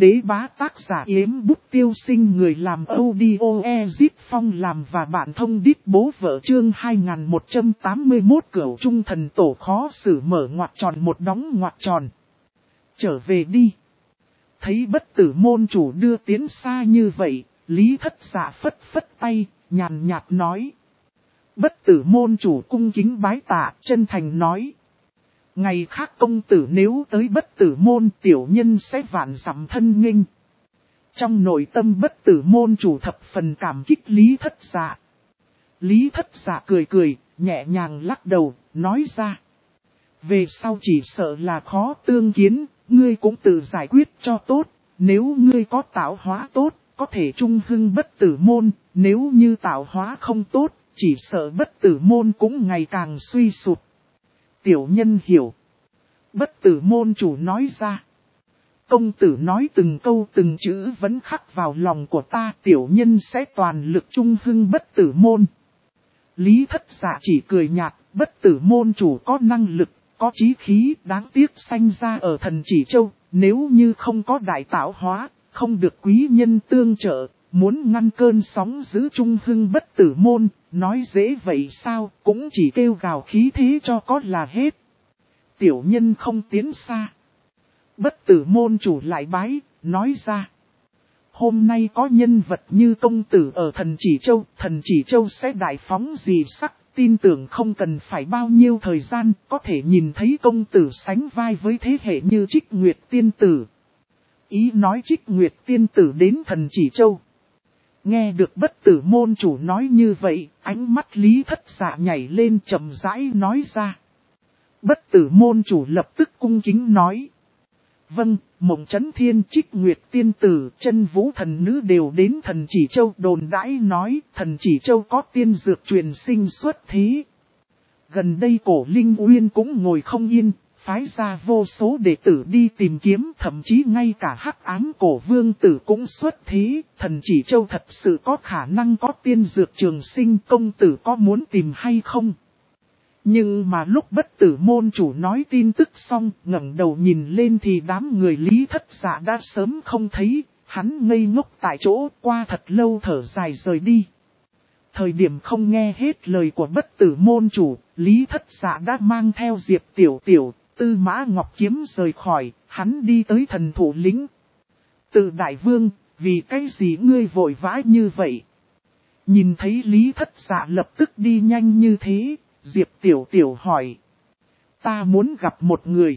đế bá tác giả Yếm Bút Tiêu Sinh, người làm audio Ezip Phong làm và bạn thông đít bố vợ. Chương 2181 Cửu Trung Thần Tổ khó xử mở ngoặc tròn một đóng ngoặc tròn. Trở về đi. Thấy Bất Tử môn chủ đưa tiến xa như vậy, Lý Thất Dạ phất phất tay, nhàn nhạt nói. Bất Tử môn chủ cung kính bái tạ, chân thành nói. Ngày khác công tử nếu tới Bất Tử môn, tiểu nhân sẽ vạn dặm thân nghênh. Trong nội tâm Bất Tử môn chủ thập phần cảm kích Lý Thất Dạ. Lý Thất Dạ cười cười, nhẹ nhàng lắc đầu, nói ra. Về sau chỉ sợ là khó tương kiến, ngươi cũng tự giải quyết cho tốt. Nếu ngươi có tạo hóa tốt, có thể trung hưng Bất Tử môn. Nếu như tạo hóa không tốt, chỉ sợ Bất Tử môn cũng ngày càng suy sụp. Tiểu nhân hiểu. Bất Tử môn chủ nói ra. Công tử nói từng câu từng chữ vẫn khắc vào lòng của ta, tiểu nhân sẽ toàn lực trung hưng Bất Tử môn. Lý Thất Dạ chỉ cười nhạt, Bất Tử môn chủ có năng lực, có chí khí, đáng tiếc sanh ra ở Thần Chỉ Châu. Nếu như không có đại tạo hóa, không được quý nhân tương trợ, muốn ngăn cơn sóng giữ trung hưng Bất Tử môn, nói dễ vậy sao, cũng chỉ kêu gào khí thế cho có là hết. Tiểu nhân không tiến xa. Bất Tử môn chủ lại bái, nói ra. Hôm nay có nhân vật như công tử ở Thần Chỉ Châu sẽ đại phóng dị sắc, tin tưởng không cần phải bao nhiêu thời gian, có thể nhìn thấy công tử sánh vai với thế hệ như Trích Nguyệt Tiên Tử. Ý nói Trích Nguyệt Tiên Tử đến Thần Chỉ Châu. Nghe được Bất Tử môn chủ nói như vậy, ánh mắt Lý Thất Dạ nhảy lên chậm rãi nói ra. Bất Tử môn chủ lập tức cung kính nói. Vâng, Mộng Chấn Thiên, Trích Nguyệt Tiên Tử, Chân Vũ Thần Nữ đều đến Thần Chỉ Châu. Đồn đãi nói Thần Chỉ Châu có tiên dược truyền sinh xuất thế. Gần đây Cổ Linh Uyên cũng ngồi không yên, phái ra vô số đệ tử đi tìm kiếm, thậm chí ngay cả Hắc Ám Cổ Vương Tử cũng xuất thế. Thần Chỉ Châu thật sự có khả năng có tiên dược trường sinh, công tử có muốn tìm hay không? Nhưng mà lúc Bất Tử môn chủ nói tin tức xong, ngẩng đầu nhìn lên thì đám người Lý Thất Dạ đã sớm không thấy, hắn ngây ngốc tại chỗ, qua thật lâu thở dài rời đi. Thời điểm không nghe hết lời của Bất Tử môn chủ, Lý Thất Dạ đã mang theo Diệp Tiểu Tiểu, Tư Mã Ngọc Kiếm rời khỏi, hắn đi tới Thần Thủ Lĩnh. Từ Đại Vương, vì cái gì ngươi vội vã như vậy? Nhìn thấy Lý Thất Dạ lập tức đi nhanh như thế, Diệp Tiểu Tiểu hỏi. Ta muốn gặp một người.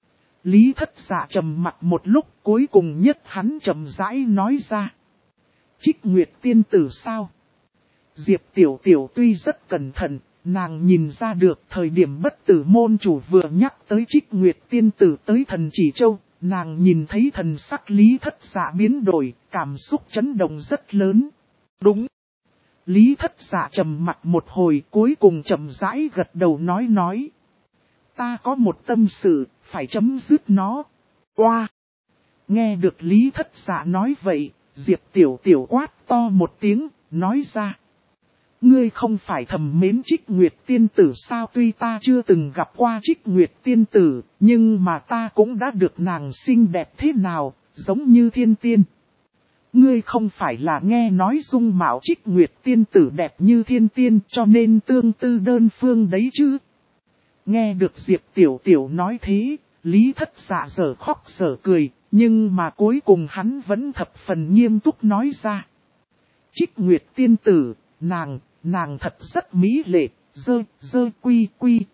Lý Thất Dạ trầm mặt một lúc, cuối cùng nhất hắn trầm rãi nói ra. Trích Nguyệt Tiên Tử sao? Diệp Tiểu Tiểu tuy rất cẩn thận, nàng nhìn ra được thời điểm Bất Tử môn chủ vừa nhắc tới Trích Nguyệt Tiên Tử tới Thần Chỉ Châu, nàng nhìn thấy thần sắc Lý Thất Dạ biến đổi, cảm xúc chấn động rất lớn. Đúng. Lý Thất Dạ trầm mặt một hồi, cuối cùng chậm rãi gật đầu nói. Ta có một tâm sự, phải chấm dứt nó. Oa! Nghe được Lý Thất Dạ nói vậy, Diệp Tiểu Tiểu quát to một tiếng, nói ra. Ngươi không phải thầm mến Trích Nguyệt Tiên Tử sao? Tuy ta chưa từng gặp qua Trích Nguyệt Tiên Tử, nhưng mà ta cũng đã được nàng xinh đẹp thế nào, giống như thiên tiên. Ngươi không phải là nghe nói dung mạo Trích Nguyệt Tiên Tử đẹp như thiên tiên cho nên tương tư đơn phương đấy chứ? Nghe được Diệp Tiểu Tiểu nói thế, Lý Thất Dạ dở khóc dở cười, nhưng mà cuối cùng hắn vẫn thập phần nghiêm túc nói ra. Trích Nguyệt Tiên Tử, nàng thật rất mỹ lệ, quy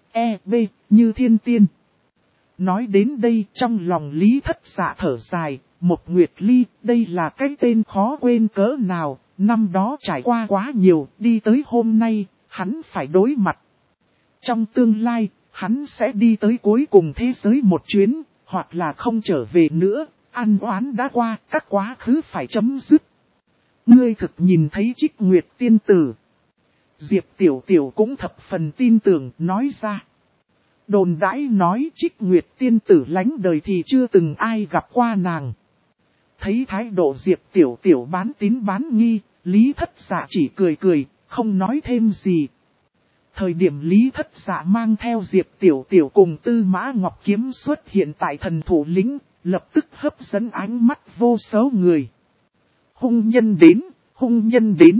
như thiên tiên. Nói đến đây trong lòng Lý Thất Dạ thở dài, Một Nguyệt Ly, đây là cái tên khó quên cỡ nào, năm đó trải qua quá nhiều, đi tới hôm nay, hắn phải đối mặt. Trong tương lai, hắn sẽ đi tới cuối cùng thế giới một chuyến, hoặc là không trở về nữa, ăn oán đã qua, các quá khứ phải chấm dứt. Ngươi thực nhìn thấy Trích Nguyệt Tiên Tử. Diệp Tiểu Tiểu cũng thập phần tin tưởng, nói ra. Đồn đãi nói Trích Nguyệt Tiên Tử lánh đời thì chưa từng ai gặp qua nàng. Thấy thái độ Diệp Tiểu Tiểu bán tín bán nghi, Lý Thất Dạ chỉ cười cười, không nói thêm gì. Thời điểm Lý Thất Dạ mang theo Diệp Tiểu Tiểu cùng Tư Mã Ngọc Kiếm xuất hiện tại Thần Thủ Lĩnh, lập tức hấp dẫn ánh mắt vô số người. Hung nhân đến, hung nhân đến.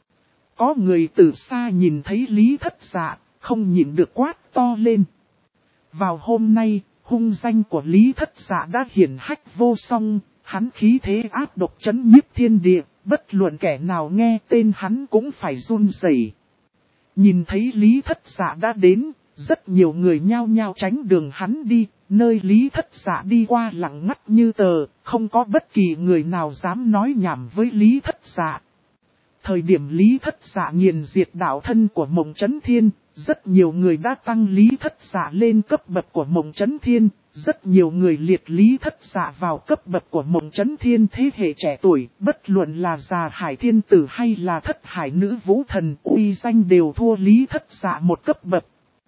Có người từ xa nhìn thấy Lý Thất Dạ, không nhịn được quát to lên. Vào hôm nay, hung danh của Lý Thất Dạ đã hiển hách vô song, hắn khí thế áp độc chấn nhiếp thiên địa, bất luận kẻ nào nghe tên hắn cũng phải run rẩy. Nhìn thấy Lý Thất Dạ đã đến, rất nhiều người nhao nhao tránh đường hắn đi, nơi Lý Thất Dạ đi qua lặng ngắt như tờ, không có bất kỳ người nào dám nói nhảm với Lý Thất Dạ. Thời điểm Lý Thất Dạ nghiền diệt đạo thân của Mộng Chấn Thiên, rất nhiều người đã tăng Lý Thất Dạ lên cấp bậc của Mộng Chấn Thiên, rất nhiều người liệt Lý Thất Dạ vào cấp bậc của Mộng Chấn Thiên thế hệ trẻ tuổi, bất luận là già Hải Thiên Tử hay là Thất Hải Nữ Vũ Thần, uy danh đều thua Lý Thất Dạ một cấp bậc.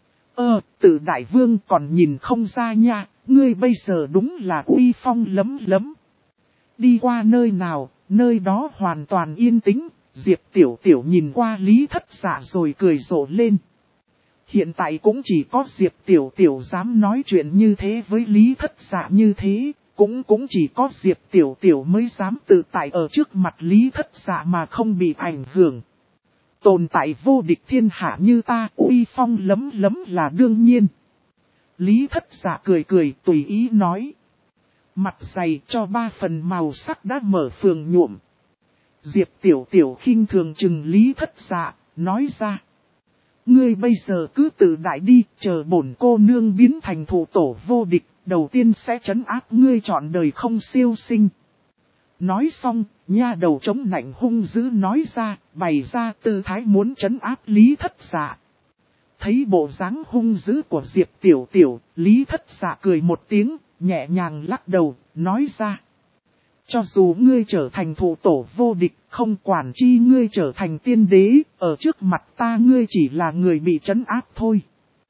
Tử Đại Vương còn nhìn không ra nha, ngươi bây giờ đúng là uy phong lấm lấm. Đi qua nơi nào, nơi đó hoàn toàn yên tĩnh. Diệp Tiểu Tiểu nhìn qua Lý Thất Dạ rồi cười rộ lên. Hiện tại cũng chỉ có Diệp Tiểu Tiểu dám nói chuyện như thế với Lý Thất Dạ như thế, cũng chỉ có Diệp Tiểu Tiểu mới dám tự tại ở trước mặt Lý Thất Dạ mà không bị ảnh hưởng. Tồn tại vô địch thiên hạ như ta, uy phong lấm lấm là đương nhiên. Lý Thất Dạ cười cười tùy ý nói. Mặt dày cho 3 phần màu sắc đã mở phường nhuộm. Diệp Tiểu Tiểu khinh thường chừng Lý Thất Dạ, nói ra. Ngươi bây giờ cứ tự đại đi, chờ bổn cô nương biến thành thủ tổ vô địch, đầu tiên sẽ trấn áp ngươi trọn đời không siêu sinh. Nói xong, nha đầu chống nạnh hung dữ nói ra, bày ra tư thái muốn trấn áp Lý Thất Dạ. Thấy bộ dáng hung dữ của Diệp Tiểu Tiểu, Lý Thất Dạ cười một tiếng, nhẹ nhàng lắc đầu, nói ra. Cho dù ngươi trở thành thủ tổ vô địch, không quản chi ngươi trở thành tiên đế, ở trước mặt ta ngươi chỉ là người bị trấn áp thôi.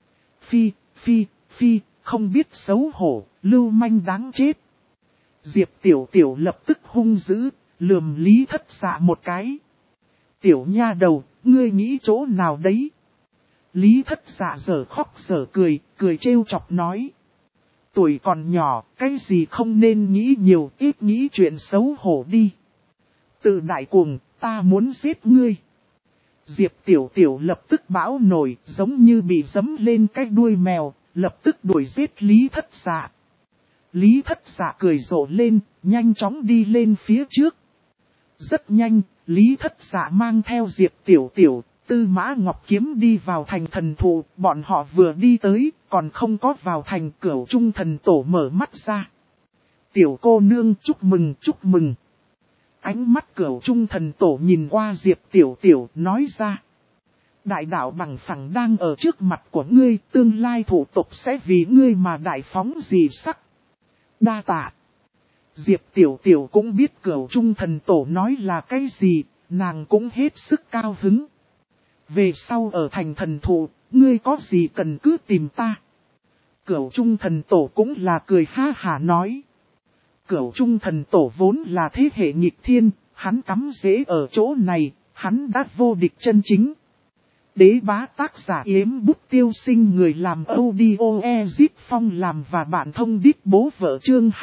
Phi, không biết xấu hổ, lưu manh đáng chết. Diệp Tiểu Tiểu lập tức hung dữ, lườm Lý Thất Dạ một cái. Tiểu nha đầu, ngươi nghĩ chỗ nào đấy? Lý Thất Dạ dở khóc dở cười trêu chọc nói. Tuổi còn nhỏ, cái gì không nên nghĩ nhiều, ít nghĩ chuyện xấu hổ đi. Tự đại cuồng, ta muốn giết ngươi. Diệp Tiểu Tiểu lập tức bão nổi, giống như bị giẫm lên cái đuôi mèo, lập tức đuổi giết Lý Thất Dạ. Lý Thất Dạ cười rộ lên, nhanh chóng đi lên phía trước. Rất nhanh, Lý Thất Dạ mang theo Diệp Tiểu Tiểu, Tư Mã Ngọc Kiếm đi vào thành thần thụ, bọn họ vừa đi tới, còn không có vào thành. Cửu Trung Thần Tổ mở mắt ra. Tiểu cô nương chúc mừng. Ánh mắt Cửu Trung Thần Tổ nhìn qua Diệp Tiểu Tiểu, nói ra. Đại đạo bằng phẳng đang ở trước mặt của ngươi, tương lai thủ tộc sẽ vì ngươi mà đại phóng dị sắc. Đa tạ. Diệp Tiểu Tiểu cũng biết Cửu Trung Thần Tổ nói là cái gì, nàng cũng hết sức cao hứng. Về sau ở thành thần thụ, ngươi có gì cần cứ tìm ta. Cửu Trung Thần Tổ cũng là cười ha hả nói. Cửu Trung Thần Tổ vốn là thế hệ nghịch thiên, hắn cắm rễ ở chỗ này, hắn đã vô địch chân chính. Đế bá tác giả Yếm Bút Tiêu Sinh, người làm audio Ezip Phong làm và bạn thông đít bố vợ chương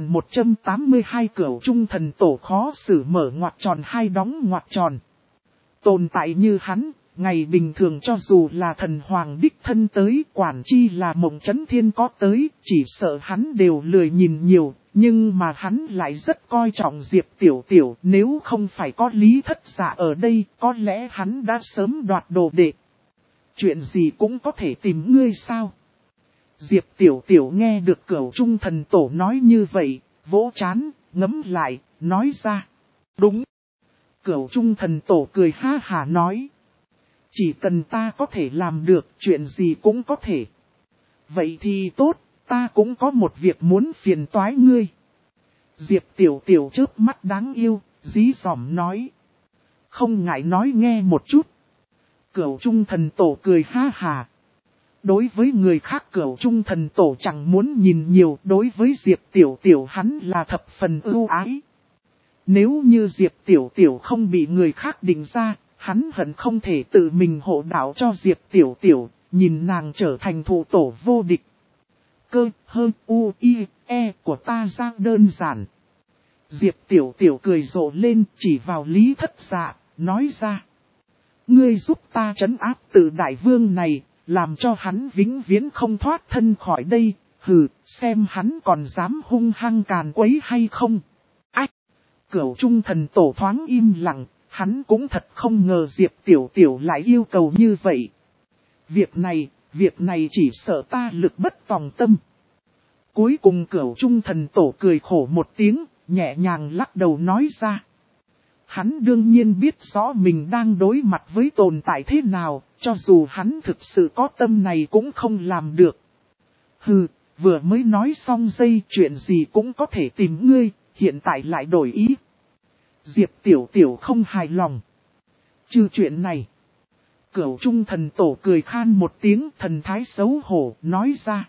2182. Cửu Trung Thần Tổ khó xử mở ngoặc tròn hai đóng ngoặc tròn. Tồn tại như hắn, ngày bình thường cho dù là thần hoàng đích thân tới, quản chi là Mộng Chấn Thiên có tới, chỉ sợ hắn đều lười nhìn nhiều, nhưng mà hắn lại rất coi trọng Diệp Tiểu Tiểu, nếu không phải có Lý Thất Dạ ở đây, có lẽ hắn đã sớm đoạt đồ đệ. Chuyện gì cũng có thể tìm ngươi sao? Diệp Tiểu Tiểu nghe được Cửu Trung Thần Tổ nói như vậy, vỗ chán, ngẫm lại, nói ra. Đúng. Cửu Trung Thần Tổ cười ha hả nói. Chỉ cần ta có thể làm được, chuyện gì cũng có thể. Vậy thì tốt, ta cũng có một việc muốn phiền toái ngươi. Diệp Tiểu Tiểu chớp mắt đáng yêu, dí dỏm nói. Không ngại nói nghe một chút. Cửu Trung Thần Tổ cười ha hà. Đối với người khác Cửu Trung Thần Tổ chẳng muốn nhìn nhiều, đối với Diệp Tiểu Tiểu hắn là thập phần ưu ái. Nếu như Diệp Tiểu Tiểu không bị người khác định ra, hắn hận không thể tự mình hộ đạo cho Diệp Tiểu Tiểu, nhìn nàng trở thành thủ tổ vô địch. Cơ, hơ, u, y, của ta ra đơn giản. Diệp Tiểu Tiểu cười rộ lên chỉ vào Lý Thất Dạ, nói ra. Ngươi giúp ta trấn áp Tự Đại Vương này, làm cho hắn vĩnh viễn không thoát thân khỏi đây, hừ, xem hắn còn dám hung hăng càn quấy hay không. Ách! Cửu Trung Thần Tổ thoáng im lặng, hắn cũng thật không ngờ Diệp Tiểu Tiểu lại yêu cầu như vậy. Việc này chỉ sợ ta lực bất tòng tâm. Cuối cùng Cửu Trung Thần Tổ cười khổ một tiếng, nhẹ nhàng lắc đầu nói ra. Hắn đương nhiên biết rõ mình đang đối mặt với tồn tại thế nào, cho dù hắn thực sự có tâm này cũng không làm được. Hừ, vừa mới nói xong chuyện gì cũng có thể tìm ngươi, hiện tại lại đổi ý. Diệp Tiểu Tiểu không hài lòng. Trừ chuyện này. Cửu Trung Thần Tổ cười khan một tiếng, thần thái xấu hổ, nói ra.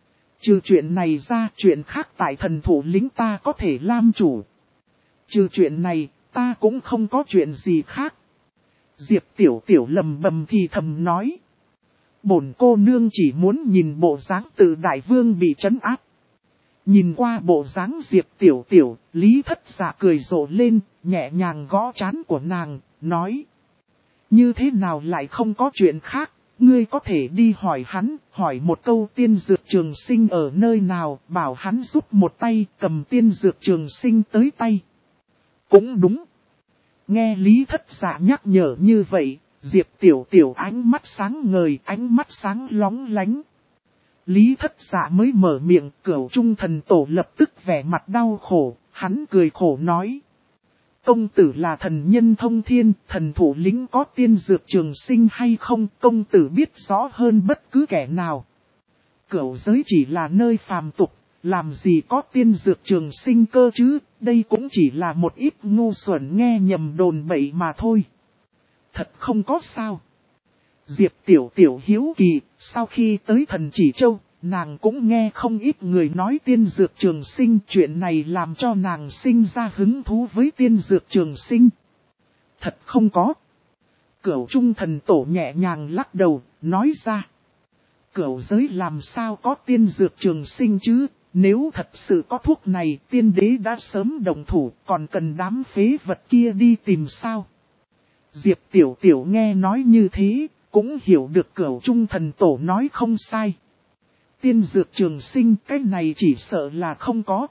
Trừ chuyện này ra, chuyện khác tại thần thủ lĩnh ta có thể làm chủ. Trừ chuyện này, ta cũng không có chuyện gì khác. Diệp Tiểu Tiểu lầm bầm thì thầm nói. Bổn cô nương chỉ muốn nhìn bộ dáng Tự Đại Vương bị trấn áp. Nhìn qua bộ dáng Diệp Tiểu Tiểu, Lý Thất Dạ cười rộ lên, nhẹ nhàng gõ trán của nàng, nói. Như thế nào lại không có chuyện khác, ngươi có thể đi hỏi hắn, hỏi một câu Tiên Dược Trường Sinh ở nơi nào, bảo hắn giúp một tay cầm Tiên Dược Trường Sinh tới tay. Cũng đúng. Nghe Lý Thất Dạ nhắc nhở như vậy, Diệp Tiểu Tiểu ánh mắt sáng ngời, ánh mắt sáng lóng lánh. Lý Thất Dạ mới mở miệng, Cửu Trung Thần Tổ lập tức vẻ mặt đau khổ, hắn cười khổ nói. Công tử là thần nhân thông thiên, thần thủ lĩnh có Tiên Dược Trường Sinh hay không, công tử biết rõ hơn bất cứ kẻ nào. Cửu giới chỉ là nơi phàm tục, làm gì có Tiên Dược Trường Sinh cơ chứ, đây cũng chỉ là một ít ngu xuẩn nghe nhầm đồn bậy mà thôi. Thật không có sao. Diệp Tiểu Tiểu hiếu kỳ, sau khi tới Thần Chỉ Châu, nàng cũng nghe không ít người nói Tiên Dược Trường Sinh, chuyện này làm cho nàng sinh ra hứng thú với Tiên Dược Trường Sinh. Thật không có. Cửu Trung Thần Tổ nhẹ nhàng lắc đầu, nói ra. Cửu giới làm sao có Tiên Dược Trường Sinh chứ, nếu thật sự có thuốc này tiên đế đã sớm đồng thủ, còn cần đám phế vật kia đi tìm sao. Diệp Tiểu Tiểu nghe nói như thế, cũng hiểu được Cửu Trung Thần Tổ nói không sai. Tiên Dược Trường Sinh cái này chỉ sợ là không có.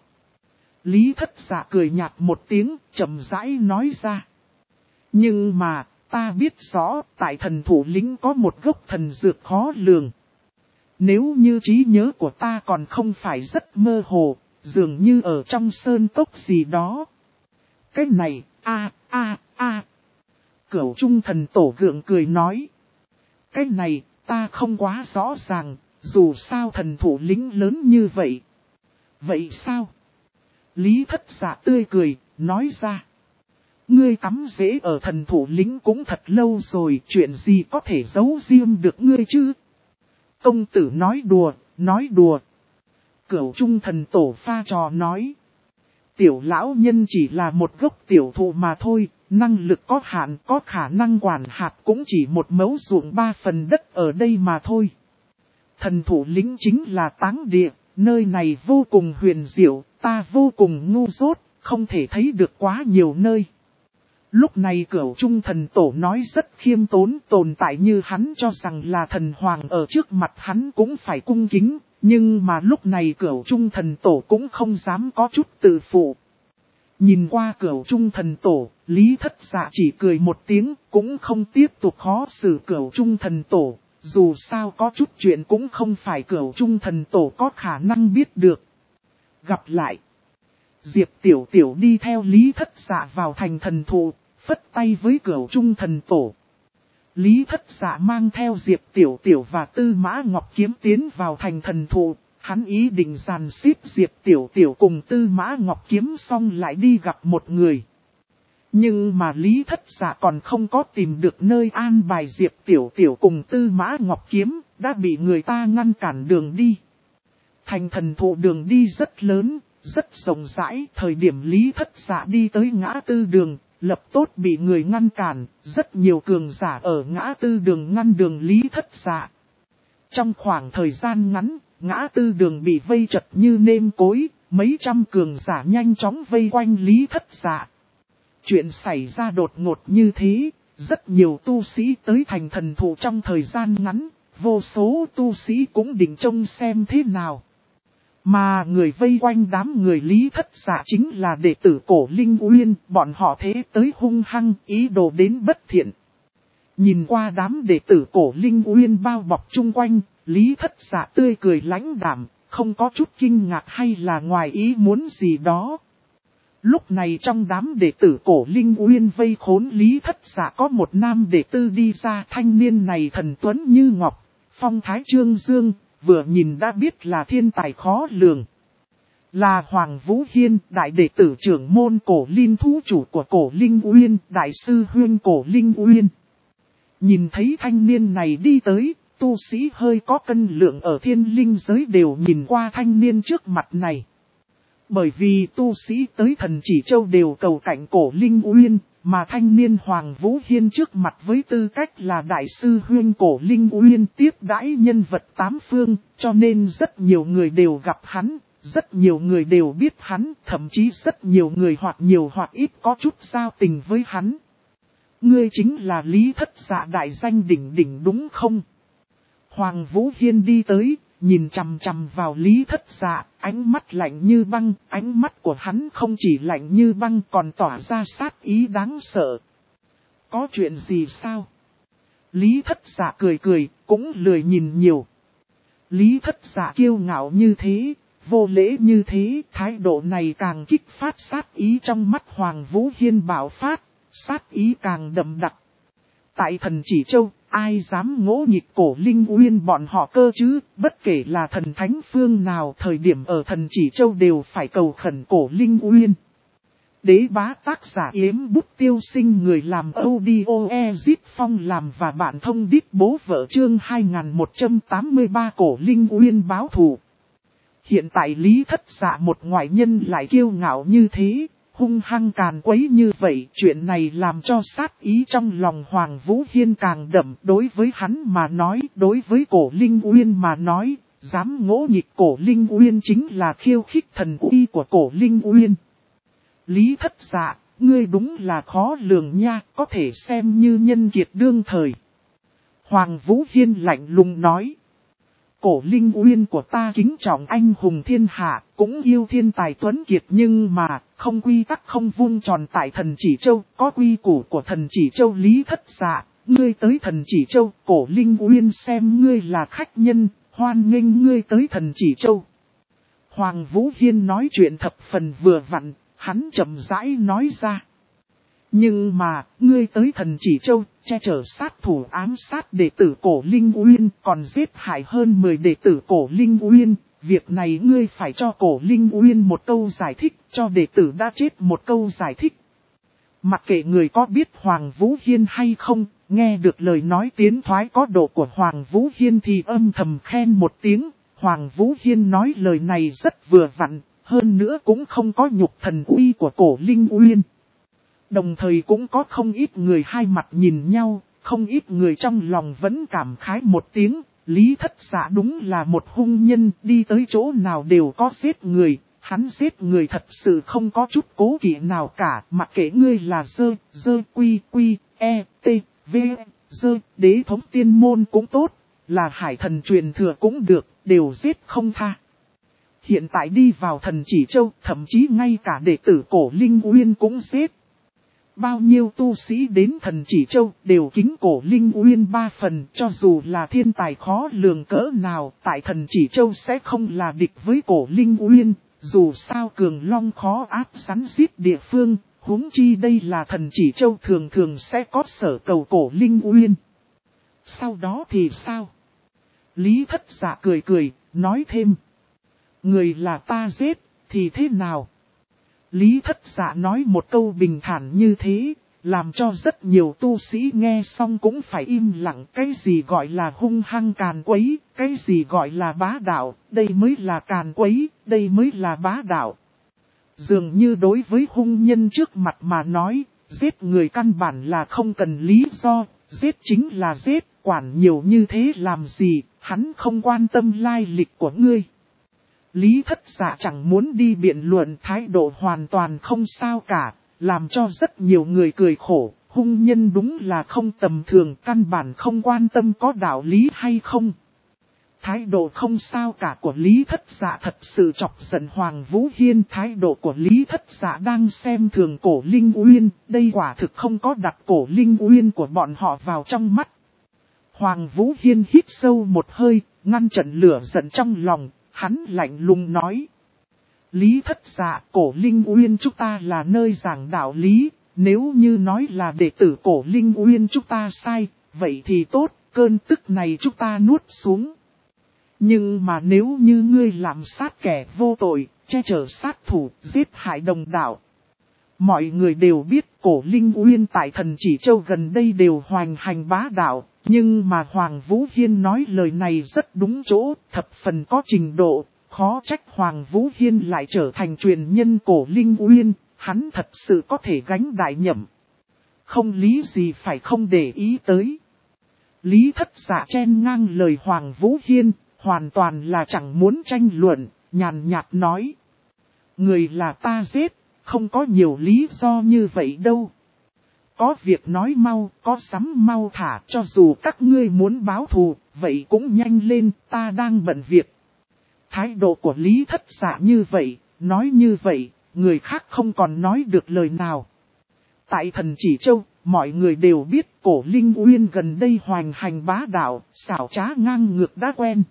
Lý Thất Dạ cười nhạt một tiếng, chậm rãi nói ra. Nhưng mà, ta biết rõ, tại thần thủ lĩnh có một gốc thần dược khó lường. Nếu như trí nhớ của ta còn không phải rất mơ hồ, dường như ở trong sơn cốc gì đó. Cái này, Cửu Trung Thần Tổ gượng cười nói. Cái này, ta không quá rõ ràng, dù sao thần thủ lĩnh lớn như vậy. Vậy sao? Lý Thất Dạ tươi cười, nói ra. Ngươi tắm rễ ở thần thủ lĩnh cũng thật lâu rồi, chuyện gì có thể giấu riêng được ngươi chứ? Công tử nói đùa. Cửu Trung Thần Tổ pha trò nói. Tiểu lão nhân chỉ là một gốc tiểu thụ mà thôi, năng lực có hạn, có khả năng quản hạt cũng chỉ một mẫu ruộng 3 phần đất ở đây mà thôi. Thần thủ lĩnh chính là táng địa, nơi này vô cùng huyền diệu, ta vô cùng ngu dốt, không thể thấy được quá nhiều nơi. Lúc này Cửu Trung Thần Tổ nói rất khiêm tốn, tồn tại như hắn cho rằng là thần hoàng ở trước mặt hắn cũng phải cung kính, nhưng mà lúc này Cửu Trung Thần Tổ cũng không dám có chút tự phụ. Nhìn qua Cửu Trung Thần Tổ, Lý Thất Dạ chỉ cười một tiếng, cũng không tiếp tục khó xử Cửu Trung Thần Tổ, dù sao có chút chuyện cũng không phải Cửu Trung Thần Tổ có khả năng biết được. Gặp lại. Diệp Tiểu Tiểu đi theo Lý Thất Dạ vào thành thần thụ, phất tay với Cửu Trung Thần Tổ. Lý Thất Dạ mang theo Diệp Tiểu Tiểu và Tư Mã Ngọc Kiếm tiến vào thành thần thụ, hắn ý định dàn xếp Diệp Tiểu Tiểu cùng Tư Mã Ngọc Kiếm xong lại đi gặp một người. Nhưng mà Lý Thất Dạ còn không có tìm được nơi an bài Diệp Tiểu Tiểu cùng Tư Mã Ngọc Kiếm, đã bị người ta ngăn cản đường đi. Thành thần thụ đường đi rất lớn, rất rộng rãi, thời điểm Lý Thất Dạ đi tới ngã tư đường, lập tốt bị người ngăn cản, rất nhiều cường giả ở ngã tư đường ngăn đường Lý Thất Dạ. Trong khoảng thời gian ngắn, ngã tư đường bị vây chật như nêm cối, mấy trăm cường giả nhanh chóng vây quanh Lý Thất Dạ. Chuyện xảy ra đột ngột như thế, rất nhiều tu sĩ tới thành thần thụ trong thời gian ngắn, vô số tu sĩ cũng định trông xem thế nào. Mà người vây quanh đám người Lý Thất Dạ chính là đệ tử Cổ Linh Uyên, bọn họ thế tới hung hăng, ý đồ đến bất thiện. Nhìn qua đám đệ tử Cổ Linh Uyên bao bọc chung quanh, Lý Thất Dạ tươi cười lãnh đạm, không có chút kinh ngạc hay là ngoài ý muốn gì đó. Lúc này trong đám đệ tử Cổ Linh Uyên vây khốn Lý Thất Dạ có một nam đệ tử đi ra, thanh niên này thần tuấn như ngọc, phong thái trương dương, vừa nhìn đã biết là thiên tài khó lường. Là Hoàng Vũ Hiên, đại đệ tử trưởng môn Cổ Linh thú chủ của Cổ Linh Uyên, đại sư huynh Cổ Linh Uyên. Nhìn thấy thanh niên này đi tới, tu sĩ hơi có cân lượng ở thiên linh giới đều nhìn qua thanh niên trước mặt này. Bởi vì tu sĩ tới Thần Chỉ Châu đều cầu cạnh Cổ Linh Uyên, mà thanh niên Hoàng Vũ Hiên trước mặt với tư cách là đại sư huynh Cổ Linh Uyên tiếp đãi nhân vật tám phương, cho nên rất nhiều người đều gặp hắn, rất nhiều người đều biết hắn, thậm chí rất nhiều người hoặc nhiều hoặc ít có chút giao tình với hắn. Ngươi chính là Lý Thất Dạ đại danh đỉnh đỉnh đúng không? Hoàng Vũ Hiên đi tới, nhìn chằm chằm vào Lý Thất Dạ, ánh mắt lạnh như băng, ánh mắt của hắn không chỉ lạnh như băng còn tỏa ra sát ý đáng sợ. Có chuyện gì sao? Lý Thất Dạ cười cười, cũng lười nhìn nhiều. Lý Thất Dạ kiêu ngạo như thế, vô lễ như thế, thái độ này càng kích phát sát ý trong mắt Hoàng Vũ Hiên bạo phát, sát ý càng đậm đặc. Tại Thần Chỉ Châu, ai dám ngỗ nghịch Cổ Linh Uyên bọn họ cơ chứ, bất kể là thần thánh phương nào thời điểm ở Thần Chỉ Châu đều phải cầu khẩn Cổ Linh Uyên. Đế bá tác giả Yếm Bút Tiêu Sinh, người làm audio Ezit Phong làm và bạn thông đít bố vợ chương 2183 Cổ Linh Uyên báo thù. Hiện tại Lý Thất Dạ một ngoại nhân lại kiêu ngạo như thế, hung hăng càn quấy như vậy, chuyện này làm cho sát ý trong lòng Hoàng Vũ Hiên càng đậm. Đối với hắn mà nói, đối với Cổ Linh Uyên mà nói, dám ngỗ nghịch Cổ Linh Uyên chính là khiêu khích thần uy của Cổ Linh Uyên. Lý Thất Dạ, ngươi đúng là khó lường nha, có thể xem như nhân kiệt đương thời. Hoàng Vũ Hiên lạnh lùng nói. Cổ Linh Uyên của ta kính trọng anh hùng thiên hạ, cũng yêu thiên tài tuấn kiệt, nhưng mà, không quy tắc không vuông tròn tại Thần Chỉ Châu, có quy củ của Thần Chỉ Châu. Lý Thất Dạ, ngươi tới Thần Chỉ Châu, Cổ Linh Uyên xem ngươi là khách nhân, hoan nghênh ngươi tới Thần Chỉ Châu. Hoàng Vũ Hiên nói chuyện thập phần vừa vặn, hắn chậm rãi nói ra. Nhưng mà, ngươi tới Thần Chỉ Châu, che chở sát thủ ám sát đệ tử Cổ Linh Uyên, còn giết hại hơn 10 đệ tử Cổ Linh Uyên. Việc này ngươi phải cho Cổ Linh Uyên một câu giải thích, cho đệ tử đã chết một câu giải thích. Mặc kệ người có biết Hoàng Vũ Hiên hay không, nghe được lời nói tiến thoái có độ của Hoàng Vũ Hiên thì âm thầm khen một tiếng. Hoàng Vũ Hiên nói lời này rất vừa vặn, hơn nữa cũng không có nhục thần uy của Cổ Linh Uyên. Đồng thời cũng có không ít người hai mặt nhìn nhau, không ít người trong lòng vẫn cảm khái một tiếng. Lý Thất Dạ đúng là một hung nhân, đi tới chỗ nào đều có giết người, hắn giết người thật sự không có chút cố kỵ nào cả. Mặc kệ ngươi là đế thống tiên môn cũng tốt, là hải thần truyền thừa cũng được, đều giết không tha. Hiện tại đi vào Thần Chỉ Châu, thậm chí ngay cả đệ tử Cổ Linh Uyên cũng giết. Bao nhiêu tu sĩ đến Thần Chỉ Châu đều kính Cổ Linh Uyên 3 phần, cho dù là thiên tài khó lường cỡ nào, tại Thần Chỉ Châu sẽ không là địch với Cổ Linh Uyên, dù sao cường long khó áp sắn giết địa phương, huống chi đây là Thần Chỉ Châu thường thường sẽ có sở cầu Cổ Linh Uyên. Sau đó thì sao? Lý Thất Dạ cười cười, nói thêm. Người là ta giết, thì thế nào? Lý Thất Dạ nói một câu bình thản như thế, làm cho rất nhiều tu sĩ nghe xong cũng phải im lặng. Cái gì gọi là hung hăng càn quấy, cái gì gọi là bá đạo, đây mới là càn quấy, đây mới là bá đạo. Dường như đối với hung nhân trước mặt mà nói, giết người căn bản là không cần lý do, giết chính là giết, quản nhiều như thế làm gì, hắn không quan tâm lai lịch của ngươi. Lý Thất Dạ chẳng muốn đi biện luận, thái độ hoàn toàn không sao cả, làm cho rất nhiều người cười khổ. Hung nhân đúng là không tầm thường, căn bản không quan tâm có đạo lý hay không. Thái độ không sao cả của Lý Thất Dạ thật sự chọc giận Hoàng Vũ Hiên. Thái độ của Lý Thất Dạ đang xem thường Cổ Linh Uyên, đây quả thực không có đặt Cổ Linh Uyên của bọn họ vào trong mắt. Hoàng Vũ Hiên hít sâu một hơi, ngăn chặn lửa giận trong lòng, hắn lạnh lùng nói. Lý Thất Dạ, Cổ Linh Uyên chúng ta là nơi giảng đạo lý, nếu như nói là đệ tử Cổ Linh Uyên chúng ta sai, vậy thì tốt, cơn tức này chúng ta nuốt xuống. Nhưng mà nếu như ngươi làm sát kẻ vô tội, che chở sát thủ, giết hại đồng đạo. Mọi người đều biết Cổ Linh Uyên tại Thần Chỉ Châu gần đây đều hoành hành bá đạo, nhưng mà Hoàng Vũ Hiên nói lời này rất đúng chỗ, thập phần có trình độ, khó trách Hoàng Vũ Hiên lại trở thành truyền nhân Cổ Linh Uyên, hắn thật sự có thể gánh đại nhậm. Không lý gì phải không để ý tới. Lý Thất Dạ chen ngang lời Hoàng Vũ Hiên, hoàn toàn là chẳng muốn tranh luận, nhàn nhạt nói. Người là ta giết, không có nhiều lý do như vậy đâu. Có việc nói mau, có sắm mau thả, cho dù các ngươi muốn báo thù, vậy cũng nhanh lên, ta đang bận việc. Thái độ của Lý Thất Dạ như vậy, nói như vậy, người khác không còn nói được lời nào. Tại Thần Chỉ Châu, mọi người đều biết Cổ Linh Uyên gần đây hoành hành bá đạo, xảo trá ngang ngược đã quen.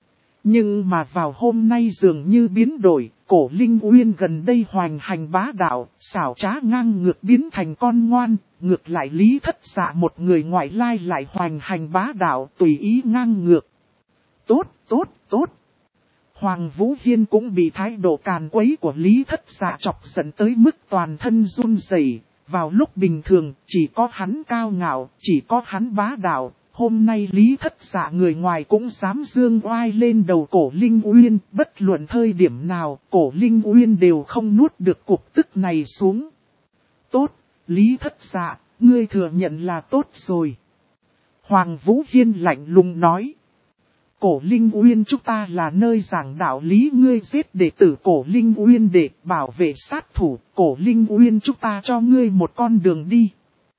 Nhưng mà vào hôm nay dường như biến đổi, Cổ Linh Uyên gần đây hoành hành bá đạo, xảo trá ngang ngược biến thành con ngoan, ngược lại Lý Thất Dạ một người ngoại lai lại hoành hành bá đạo, tùy ý ngang ngược. Tốt, tốt, tốt. Hoàng Vũ Hiên cũng bị thái độ càn quấy của Lý Thất Dạ chọc giận tới mức toàn thân run rẩy. Vào lúc bình thường, chỉ có hắn cao ngạo, chỉ có hắn bá đạo. Hôm nay Lý Thất Dạ người ngoài cũng dám dương oai lên đầu Cổ Linh Uyên. Bất luận thời điểm nào, Cổ Linh Uyên đều không nuốt được cục tức này xuống. Tốt, Lý Thất Dạ, ngươi thừa nhận là tốt rồi. Hoàng Vũ Hiên lạnh lùng nói. Cổ Linh Uyên chúng ta là nơi giảng đạo lý, ngươi giết đệ tử Cổ Linh Uyên để bảo vệ sát thủ. Cổ Linh Uyên chúng ta cho ngươi một con đường đi.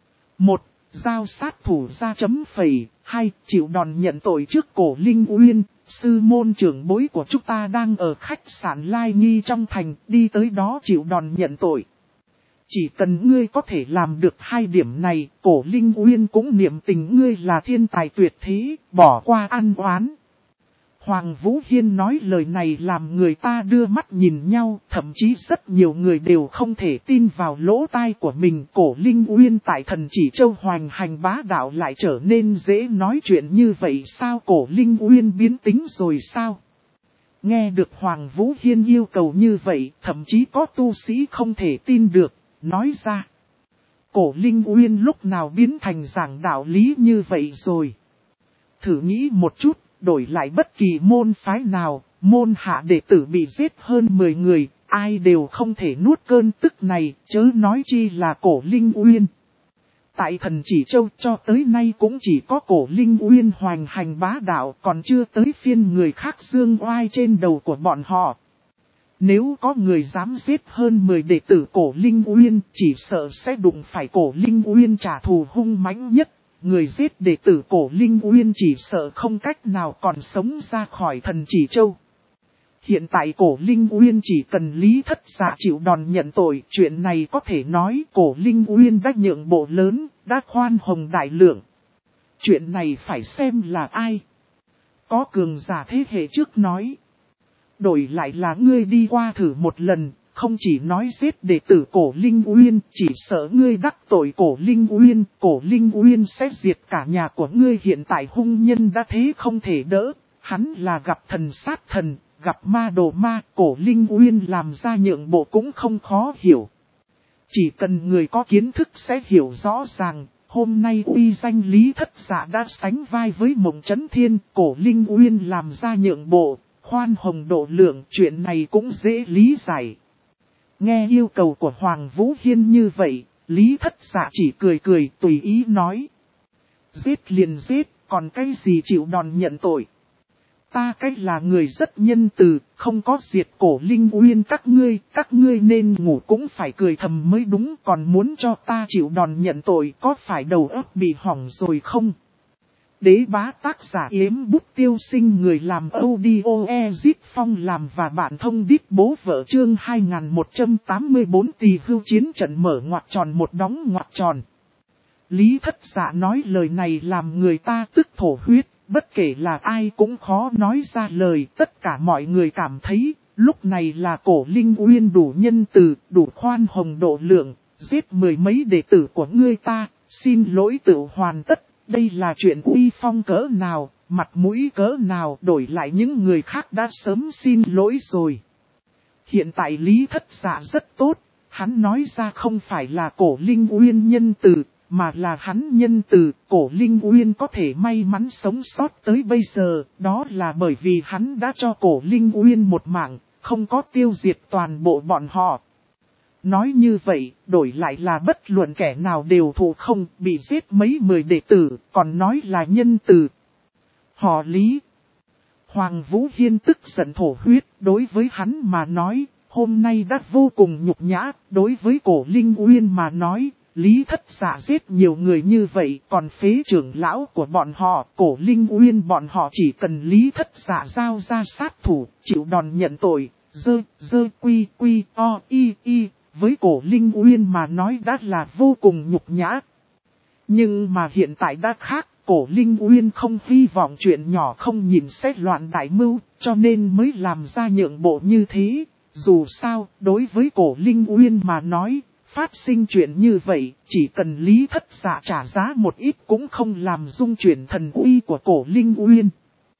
1. Giao sát thủ ra chấm phẩy. 2. Chịu đòn nhận tội trước Cổ Linh Uyên. Sư môn trưởng bối của chúng ta đang ở khách sạn Lai Nghi trong thành, đi tới đó chịu đòn nhận tội. Chỉ cần ngươi có thể làm được hai điểm này, Cổ Linh Uyên cũng niệm tình ngươi là thiên tài tuyệt thế, bỏ qua ăn oán. Hoàng Vũ Hiên nói lời này làm người ta đưa mắt nhìn nhau, thậm chí rất nhiều người đều không thể tin vào lỗ tai của mình. Cổ Linh Uyên tại Thần Chỉ Châu hoành hành bá đạo lại trở nên dễ nói chuyện như vậy sao? Cổ Linh Uyên biến tính rồi sao? Nghe được Hoàng Vũ Hiên yêu cầu như vậy, thậm chí có tu sĩ không thể tin được, nói ra. Cổ Linh Uyên lúc nào biến thành giảng đạo lý như vậy rồi? Thử nghĩ một chút. Đổi lại bất kỳ môn phái nào, môn hạ đệ tử bị giết hơn 10 người, ai đều không thể nuốt cơn tức này, chớ nói chi là Cổ Linh Uyên. Tại Thần Chỉ Châu cho tới nay cũng chỉ có Cổ Linh Uyên hoành hành bá đạo, còn chưa tới phiên người khác dương oai trên đầu của bọn họ. Nếu có người dám giết hơn 10 đệ tử Cổ Linh Uyên, chỉ sợ sẽ đụng phải Cổ Linh Uyên trả thù hung mãnh nhất. Người giết đệ tử Cổ Linh Uyên chỉ sợ không cách nào còn sống ra khỏi Thần Chỉ Châu. Hiện tại Cổ Linh Uyên chỉ cần Lý Thất Dạ chịu đòn nhận tội. Chuyện này có thể nói Cổ Linh Uyên đã nhượng bộ lớn, đã khoan hồng đại lượng. Chuyện này phải xem là ai. Có cường giả thế hệ trước nói. Đổi lại là ngươi đi qua thử một lần. Không chỉ nói giết đệ tử Cổ Linh Uyên, chỉ sợ ngươi đắc tội Cổ Linh Uyên sẽ diệt cả nhà của ngươi. Hiện tại hung nhân đã thế không thể đỡ, hắn là gặp thần sát thần, gặp ma đồ ma, Cổ Linh Uyên làm ra nhượng bộ cũng không khó hiểu. Chỉ cần người có kiến thức sẽ hiểu rõ ràng, hôm nay uy danh Lý Thất Dạ đã sánh vai với Mộng Chấn Thiên, Cổ Linh Uyên làm ra nhượng bộ, khoan hồng độ lượng, chuyện này cũng dễ lý giải. Nghe yêu cầu của Hoàng Vũ Hiên như vậy, Lý Thất Dạ chỉ cười cười tùy ý nói. Giết liền giết, còn cái gì chịu đòn nhận tội. Ta cách là người rất nhân từ, không có diệt Cổ Linh Uyên các ngươi nên ngủ cũng phải cười thầm mới đúng, còn muốn cho ta chịu đòn nhận tội có phải đầu óc bị hỏng rồi không? Đế bá tác giả Yếm Bút Tiêu Sinh, người làm audio Ezit Phong làm và bạn thông đít bố vợ, chương 2184 tỳ hưu chiến trận mở ngoặc tròn một đóng ngoặc tròn. Lý Thất Dạ nói lời này làm người ta tức thổ huyết, bất kể là ai cũng khó nói ra lời, tất cả mọi người cảm thấy, lúc này là Cổ Linh Uyên đủ nhân từ, đủ khoan hồng độ lượng, giết mười mấy đệ tử của ngươi ta, xin lỗi tự hoàn tất. Đây là chuyện uy phong cỡ nào, mặt mũi cỡ nào, đổi lại những người khác đã sớm xin lỗi rồi. Hiện tại Lý Thất Dạ rất tốt, hắn nói ra không phải là Cổ Linh Uyên nhân từ, mà là hắn nhân từ. Cổ Linh Uyên có thể may mắn sống sót tới bây giờ, đó là bởi vì hắn đã cho Cổ Linh Uyên một mạng, không có tiêu diệt toàn bộ bọn họ. Nói như vậy, đổi lại là bất luận kẻ nào đều thù không, bị giết mấy mười đệ tử, còn nói là nhân từ. Họ Lý. Hoàng Vũ Hiên tức giận thổ huyết, đối với hắn mà nói, hôm nay đã vô cùng nhục nhã, đối với Cổ Linh Uyên mà nói, Lý Thất Dạ giết nhiều người như vậy, còn phế trưởng lão của bọn họ, Cổ Linh Uyên bọn họ chỉ cần Lý Thất Dạ giao ra sát thủ, chịu đòn nhận tội, quy o y. Với Cổ Linh Uyên mà nói đã là vô cùng nhục nhã. Nhưng mà hiện tại đã khác, Cổ Linh Uyên không hy vọng chuyện nhỏ không nhìn xét loạn đại mưu, cho nên mới làm ra nhượng bộ như thế. Dù sao, đối với Cổ Linh Uyên mà nói, phát sinh chuyện như vậy, chỉ cần Lý Thất Dạ trả giá một ít cũng không làm dung chuyển thần uy của Cổ Linh Uyên.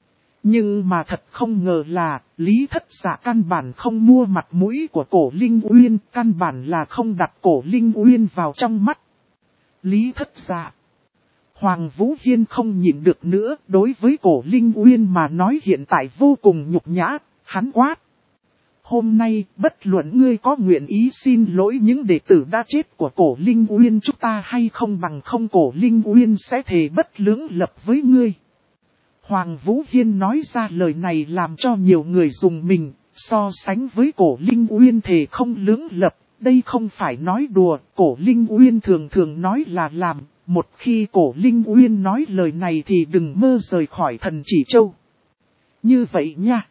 Nhưng mà thật không ngờ là, Lý Thất Dạ căn bản không mua mặt mũi của Cổ Linh Uyên, căn bản là không đặt Cổ Linh Uyên vào trong mắt. Lý Thất Dạ. Hoàng Vũ Hiên không nhịn được nữa, đối với Cổ Linh Uyên mà nói hiện tại vô cùng nhục nhã, hắn quát. Hôm nay, bất luận ngươi có nguyện ý xin lỗi những đệ tử đã chết của Cổ Linh Uyên chúng ta hay không, bằng không Cổ Linh Uyên sẽ thề bất lưỡng lập với ngươi. Hoàng Vũ Hiên nói ra lời này làm cho nhiều người dùng mình, so sánh với Cổ Linh Uyên thề không lưỡng lập, đây không phải nói đùa, Cổ Linh Uyên thường nói là làm, một khi Cổ Linh Uyên nói lời này thì đừng mơ rời khỏi Thần Chỉ Châu. Như vậy nha.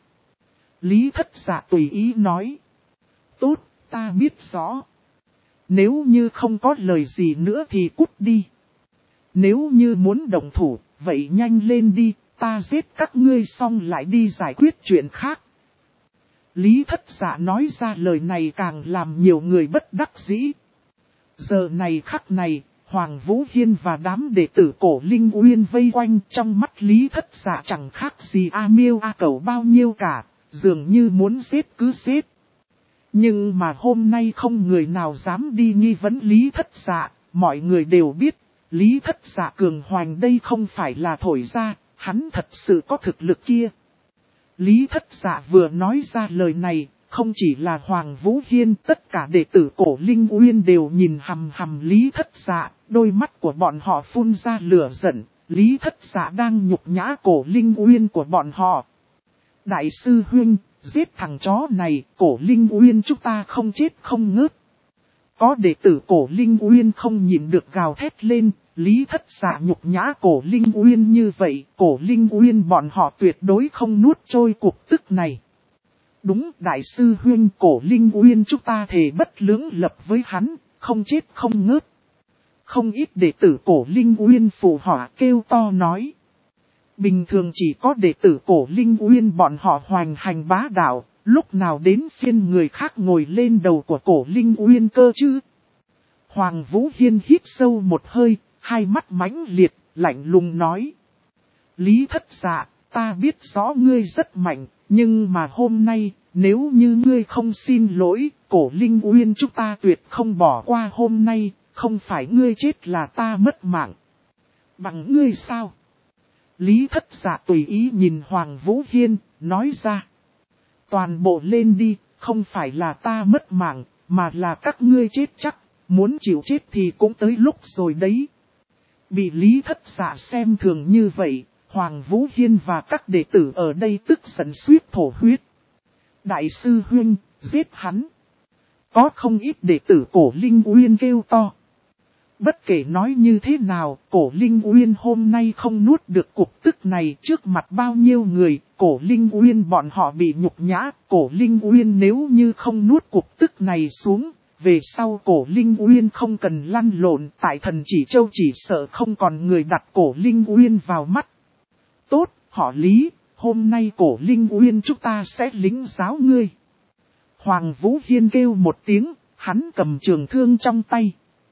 Lý Thất Dạ tùy ý nói. Tốt, ta biết rõ. Nếu như không có lời gì nữa thì cút đi. Nếu như muốn động thủ, vậy nhanh lên đi. Ta giết các ngươi xong lại đi giải quyết chuyện khác. Lý Thất Dạ nói ra lời này càng làm nhiều người bất đắc dĩ. Giờ này khắc này, Hoàng Vũ Hiên và đám đệ tử Cổ Linh Uyên vây quanh, trong mắt Lý Thất Dạ chẳng khác gì A Miêu A Cẩu bao nhiêu cả, dường như muốn giết cứ giết. Nhưng mà hôm nay không người nào dám đi nghi vấn Lý Thất Dạ, mọi người đều biết, Lý Thất Dạ cường hoành đây không phải là thổi ra. Hắn thật sự có thực lực kia. Lý Thất Dạ vừa nói ra lời này, không chỉ là Hoàng Vũ Hiên, tất cả đệ tử Cổ Linh Uyên đều nhìn hằm hằm Lý Thất Dạ, đôi mắt của bọn họ phun ra lửa giận, Lý Thất Dạ đang nhục nhã Cổ Linh Uyên của bọn họ. Đại sư huynh, giết thằng chó này, Cổ Linh Uyên chúng ta không chết không ngớt. Có đệ tử Cổ Linh Uyên không nhịn được gào thét lên. Lý Thất Dạ nhục nhã Cổ Linh Uyên như vậy, Cổ Linh Uyên bọn họ tuyệt đối không nuốt trôi cuộc tức này. Đúng, đại sư huynh, Cổ Linh Uyên chúng ta thề bất lưỡng lập với hắn, không chết không ngớt. Không ít đệ tử Cổ Linh Uyên phụ họa kêu to nói. Bình thường chỉ có đệ tử Cổ Linh Uyên bọn họ hoành hành bá đạo, lúc nào đến phiên người khác ngồi lên đầu của Cổ Linh Uyên cơ chứ. Hoàng Vũ Hiên hít sâu một hơi. Hai mắt mãnh liệt, lạnh lùng nói. Lý Thất Dạ, ta biết rõ ngươi rất mạnh, nhưng mà hôm nay, nếu như ngươi không xin lỗi, Cổ Linh Uyên chúng ta tuyệt không bỏ qua hôm nay, không phải ngươi chết là ta mất mạng. Bằng ngươi sao? Lý Thất Dạ tùy ý nhìn Hoàng Vũ Hiên, nói ra. Toàn bộ lên đi, không phải là ta mất mạng, mà là các ngươi chết chắc, muốn chịu chết thì cũng tới lúc rồi đấy. Bị Lý Thất Dạ xem thường như vậy, Hoàng Vũ Hiên và các đệ tử ở đây tức giận suýt thổ huyết. Đại sư huynh, giết hắn. Có không ít đệ tử Cổ Linh Uyên kêu to. Bất kể nói như thế nào, Cổ Linh Uyên hôm nay không nuốt được cục tức này trước mặt bao nhiêu người, Cổ Linh Uyên bọn họ bị nhục nhã, Cổ Linh Uyên nếu như không nuốt cục tức này xuống, về sau Cổ Linh Uyên không cần lăn lộn, tại Thần Chỉ Châu chỉ sợ không còn người đặt Cổ Linh Uyên vào mắt. Tốt, họ Lý, hôm nay Cổ Linh Uyên chúng ta sẽ lính giáo ngươi. Hoàng Vũ Hiên kêu một tiếng, hắn cầm trường thương trong tay.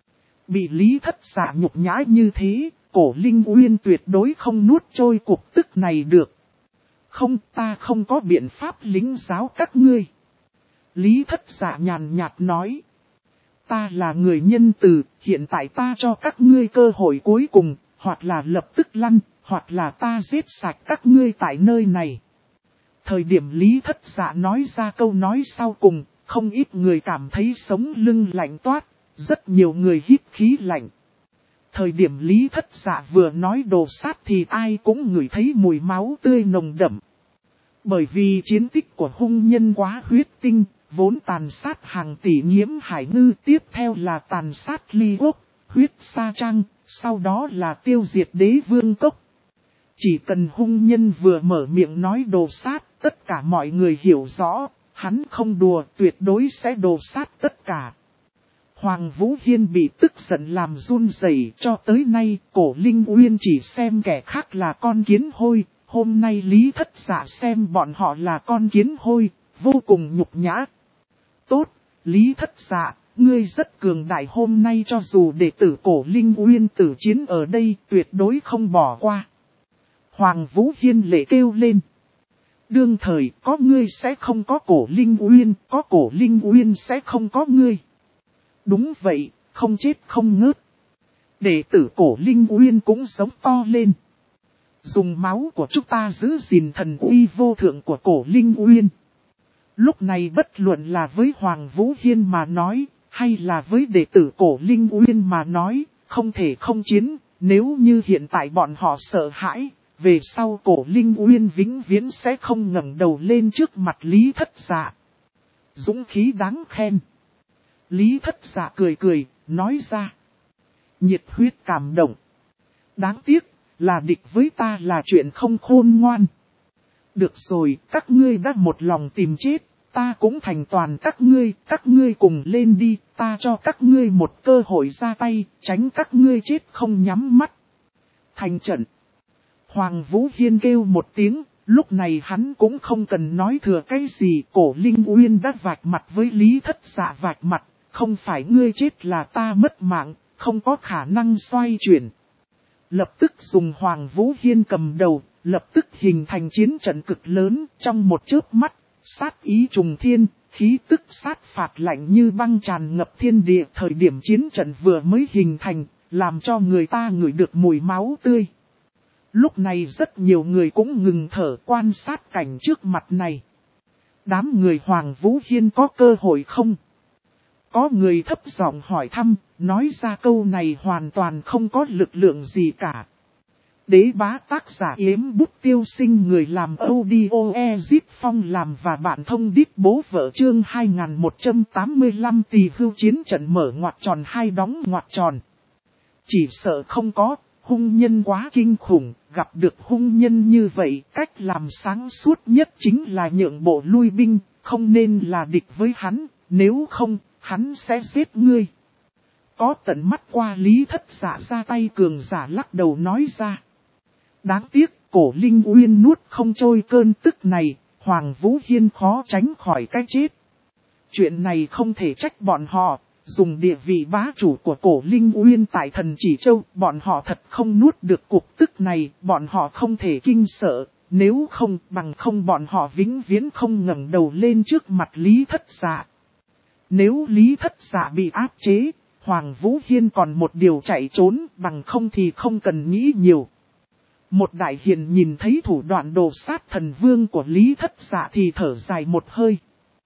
Bị Lý Thất Dạ nhục nhã như thế, Cổ Linh Uyên tuyệt đối không nuốt trôi cục tức này được. Không, ta không có biện pháp lính giáo các ngươi. Lý Thất Dạ nhàn nhạt nói. Ta là người nhân từ, hiện tại ta cho các ngươi cơ hội cuối cùng, hoặc là lập tức lăn, hoặc là ta giết sạch các ngươi tại nơi này. Thời điểm Lý Thất Dạ nói ra câu nói sau cùng, không ít người cảm thấy sống lưng lạnh toát, rất nhiều người hít khí lạnh. Thời điểm Lý Thất Dạ vừa nói đồ sát thì ai cũng ngửi thấy mùi máu tươi nồng đậm. Bởi vì chiến tích của hung nhân quá huyết tinh, vốn tàn sát hàng tỷ Nhiễm Hải Ngư, tiếp theo là tàn sát Ly Quốc, huyết sa trăng, sau đó là tiêu diệt Đế Vương Cốc. Chỉ cần hung nhân vừa mở miệng nói đồ sát, tất cả mọi người hiểu rõ, hắn không đùa, tuyệt đối sẽ đồ sát tất cả. Hoàng Vũ Hiên bị tức giận làm run rẩy, cho tới nay, Cổ Linh Uyên chỉ xem kẻ khác là con kiến hôi, hôm nay Lý Thất Dạ xem bọn họ là con kiến hôi, vô cùng nhục nhã. Tốt, Lý Thất Dạ, ngươi rất cường đại, hôm nay cho dù đệ tử Cổ Linh Uyên tử chiến ở đây tuyệt đối không bỏ qua. Hoàng Vũ Hiên lệ kêu lên. Đương thời có ngươi sẽ không có Cổ Linh Uyên, có Cổ Linh Uyên sẽ không có ngươi. Đúng vậy, không chết không ngớt. Đệ tử Cổ Linh Uyên cũng sống to lên. Dùng máu của chúng ta giữ gìn thần uy vô thượng của Cổ Linh Uyên. Lúc này bất luận là với Hoàng Vũ Hiên mà nói, hay là với đệ tử Cổ Linh Uyên mà nói, không thể không chiến, nếu như hiện tại bọn họ sợ hãi, về sau Cổ Linh Uyên vĩnh viễn sẽ không ngẩng đầu lên trước mặt Lý Thất Dạ. Dũng khí đáng khen. Lý Thất Dạ cười cười, nói ra. Nhiệt huyết cảm động. Đáng tiếc, là địch với ta là chuyện không khôn ngoan. Được rồi, các ngươi đã một lòng tìm chết, ta cũng thành toàn các ngươi cùng lên đi, ta cho các ngươi một cơ hội ra tay, tránh các ngươi chết không nhắm mắt. Thành trận. Hoàng Vũ Hiên kêu một tiếng, lúc này hắn cũng không cần nói thừa cái gì, Cổ Linh Uyên đã vạch mặt với Lý Thất Dạ vạch mặt, không phải ngươi chết là ta mất mạng, không có khả năng xoay chuyển. Lập tức dùng Hoàng Vũ Hiên cầm đầu, lập tức hình thành chiến trận cực lớn, trong một chớp mắt, sát ý trùng thiên, khí tức sát phạt lạnh như băng tràn ngập thiên địa. Thời điểm chiến trận vừa mới hình thành, làm cho người ta ngửi được mùi máu tươi. Lúc này rất nhiều người cũng ngừng thở quan sát cảnh trước mặt này. Đám người Hoàng Vũ Hiên có cơ hội không? Có người thấp giọng hỏi thăm, nói ra câu này hoàn toàn không có lực lượng gì cả. Đế bá tác giả Yếm Bút Tiêu Sinh, người làm audio Ezit Phong làm và bạn thông đít bố vợ chương 2185 tỳ hưu chiến trận mở ngoặc tròn hai đóng ngoặc tròn. Chỉ sợ không có, hung nhân quá kinh khủng, gặp được hung nhân như vậy, cách làm sáng suốt nhất chính là nhượng bộ lui binh, không nên là địch với hắn, nếu không, hắn sẽ giết ngươi. Có tận mắt qua Lý Thất Dạ ra tay cường giả lắc đầu nói ra. Đáng tiếc, Cổ Linh Uyên nuốt không trôi cơn tức này, Hoàng Vũ Hiên khó tránh khỏi cái chết. Chuyện này không thể trách bọn họ, dùng địa vị bá chủ của Cổ Linh Uyên tại Thần Chỉ Châu, bọn họ thật không nuốt được cục tức này, bọn họ không thể kinh sợ, nếu không bằng không bọn họ vĩnh viễn không ngẩng đầu lên trước mặt Lý Thất Dạ. Nếu Lý Thất Dạ bị áp chế, Hoàng Vũ Hiên còn một điều chạy trốn, bằng không thì không cần nghĩ nhiều. Một đại hiền nhìn thấy thủ đoạn đồ sát thần vương của Lý Thất Dạ thì thở dài một hơi.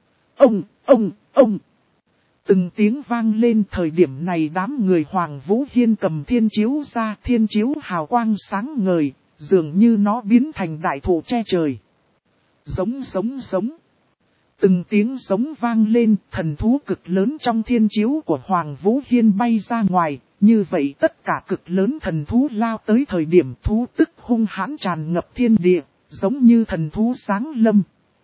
Ông! Từng tiếng vang lên, thời điểm này đám người Hoàng Vũ Hiên cầm thiên chiếu ra, thiên chiếu hào quang sáng ngời, dường như nó biến thành đại thụ che trời. Giống. Từng tiếng giống vang lên, thần thú cực lớn trong thiên chiếu của Hoàng Vũ Hiên bay ra ngoài, như vậy tất cả cực lớn thần thú lao tới thời điểm thú tức hung hãn tràn ngập thiên địa, giống như thần thú sáng lâm.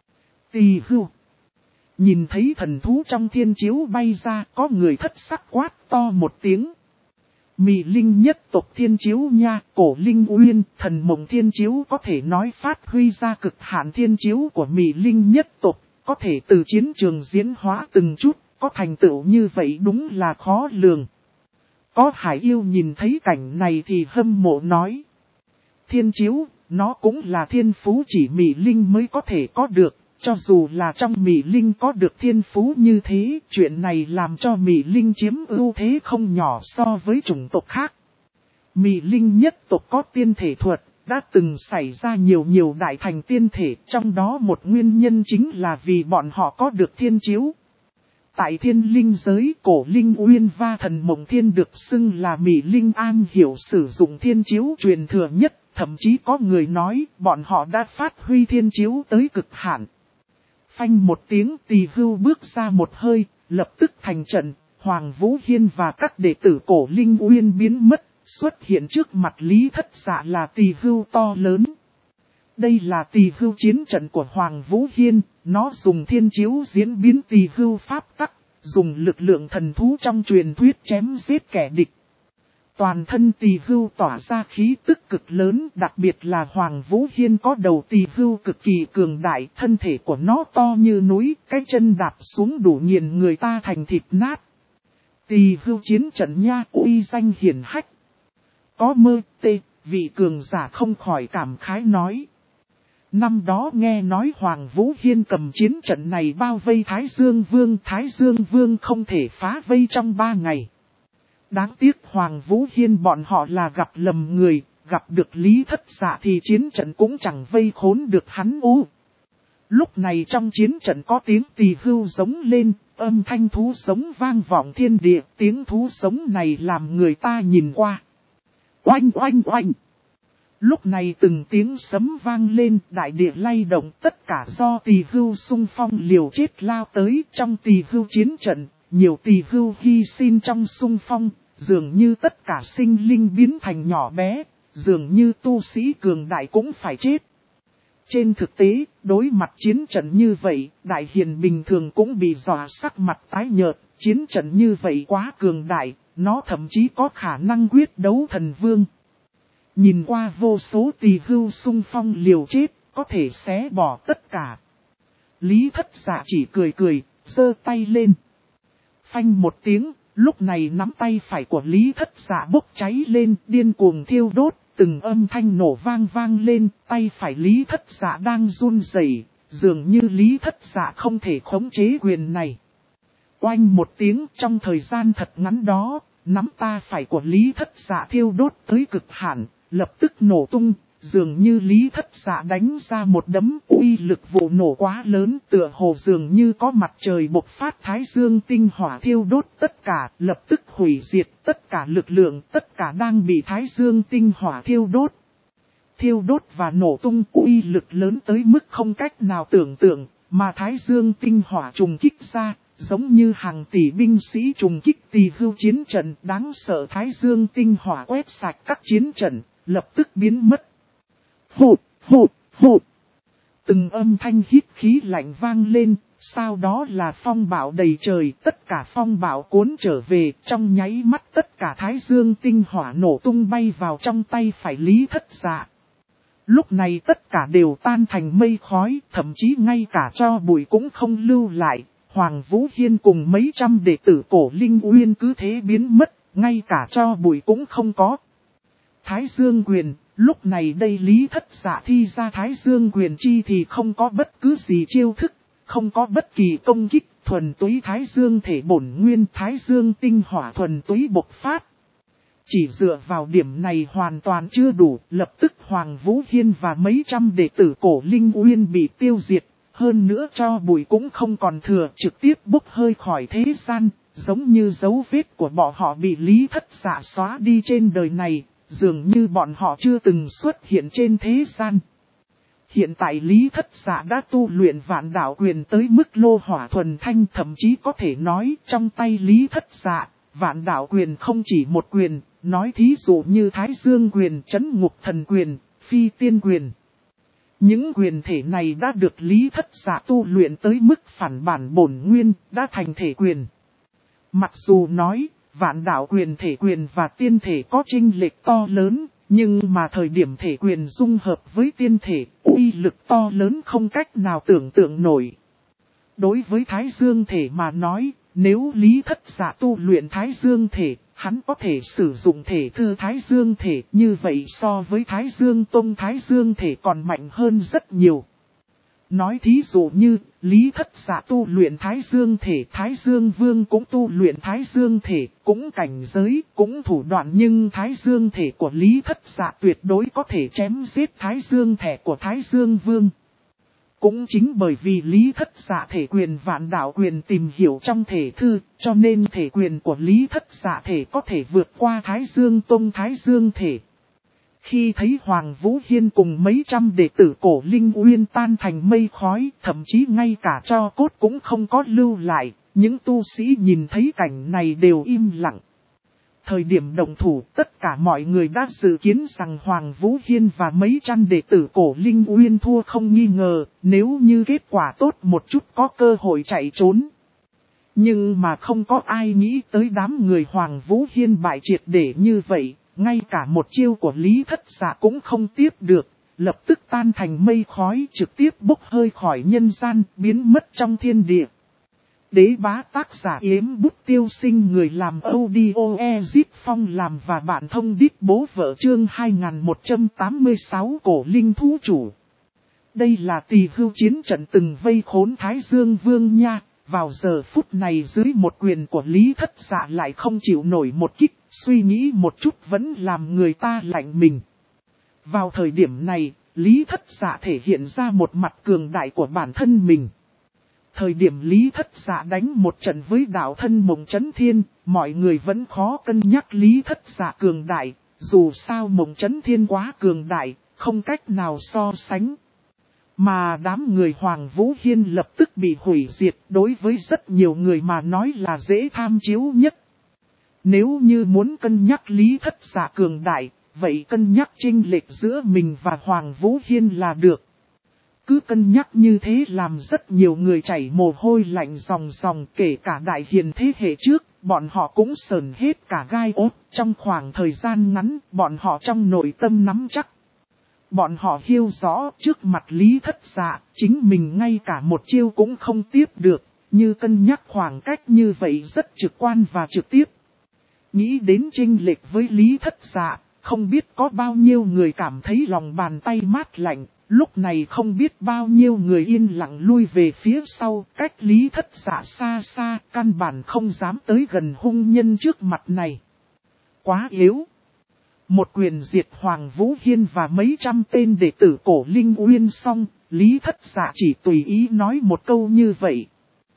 Tỳ hưu. Nhìn thấy thần thú trong thiên chiếu bay ra, có người thất sắc quát to một tiếng. Mị linh nhất tộc thiên chiếu nha, cổ linh uyên, thần mộng thiên chiếu có thể nói phát huy ra cực hạn thiên chiếu của mị linh nhất tộc, có thể từ chiến trường diễn hóa từng chút, có thành tựu như vậy đúng là khó lường. Có hải yêu nhìn thấy cảnh này thì hâm mộ nói. Thiên chiếu, nó cũng là thiên phú chỉ mị linh mới có thể có được. Cho dù là trong mị linh có được thiên phú như thế, chuyện này làm cho mị linh chiếm ưu thế không nhỏ so với chủng tộc khác. Mị linh nhất tộc có tiên thể thuật, đã từng xảy ra nhiều đại thành tiên thể, trong đó một nguyên nhân chính là vì bọn họ có được thiên chiếu. Tại thiên linh giới, cổ linh uyên và thần mộng thiên được xưng là mị linh an hiểu sử dụng thiên chiếu truyền thừa nhất, thậm chí có người nói bọn họ đã phát huy thiên chiếu tới cực hạn. Phanh một tiếng, Tỳ hưu bước ra một hơi, lập tức thành trận, Hoàng Vũ Hiên và các đệ tử cổ linh uyên biến mất, xuất hiện trước mặt Lý Thất Dạ là Tỳ hưu to lớn. Đây là Tỳ hưu chiến trận của Hoàng Vũ Hiên, nó dùng thiên chiếu diễn biến Tỳ hưu pháp tắc, dùng lực lượng thần thú trong truyền thuyết chém giết kẻ địch. Toàn thân Tỳ hưu tỏa ra khí tức cực lớn, đặc biệt là Hoàng Vũ Hiên có đầu Tỳ hưu cực kỳ cường đại, thân thể của nó to như núi, cái chân đạp xuống đủ nghiền người ta thành thịt nát. Tỳ hưu chiến trận nha, uy danh hiển hách. Có mơ tê, vị cường giả không khỏi cảm khái nói. Năm đó nghe nói Hoàng Vũ Hiên cầm chiến trận này bao vây Thái Dương Vương không thể phá vây trong 3 ngày. Đáng tiếc Hoàng Vũ Hiên bọn họ là gặp lầm người, gặp được Lý Thất Dạ thì chiến trận cũng chẳng vây khốn được hắn u. Lúc này trong chiến trận có tiếng Tỳ hưu giống lên, âm thanh thú sống vang vọng thiên địa, tiếng thú sống này làm người ta nhìn qua. Oanh oanh oanh! Lúc này từng tiếng sấm vang lên, đại địa lay động, tất cả do Tỳ hưu xung phong liều chết lao tới trong Tỳ hưu chiến trận. Nhiều Tỳ hưu hy sinh trong xung phong, dường như tất cả sinh linh biến thành nhỏ bé, dường như tu sĩ cường đại cũng phải chết. Trên thực tế, đối mặt chiến trận như vậy, đại hiền bình thường cũng bị dọa sắc mặt tái nhợt, chiến trận như vậy quá cường đại, nó thậm chí có khả năng quyết đấu thần vương. Nhìn qua vô số Tỳ hưu xung phong liều chết, có thể xé bỏ tất cả. Lý Thất Dạ chỉ cười, giơ tay lên. Phanh một tiếng, lúc này nắm tay phải của Lý Thất Dạ bốc cháy lên, điên cuồng thiêu đốt, từng âm thanh nổ vang lên, tay phải Lý Thất Dạ đang run rẩy, dường như Lý Thất Dạ không thể khống chế quyền này. Oanh một tiếng, trong thời gian thật ngắn đó, nắm tay phải của Lý Thất Dạ thiêu đốt tới cực hạn, lập tức nổ tung. Dường như Lý Thất Dạ đánh ra một đấm, uy lực vụ nổ quá lớn, tựa hồ dường như có mặt trời bộc phát thái dương tinh hỏa thiêu đốt tất cả, lập tức hủy diệt tất cả lực lượng, tất cả đang bị thái dương tinh hỏa thiêu đốt. Thiêu đốt và nổ tung uy lực lớn tới mức không cách nào tưởng tượng, mà thái dương tinh hỏa trùng kích ra, giống như hàng tỷ binh sĩ trùng kích Tỳ hưu chiến trận, đáng sợ thái dương tinh hỏa quét sạch các chiến trận, lập tức biến mất. Phụt, phụt, phụt. Từng âm thanh hít khí lạnh vang lên, sau đó là phong bão đầy trời, tất cả phong bão cuốn trở về, trong nháy mắt tất cả thái dương tinh hỏa nổ tung bay vào trong tay phải Lý Thất Dạ. Lúc này tất cả đều tan thành mây khói, thậm chí ngay cả tro bụi cũng không lưu lại, Hoàng Vũ Hiên cùng mấy trăm đệ tử cổ linh uyên cứ thế biến mất, ngay cả tro bụi cũng không có. Thái Dương quyền, lúc này đây Lý Thất Dạ thi ra Thái Dương quyền chi thì không có bất cứ gì chiêu thức, không có bất kỳ công kích, thuần túy Thái Dương thể bổn nguyên Thái Dương tinh hỏa thuần túy bộc phát. Chỉ dựa vào điểm này hoàn toàn chưa đủ, lập tức Hoàng Vũ Hiên và mấy trăm đệ tử cổ linh uyên bị tiêu diệt, hơn nữa cho bụi cũng không còn thừa, trực tiếp bốc hơi khỏi thế gian, giống như dấu vết của bọn họ bị Lý Thất Dạ xóa đi trên đời này. dường như bọn họ chưa từng xuất hiện trên thế gian. Hiện tại Lý Thất Dạ đã tu luyện vạn đạo quyền tới mức lô hỏa thuần thanh, thậm chí có thể nói trong tay Lý Thất Dạ, vạn đạo quyền không chỉ một quyền, nói thí dụ như Thái Dương quyền, Trấn Ngục Thần quyền, Phi Tiên quyền. Những quyền thể này đã được Lý Thất Dạ tu luyện tới mức phản bản bổn nguyên, đã thành thể quyền. Mặc dù nói, vạn đạo quyền thể quyền và tiên thể có chênh lệch to lớn, nhưng mà thời điểm thể quyền dung hợp với tiên thể, uy lực to lớn không cách nào tưởng tượng nổi. Đối với Thái Dương thể mà nói, nếu Lý Thất Dạ tu luyện Thái Dương thể, hắn có thể sử dụng thể thư Thái Dương thể, như vậy so với Thái Dương Tông Thái Dương thể còn mạnh hơn rất nhiều. Nói thí dụ như, Lý Thất Dạ tu luyện Thái Dương thể, Thái Dương Vương cũng tu luyện Thái Dương thể, cũng cảnh giới, cũng thủ đoạn, nhưng Thái Dương thể của Lý Thất Dạ tuyệt đối có thể chém giết Thái Dương thể của Thái Dương Vương. Cũng chính bởi vì Lý Thất Dạ thể quyền vạn đạo quyền tìm hiểu trong thể thư, cho nên thể quyền của Lý Thất Dạ thể có thể vượt qua Thái Dương Tông Thái Dương thể. Khi thấy Hoàng Vũ Hiên cùng mấy trăm đệ tử Cổ Linh Uyên tan thành mây khói, thậm chí ngay cả tro cốt cũng không có lưu lại, những tu sĩ nhìn thấy cảnh này đều im lặng. Thời điểm động thủ, tất cả mọi người đã dự kiến rằng Hoàng Vũ Hiên và mấy trăm đệ tử Cổ Linh Uyên thua không nghi ngờ, nếu như kết quả tốt một chút có cơ hội chạy trốn. Nhưng mà không có ai nghĩ tới đám người Hoàng Vũ Hiên bại triệt để như vậy, ngay cả một chiêu của Lý Thất Dạ cũng không tiếp được, lập tức tan thành mây khói, trực tiếp bốc hơi khỏi nhân gian, biến mất trong thiên địa. Đế bá tác giả Yếm Bút Tiêu Sinh, người làm audio Ezip Phong làm và bạn thông đít bố vợ chương 2186 Cổ Linh Thú Chủ. Đây là Tỳ Hưu chiến trận từng vây khốn Thái Dương Vương nha, vào giờ phút này dưới một quyền của Lý Thất Dạ lại không chịu nổi một kích, suy nghĩ một chút vẫn làm người ta lạnh mình. Vào thời điểm này, Lý Thất Dạ thể hiện ra một mặt cường đại của bản thân mình. Thời điểm Lý Thất Dạ đánh một trận với đạo thân Mộng Chấn Thiên, mọi người vẫn khó cân nhắc Lý Thất Dạ cường đại, dù sao Mộng Chấn Thiên quá cường đại, không cách nào so sánh. Mà đám người Hoàng Vũ Hiên lập tức bị hủy diệt, đối với rất nhiều người mà nói là dễ tham chiếu nhất. Nếu như muốn cân nhắc Lý Thất Dạ cường đại, vậy cân nhắc chênh lệch giữa mình và Hoàng Vũ Hiên là được. Cứ cân nhắc như thế làm rất nhiều người chảy mồ hôi lạnh ròng ròng, kể cả đại hiền thế hệ trước, bọn họ cũng sờn hết cả gai ốt. Trong khoảng thời gian ngắn, bọn họ trong nội tâm nắm chắc. Bọn họ hiểu rõ trước mặt Lý Thất Dạ, chính mình ngay cả một chiêu cũng không tiếp được, như cân nhắc khoảng cách như vậy rất trực quan và trực tiếp. Nghĩ đến chênh lệch với Lý Thất Dạ, không biết có bao nhiêu người cảm thấy lòng bàn tay mát lạnh, lúc này không biết bao nhiêu người yên lặng lui về phía sau, cách Lý Thất Dạ xa xa, căn bản không dám tới gần hung nhân trước mặt này. Quá yếu. Một quyền diệt Hoàng Vũ Hiên và mấy trăm tên đệ tử Cổ Linh Uyên xong, Lý Thất Dạ chỉ tùy ý nói một câu như vậy.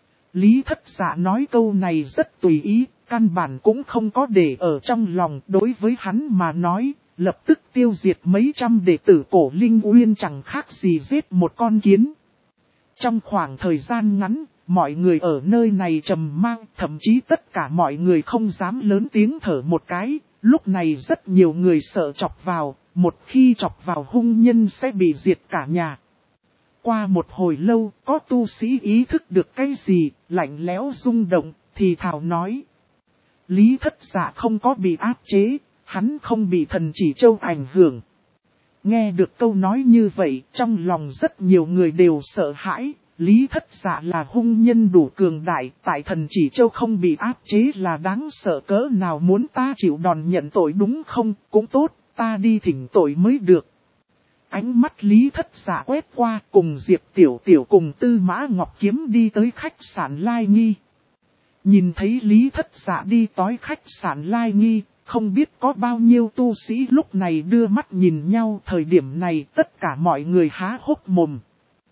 Lý Thất Dạ nói câu này rất tùy ý, căn bản cũng không có để ở trong lòng. Đối với hắn mà nói, lập tức tiêu diệt mấy trăm đệ tử Cổ Linh Uyên chẳng khác gì giết một con kiến. Trong khoảng thời gian ngắn, mọi người ở nơi này trầm mang, thậm chí tất cả mọi người không dám lớn tiếng thở một cái. Lúc này rất nhiều người sợ chọc vào, một khi chọc vào hung nhân sẽ bị diệt cả nhà. Qua một hồi lâu, có tu sĩ ý thức được cái gì, lạnh lẽo rung động, thì thào nói. Lý Thất Dạ không có bị áp chế, hắn không bị thần chỉ châu ảnh hưởng. Nghe được câu nói như vậy, trong lòng rất nhiều người đều sợ hãi. Lý Thất Dạ là hung nhân đủ cường đại, tại thần chỉ châu không bị áp chế là đáng sợ cỡ nào, muốn ta chịu đòn nhận tội đúng không? Cũng tốt, ta đi thỉnh tội mới được. Ánh mắt Lý Thất Dạ quét qua, cùng Diệp Tiểu Tiểu cùng Tư Mã Ngọc Kiếm đi tới khách sạn Lai Nghi. Nhìn thấy Lý Thất Dạ đi tới khách sạn Lai Nghi, không biết có bao nhiêu tu sĩ lúc này đưa mắt nhìn nhau. Thời điểm này tất cả mọi người há hốc mồm.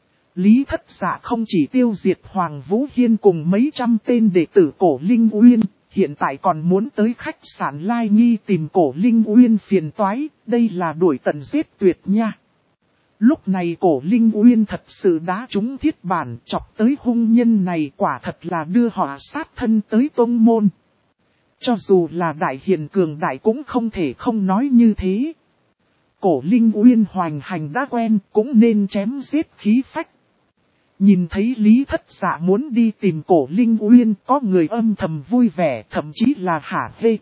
Lý Thất Dạ không chỉ tiêu diệt Hoàng Vũ Hiên cùng mấy trăm tên đệ tử Cổ Linh Uyên, hiện tại còn muốn tới khách sạn Lai Nghi tìm Cổ Linh Uyên phiền toái, đây là đuổi tận giết tuyệt nha. Lúc này Cổ Linh Uyên thật sự đã trúng thiết bản, chọc tới hung nhân này quả thật là đưa họ sát thân tới tông môn. Cho dù là đại hiền cường đại cũng không thể không nói như thế. Cổ Linh Uyên hoành hành đã quen cũng nên chém giết khí phách. Nhìn thấy Lý Thất Dạ muốn đi tìm Cổ Linh Uyên, có người âm thầm vui vẻ, thậm chí là hả hê.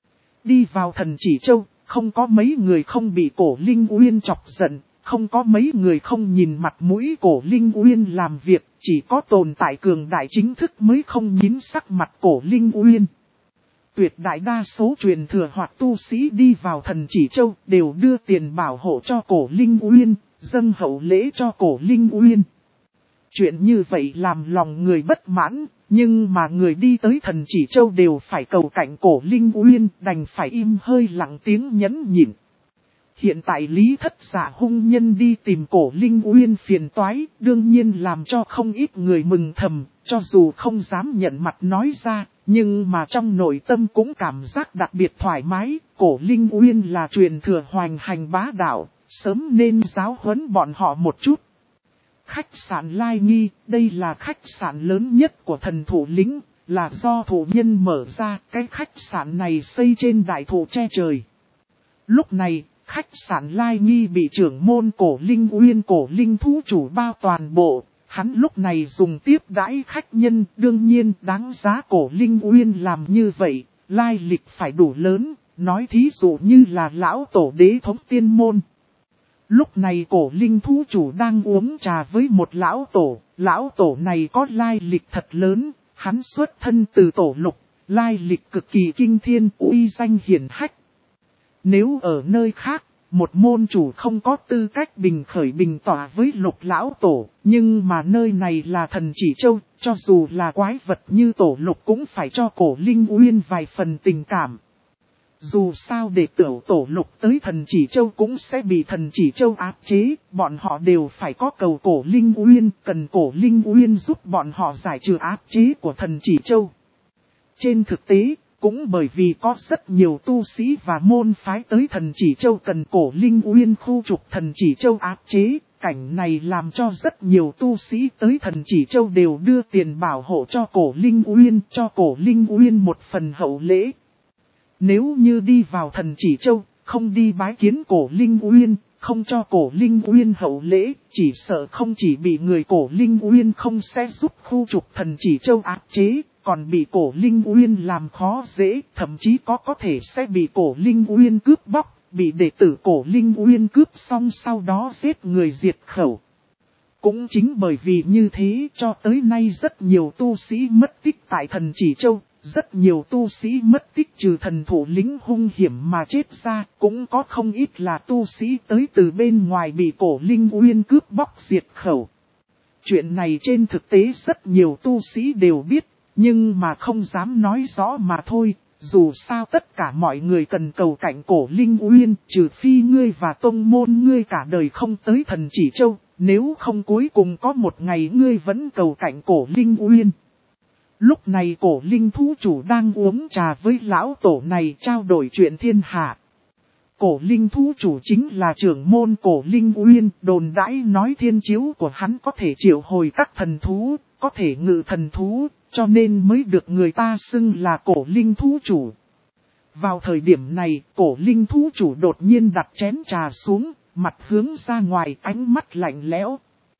Đi vào Thần Chỉ Châu, không có mấy người không bị Cổ Linh Uyên chọc giận, không có mấy người không nhìn mặt mũi Cổ Linh Uyên làm việc, chỉ có tồn tại cường đại chính thức mới không nhín sắc mặt Cổ Linh Uyên. Tuyệt đại đa số truyền thừa hoặc tu sĩ đi vào Thần Chỉ Châu đều đưa tiền bảo hộ cho Cổ Linh Uyên, dâng hậu lễ cho Cổ Linh Uyên. Chuyện như vậy làm lòng người bất mãn, nhưng mà người đi tới Thần Chỉ Châu đều phải cầu cạnh Cổ Linh Uyên, đành phải im hơi lặng tiếng nhẫn nhịn. Hiện tại Lý Thất Dạ hung nhân đi tìm Cổ Linh Uyên phiền toái, đương nhiên làm cho không ít người mừng thầm, cho dù không dám nhận mặt nói ra, nhưng mà trong nội tâm cũng cảm giác đặc biệt thoải mái. Cổ Linh Uyên là truyền thừa hoành hành bá đạo, sớm nên giáo huấn bọn họ một chút. Khách sạn Lai Nghi, đây là khách sạn lớn nhất của thần thủ lĩnh, là do thủ nhân mở ra, cái khách sạn này xây trên đại thụ che trời. Lúc này, khách sạn Lai Nghi bị trưởng môn Cổ Linh Uyên Cổ Linh thú chủ bao toàn bộ, hắn lúc này dùng tiếp đãi khách nhân, đương nhiên đáng giá Cổ Linh Uyên làm như vậy, lai lịch phải đủ lớn, nói thí dụ như là lão tổ đế thống tiên môn. Lúc này Cổ Linh thú chủ đang uống trà với một lão tổ này có lai lịch thật lớn, hắn xuất thân từ tổ lục, lai lịch cực kỳ kinh thiên, uy danh hiển hách. Nếu ở nơi khác, một môn chủ không có tư cách bình khởi bình tỏa với lục lão tổ, nhưng mà nơi này là Thần Chỉ Châu, cho dù là quái vật như tổ lục cũng phải cho Cổ Linh Uyên vài phần tình cảm. Dù sao để tiểu tổ lục tới Thần Chỉ Châu cũng sẽ bị Thần Chỉ Châu áp chế, bọn họ đều phải có cầu Cổ Linh Uyên, cần Cổ Linh Uyên giúp bọn họ giải trừ áp chế của Thần Chỉ Châu. Trên thực tế, cũng bởi vì có rất nhiều tu sĩ và môn phái tới Thần Chỉ Châu cần Cổ Linh Uyên khu trục Thần Chỉ Châu áp chế, cảnh này làm cho rất nhiều tu sĩ tới Thần Chỉ Châu đều đưa tiền bảo hộ cho Cổ Linh Uyên, cho Cổ Linh Uyên một phần hậu lễ. Nếu như đi vào Thần Chỉ Châu, không đi bái kiến Cổ Linh Uyên, không cho Cổ Linh Uyên hậu lễ, chỉ sợ không chỉ bị người Cổ Linh Uyên không sẽ giúp khu trục Thần Chỉ Châu áp chế, còn bị Cổ Linh Uyên làm khó dễ, thậm chí có thể sẽ bị Cổ Linh Uyên cướp bóc, bị đệ tử Cổ Linh Uyên cướp xong sau đó giết người diệt khẩu. Cũng chính bởi vì như thế cho tới nay rất nhiều tu sĩ mất tích tại Thần Chỉ Châu. Rất nhiều tu sĩ mất tích trừ thần thủ lĩnh hung hiểm mà chết ra, cũng có không ít là tu sĩ tới từ bên ngoài bị Cổ Linh Uyên cướp bóc diệt khẩu. Chuyện này trên thực tế rất nhiều tu sĩ đều biết, nhưng mà không dám nói rõ mà thôi, dù sao tất cả mọi người cần cầu cạnh Cổ Linh Uyên, trừ phi ngươi và tông môn ngươi cả đời không tới Thần Chỉ Châu, nếu không cuối cùng có một ngày ngươi vẫn cầu cạnh Cổ Linh Uyên. Lúc này Cổ Linh thú chủ đang uống trà với lão tổ này trao đổi chuyện thiên hạ. Cổ Linh thú chủ chính là trưởng môn Cổ Linh Uyên, đồn đãi nói thiên chiếu của hắn có thể triệu hồi các thần thú, có thể ngự thần thú, cho nên mới được người ta xưng là Cổ Linh thú chủ. Vào thời điểm này, Cổ Linh thú chủ đột nhiên đặt chén trà xuống, mặt hướng ra ngoài, ánh mắt lạnh lẽo.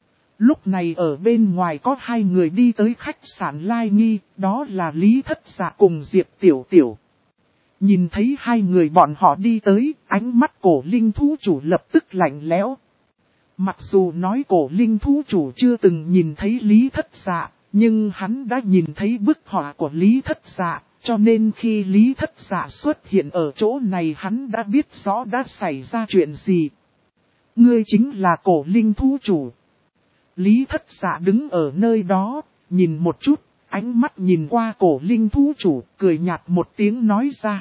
Lúc này ở bên ngoài có hai người đi tới khách sạn Lai Nghi, đó là Lý Thất Dạ cùng Diệp Tiểu Tiểu. Nhìn thấy hai người bọn họ đi tới, ánh mắt Cổ Linh thú chủ lập tức lạnh lẽo. Mặc dù nói Cổ Linh thú chủ chưa từng nhìn thấy Lý Thất Dạ, nhưng hắn đã nhìn thấy bức họa của Lý Thất Dạ, cho nên khi Lý Thất Dạ xuất hiện ở chỗ này hắn đã biết rõ đã xảy ra chuyện gì. Ngươi chính là Cổ Linh thú chủ. Lý Thất Dạ đứng ở nơi đó, nhìn một chút, ánh mắt nhìn qua Cổ Linh thú chủ, cười nhạt một tiếng nói ra.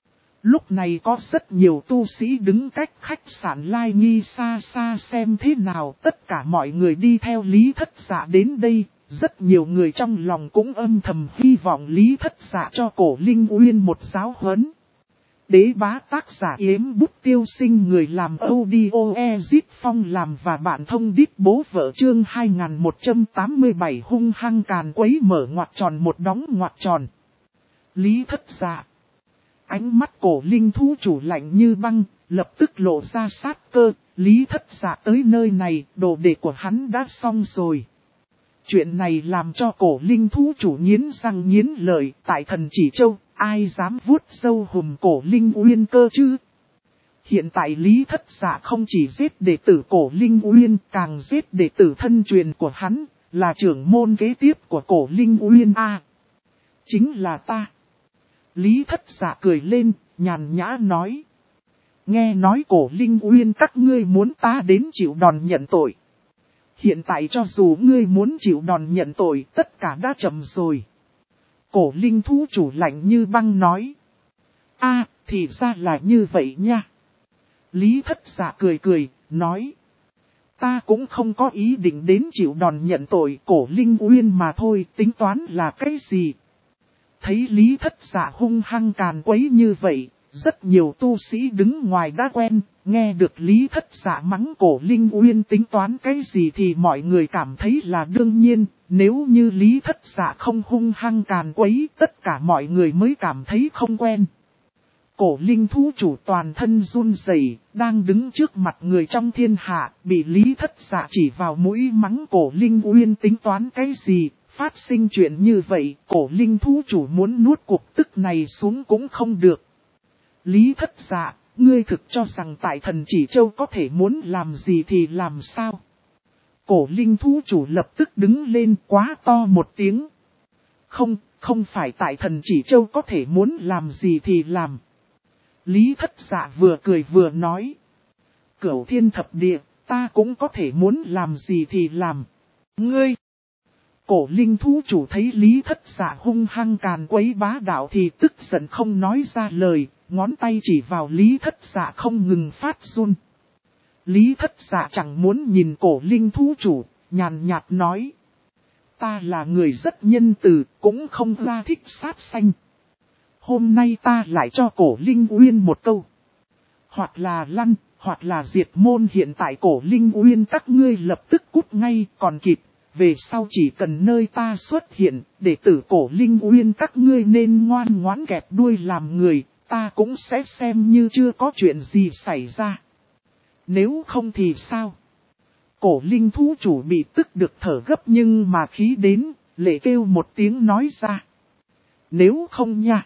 Lúc này có rất nhiều tu sĩ đứng cách khách sạn Lai Nghi xa xa xem thế nào, tất cả mọi người đi theo Lý Thất Dạ đến đây, Rất nhiều người trong lòng cũng âm thầm hy vọng Lý Thất Dạ cho Cổ Linh Uyên một giáo huấn. Đế bá tác giả Yếm Bút Tiêu Sinh, người làm audio Ezit Phong làm và bạn thông đít bố vợ, chương 2187 hung hăng càn quấy mở ngoặc tròn một đóng ngoặc tròn. Lý Thất Dạ. Ánh mắt Cổ Linh thú chủ lạnh như băng, lập tức lộ ra sát cơ. Lý Thất Dạ tới nơi này, đồ đệ của hắn đã xong rồi. Chuyện này làm cho Cổ Linh thú chủ nghiến răng nghiến lợi. Tại Thần Chỉ Châu, ai dám vuốt râu hùm Cổ Linh Uyên cơ chứ? Hiện tại Lý Thất Dạ không chỉ giết đệ tử Cổ Linh Uyên, càng giết đệ tử thân truyền của hắn, là trưởng môn kế tiếp của Cổ Linh Uyên a. Chính là ta. Lý Thất Dạ cười lên, nhàn nhã nói. Nghe nói Cổ Linh Uyên các ngươi muốn ta đến chịu đòn nhận tội. Hiện tại cho dù ngươi muốn chịu đòn nhận tội, tất cả đã chậm rồi. Cổ Linh thú chủ lạnh như băng nói. Thì ra là như vậy nha. Lý Thất Dạ cười cười, nói. Ta cũng không có ý định đến chịu đòn nhận tội Cổ Linh Uyên mà thôi, tính toán là cái gì? Thấy Lý Thất Dạ hung hăng càn quấy như vậy, rất nhiều tu sĩ đứng ngoài đã quen, nghe được Lý Thất Dạ mắng Cổ Linh Uyên tính toán cái gì thì mọi người cảm thấy là đương nhiên, nếu như Lý Thất Dạ không hung hăng càn quấy, tất cả mọi người mới cảm thấy không quen. Cổ Linh thú chủ toàn thân run rẩy, đang đứng trước mặt người trong thiên hạ, bị Lý Thất Dạ chỉ vào mũi mắng Cổ Linh Uyên tính toán cái gì. Phát sinh chuyện như vậy, Cổ Linh thú chủ muốn nuốt cuộc tức này xuống cũng không được. Lý Thất Dạ, ngươi thực cho rằng tại Thần Chỉ Châu có thể muốn làm gì thì làm sao? Cổ Linh thú chủ lập tức đứng lên quá to một tiếng. Không phải tại Thần Chỉ Châu có thể muốn làm gì thì làm. Lý Thất Dạ vừa cười vừa nói. Cửu thiên thập địa, ta cũng có thể muốn làm gì thì làm. Ngươi! Cổ Linh thú chủ thấy Lý Thất Dạ hung hăng càn quấy bá đạo thì tức giận không nói ra lời, ngón tay chỉ vào Lý Thất Dạ không ngừng phát run. Lý Thất Dạ chẳng muốn nhìn Cổ Linh thú chủ, nhàn nhạt nói. Ta là người rất nhân từ, cũng không ra thích sát sanh. Hôm nay ta lại cho Cổ Linh Uyên một câu. Hoặc là lăn, hoặc là diệt môn. Hiện tại Cổ Linh Uyên các ngươi lập tức cút ngay còn kịp. Về sau chỉ cần nơi ta xuất hiện, đệ tử Cổ Linh Uyên các ngươi nên ngoan ngoãn kẹp đuôi làm người, ta cũng sẽ xem như chưa có chuyện gì xảy ra. Nếu không thì sao? Cổ Linh thú chủ bị tức được thở gấp nhưng mà khí đến, lệ kêu một tiếng nói ra. Nếu không nha.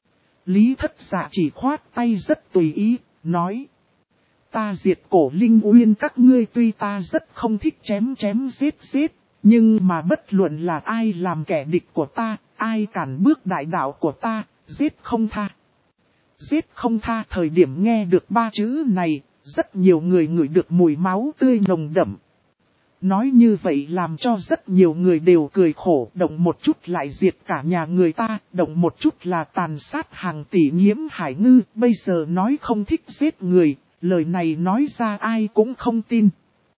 Lý Thất Dạ chỉ khoát tay rất tùy ý, nói. Ta diệt Cổ Linh Uyên các ngươi tuy ta rất không thích chém giết. Nhưng mà bất luận là ai làm kẻ địch của ta, ai cản bước đại đạo của ta, giết không tha. Giết không tha. Thời điểm nghe được ba chữ này, rất nhiều người ngửi được mùi máu tươi nồng đậm. Nói như vậy làm cho rất nhiều người đều cười khổ, động một chút lại diệt cả nhà người ta, động một chút là tàn sát hàng tỷ nhiễm hải ngư, bây giờ nói không thích giết người, lời này nói ra ai cũng không tin.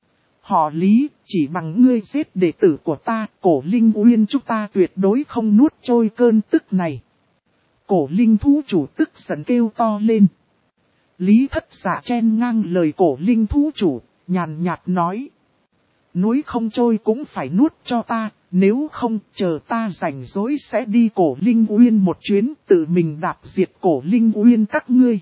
Họ Lý, chỉ bằng ngươi giết đệ tử của ta, Cổ Linh Uyên chúng ta tuyệt đối không nuốt trôi cơn tức này. Cổ Linh thú chủ tức giận kêu to lên. Lý Thất Dạ chen ngang lời Cổ Linh thú chủ, nhàn nhạt nói. Núi không trôi cũng phải nuốt cho ta, nếu không chờ ta rảnh rỗi sẽ đi Cổ Linh Uyên một chuyến, tự mình đạp diệt Cổ Linh Uyên các ngươi.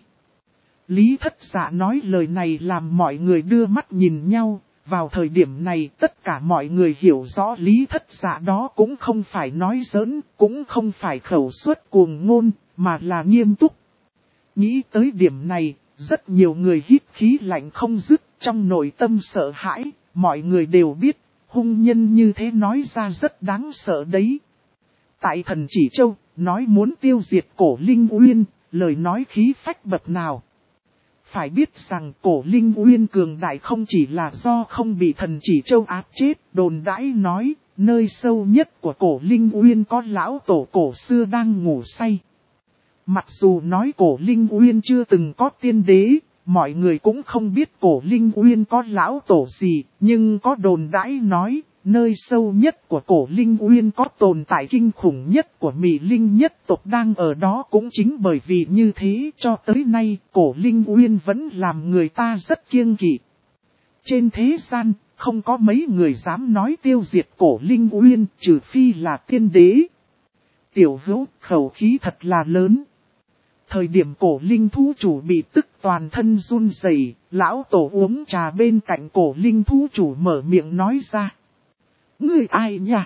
Lý Thất Dạ nói lời này làm mọi người đưa mắt nhìn nhau. Vào thời điểm này tất cả mọi người hiểu rõ Lý Thất Dạ đó cũng không phải nói giỡn, cũng không phải khẩu suất cuồng ngôn, mà là nghiêm túc. Nghĩ tới điểm này, rất nhiều người hít khí lạnh không dứt, trong nội tâm sợ hãi, mọi người đều biết, hung nhân như thế nói ra rất đáng sợ đấy. Tại Thần Chỉ Châu, nói muốn tiêu diệt Cổ Linh Uyên, lời nói khí phách bậc nào. Phải biết rằng Cổ Linh Uyên cường đại không chỉ là do không bị Thần Chỉ Châu áp chết, đồn đãi nói, nơi sâu nhất của Cổ Linh Uyên có lão tổ cổ xưa đang ngủ say. Mặc dù nói Cổ Linh Uyên chưa từng có tiên đế, mọi người cũng không biết Cổ Linh Uyên có lão tổ gì, nhưng có đồn đãi nói, nơi sâu nhất của cổ linh uyên có tồn tại kinh khủng nhất của Mị Linh nhất tộc đang ở đó, cũng chính bởi vì như thế cho tới nay cổ linh uyên vẫn làm người ta rất kiêng kỵ. Trên thế gian, không có mấy người dám nói tiêu diệt cổ linh uyên trừ phi là tiên đế. Tiểu Hữu, khẩu khí thật là lớn. Thời điểm cổ linh thú chủ bị tức toàn thân run rẩy, lão tổ uống trà bên cạnh cổ linh thú chủ mở miệng nói ra. Ngươi ai nhỉ?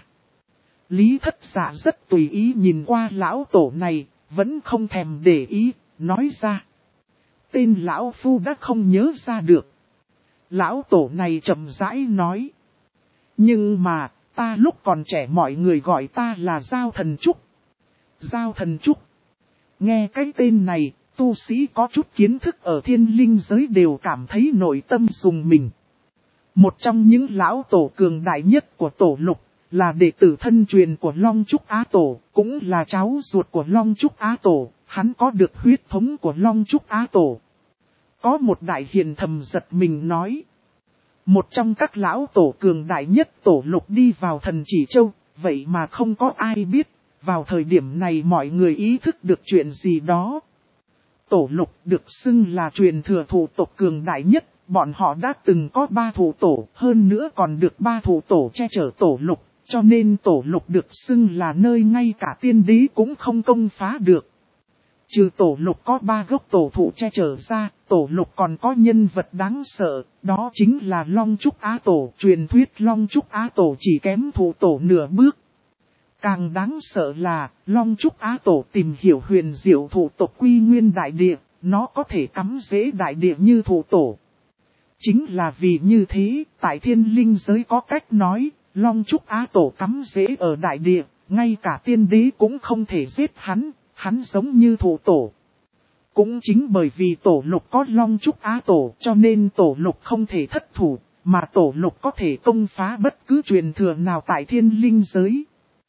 Lý Thất Dạ rất tùy ý nhìn qua lão tổ này, vẫn không thèm để ý, nói ra. Tên lão phu đã không nhớ ra được. Lão tổ này chậm rãi nói. Nhưng mà, ta lúc còn trẻ mọi người gọi ta là Giao Thần Trúc. Giao Thần Trúc. Nghe cái tên này, tu sĩ có chút kiến thức ở thiên linh giới đều cảm thấy nội tâm rùng mình. Một trong những lão tổ cường đại nhất của tổ lục, là đệ tử thân truyền của Long Trúc Á Tổ, cũng là cháu ruột của Long Trúc Á Tổ, hắn có được huyết thống của Long Trúc Á Tổ. Có một đại hiền thầm giật mình nói. Một trong các lão tổ cường đại nhất tổ lục đi vào Thần Chỉ Châu, vậy mà không có ai biết. Vào thời điểm này mọi người ý thức được chuyện gì đó. Tổ lục được xưng là truyền thừa thủ tộc cường đại nhất. Bọn họ đã từng có 3 thủ tổ, hơn nữa còn được 3 thủ tổ che chở tổ lục. Cho nên tổ lục được xưng là nơi ngay cả tiên đế cũng không công phá được. Trừ tổ lục có 3 gốc tổ thụ che chở ra, tổ lục còn có nhân vật đáng sợ, đó chính là Long Trúc Á Tổ. Truyền thuyết Long Trúc Á Tổ chỉ kém thủ tổ nửa bước. Càng đáng sợ là, Long Trúc Á Tổ tìm hiểu huyền diệu thủ tộc quy nguyên đại địa, nó có thể cắm rễ đại địa như thủ tổ. Chính là vì như thế, tại thiên linh giới có cách nói, Long Trúc Á Tổ cắm rễ ở đại địa, ngay cả tiên đế cũng không thể giết hắn, hắn giống như thủ tổ. Cũng chính bởi vì tổ lục có Long Trúc Á Tổ cho nên tổ lục không thể thất thủ, mà tổ lục có thể công phá bất cứ truyền thừa nào tại thiên linh giới.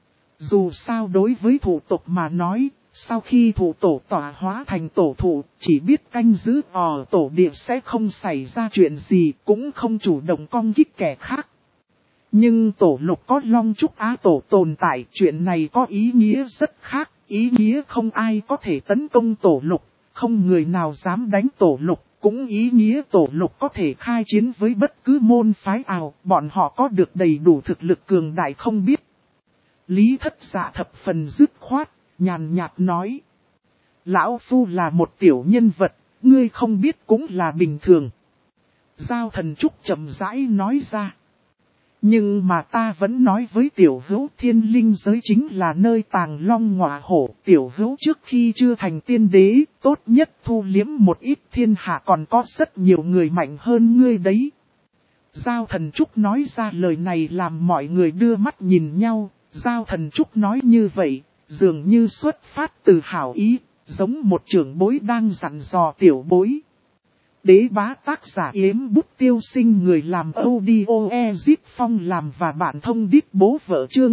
Dù sao đối với thủ tộc mà nói, sau khi thủ tổ tỏa hóa thành tổ thụ, chỉ biết canh giữ ở tổ địa sẽ không xảy ra chuyện gì, cũng không chủ động công kích kẻ khác. Nhưng tổ lục có Long Trúc Á Tổ tồn tại, chuyện này có ý nghĩa rất khác, ý nghĩa không ai có thể tấn công tổ lục, không người nào dám đánh tổ lục, cũng ý nghĩa tổ lục có thể khai chiến với bất cứ môn phái nào, bọn họ có được đầy đủ thực lực cường đại không biết. Lý Thất Dạ thập phần dứt khoát, nhàn nhạt nói. Lão Phu là một tiểu nhân vật, ngươi không biết cũng là bình thường. Giao Thần Trúc chậm rãi nói ra. Nhưng mà ta vẫn nói với Tiểu Hữu, thiên linh giới chính là nơi tàng long ngọa hổ. Tiểu Hữu trước khi chưa thành tiên đế, tốt nhất thu liếm một ít, thiên hạ còn có rất nhiều người mạnh hơn ngươi đấy. Giao Thần Trúc nói ra lời này làm mọi người đưa mắt nhìn nhau. Giao Thần Trúc nói như vậy, dường như xuất phát từ hảo ý, giống một trưởng bối đang dặn dò tiểu bối. Đế bá tác giả Yếm Bút Tiêu Sinh, người làm audio Ezip Phong làm và bạn thông đít bố vợ chương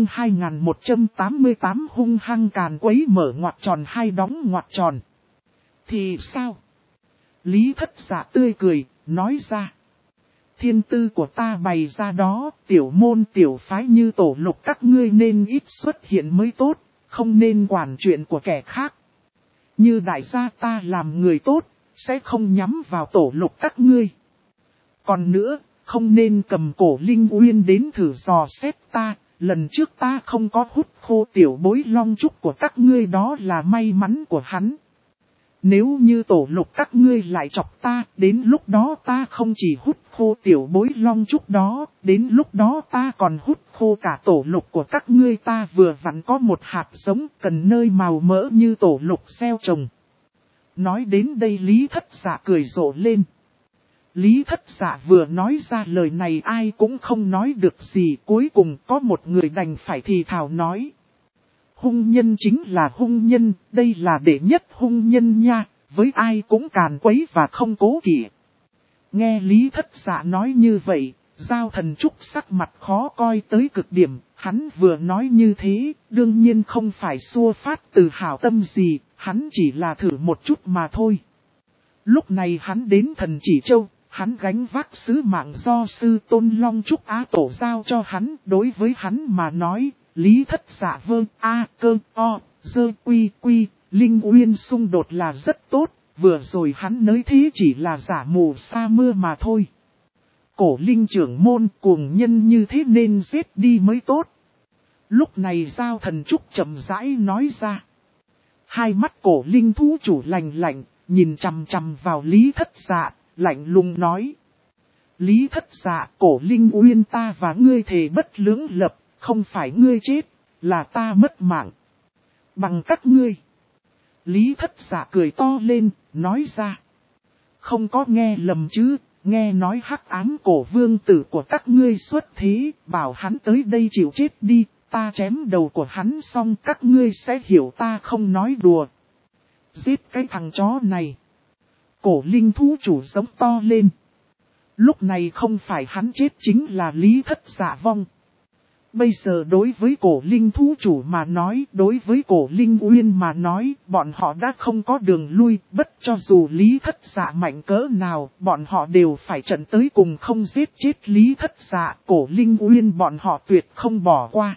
2188 hung hăng càn quấy mở ngoặc tròn hai đóng ngoặc tròn. Thì sao? Lý Thất Dạ tươi cười, nói ra. Thiên tư của ta bày ra đó, tiểu môn tiểu phái như tổ lục các ngươi nên ít xuất hiện mới tốt, không nên quản chuyện của kẻ khác. Như đại gia ta làm người tốt, sẽ không nhắm vào tổ lục các ngươi. Còn nữa, không nên cầm cổ linh uyên đến thử dò xét ta, lần trước ta không có hút khô tiểu bối long trúc của các ngươi đó là may mắn của hắn. Nếu như tổ lục các ngươi lại chọc ta, đến lúc đó ta không chỉ hút khô tiểu bối long trúc đó, đến lúc đó ta còn hút khô cả tổ lục của các ngươi. Ta vừa vặn có một hạt giống cần nơi màu mỡ như tổ lục gieo trồng. Nói đến đây Lý Thất Dạ cười rộ lên. Lý Thất Dạ vừa nói ra lời này ai cũng không nói được gì, cuối cùng có một người đành phải thì thào nói. Hung nhân chính là hung nhân, đây là đệ nhất hung nhân nha, với ai cũng càn quấy và không cố kỵ. Nghe Lý Thất Dạ nói như vậy, Giao Thần Trúc sắc mặt khó coi tới cực điểm, hắn vừa nói như thế, đương nhiên không phải xua phát từ hảo tâm gì, hắn chỉ là thử một chút mà thôi. Lúc này hắn đến Thần Chỉ Châu, Hắn gánh vác sứ mạng do sư tôn Long Trúc Á Tổ giao cho hắn. Đối với hắn mà nói, Lý Thất Dạ vơ a cơ o dơ quy quy, Linh Uyên xung đột là rất tốt. Vừa rồi hắn nói thế chỉ là giả mù sa mưa mà thôi. Cổ Linh trưởng môn cuồng nhân như thế nên giết đi mới tốt. Lúc này Giao Thần Trúc chậm rãi nói ra. Hai mắt Cổ Linh thú chủ lạnh lạnh, nhìn chằm chằm vào Lý Thất Dạ, lạnh lùng nói. Lý Thất Dạ, Cổ Linh Uyên ta và ngươi thề bất lưỡng lập, không phải ngươi chết, là ta mất mạng. Bằng các ngươi. Lý Thất Dạ cười to lên, nói ra. Không có nghe lầm chứ, nghe nói hắc ám cổ vương tử của các ngươi xuất thế, bảo hắn tới đây chịu chết đi, ta chém đầu của hắn xong các ngươi sẽ hiểu ta không nói đùa. Giết cái thằng chó này. Cổ Linh thú chủ giống to lên. Lúc này không phải hắn chết chính là Lý Thất Dạ vong. Bây giờ đối với Cổ Linh thú chủ mà nói, đối với Cổ Linh Uyên mà nói, bọn họ đã không có đường lui, bất cho dù Lý Thất Dạ mạnh cỡ nào, bọn họ đều phải trận tới cùng không giết chết Lý Thất Dạ, Cổ Linh Uyên bọn họ tuyệt không bỏ qua.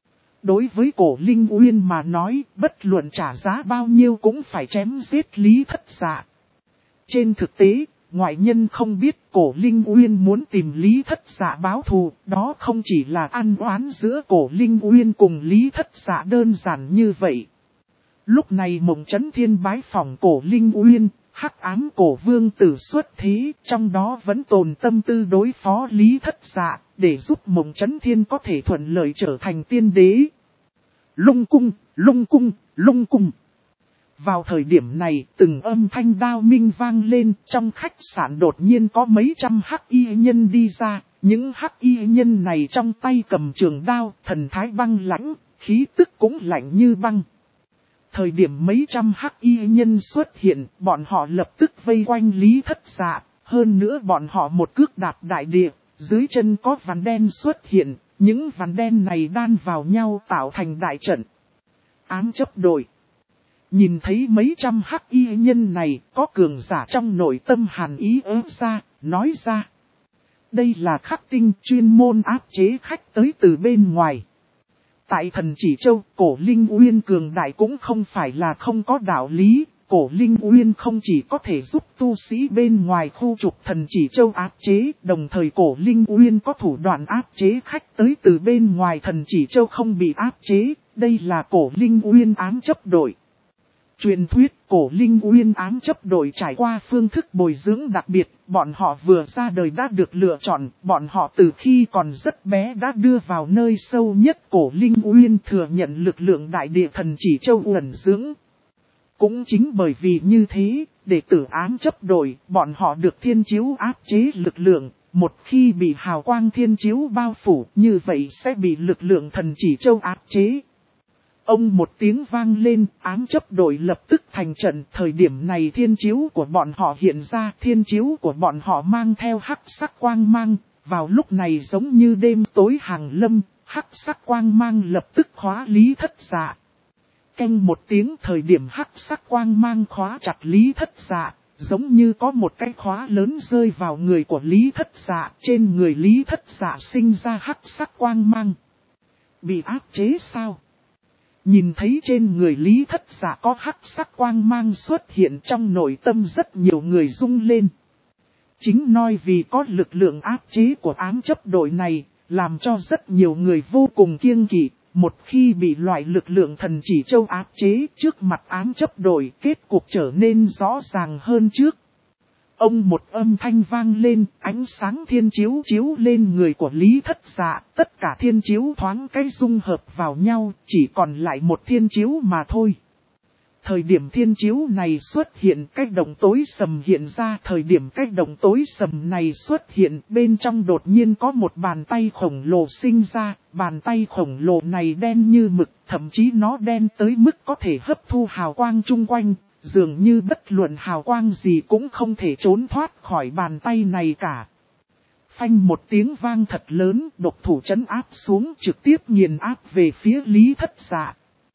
Đối với Cổ Linh Uyên mà nói, bất luận trả giá bao nhiêu cũng phải chém giết Lý Thất Dạ. Trên thực tế, ngoại nhân không biết Cổ Linh Uyên muốn tìm Lý Thất Dạ báo thù, đó không chỉ là ăn oán giữa Cổ Linh Uyên cùng Lý Thất Dạ đơn giản như vậy. Lúc này Mộng Chấn Thiên bái phỏng Cổ Linh Uyên, hắc ám cổ vương tử xuất thế, trong đó vẫn tồn tâm tư đối phó Lý Thất Dạ, để giúp Mộng Chấn Thiên có thể thuận lợi trở thành tiên đế. Lung cung, lung cung, lung cung. Vào thời điểm này, từng âm thanh đao minh vang lên, trong khách sạn đột nhiên có mấy trăm hắc y nhân đi ra, những hắc y nhân này trong tay cầm trường đao, thần thái băng lãnh, khí tức cũng lạnh như băng. Thời điểm mấy trăm hắc y nhân xuất hiện, bọn họ lập tức vây quanh Lý Thất Dạ, hơn nữa bọn họ một cước đạp đại địa, dưới chân có vằn đen xuất hiện, những vằn đen này đan vào nhau tạo thành đại trận. Ám chấp đội. Nhìn thấy mấy trăm hắc y nhân này, có cường giả trong nội tâm hàn ý ớt ra, nói ra. Đây là khắc tinh chuyên môn áp chế khách tới từ bên ngoài. Tại Thần Chỉ Châu, Cổ Linh Uyên cường đại cũng không phải là không có đạo lý. Cổ Linh Uyên không chỉ có thể giúp tu sĩ bên ngoài khu trục Thần Chỉ Châu áp chế, đồng thời Cổ Linh Uyên có thủ đoạn áp chế khách tới từ bên ngoài Thần Chỉ Châu không bị áp chế. Đây là Cổ Linh Uyên ám chấp đội. Truyền thuyết Cổ Linh Uyên ám chấp đội trải qua phương thức bồi dưỡng đặc biệt, bọn họ vừa ra đời đã được lựa chọn, bọn họ từ khi còn rất bé đã đưa vào nơi sâu nhất Cổ Linh Uyên thừa nhận lực lượng đại địa Thần Chỉ Châu ẩn dưỡng. Cũng chính bởi vì như thế, đệ tử ám chấp đội, bọn họ được thiên chiếu áp chế lực lượng, một khi bị hào quang thiên chiếu bao phủ, như vậy sẽ bị lực lượng Thần Chỉ Châu áp chế. Ông một tiếng vang lên, ám chấp đội lập tức thành trận, thời điểm này thiên chiếu của bọn họ hiện ra, thiên chiếu của bọn họ mang theo hắc sắc quang mang, vào lúc này giống như đêm tối hàng lâm, hắc sắc quang mang lập tức khóa Lý Thất Dạ. Canh một tiếng thời điểm hắc sắc quang mang khóa chặt Lý Thất Dạ, giống như có một cái khóa lớn rơi vào người của Lý Thất Dạ, trên người Lý Thất Dạ sinh ra hắc sắc quang mang. Bị áp chế sao? Nhìn thấy trên người Lý Thất Dạ có hắc sắc quang mang xuất hiện trong nội tâm rất nhiều người rung lên. Chính nói vì có lực lượng áp chế của ám chấp đội này, làm cho rất nhiều người vô cùng kiêng kỵ. Một khi bị loại lực lượng Thần Chỉ Châu áp chế trước mặt ám chấp đội, kết cục trở nên rõ ràng hơn trước. Ông một âm thanh vang lên, ánh sáng thiên chiếu chiếu lên người của Lý Thất Dạ, tất cả thiên chiếu thoáng cái dung hợp vào nhau, chỉ còn lại một thiên chiếu mà thôi. Thời điểm thiên chiếu này xuất hiện, cái đồng tối sầm hiện ra, thời điểm cái đồng tối sầm này xuất hiện, bên trong đột nhiên có một bàn tay khổng lồ sinh ra, bàn tay khổng lồ này đen như mực, thậm chí nó đen tới mức có thể hấp thu hào quang chung quanh. Dường như bất luận hào quang gì cũng không thể trốn thoát khỏi bàn tay này cả. Phanh một tiếng vang thật lớn, độc thủ trấn áp xuống trực tiếp nghiền áp về phía Lý Thất Dạ.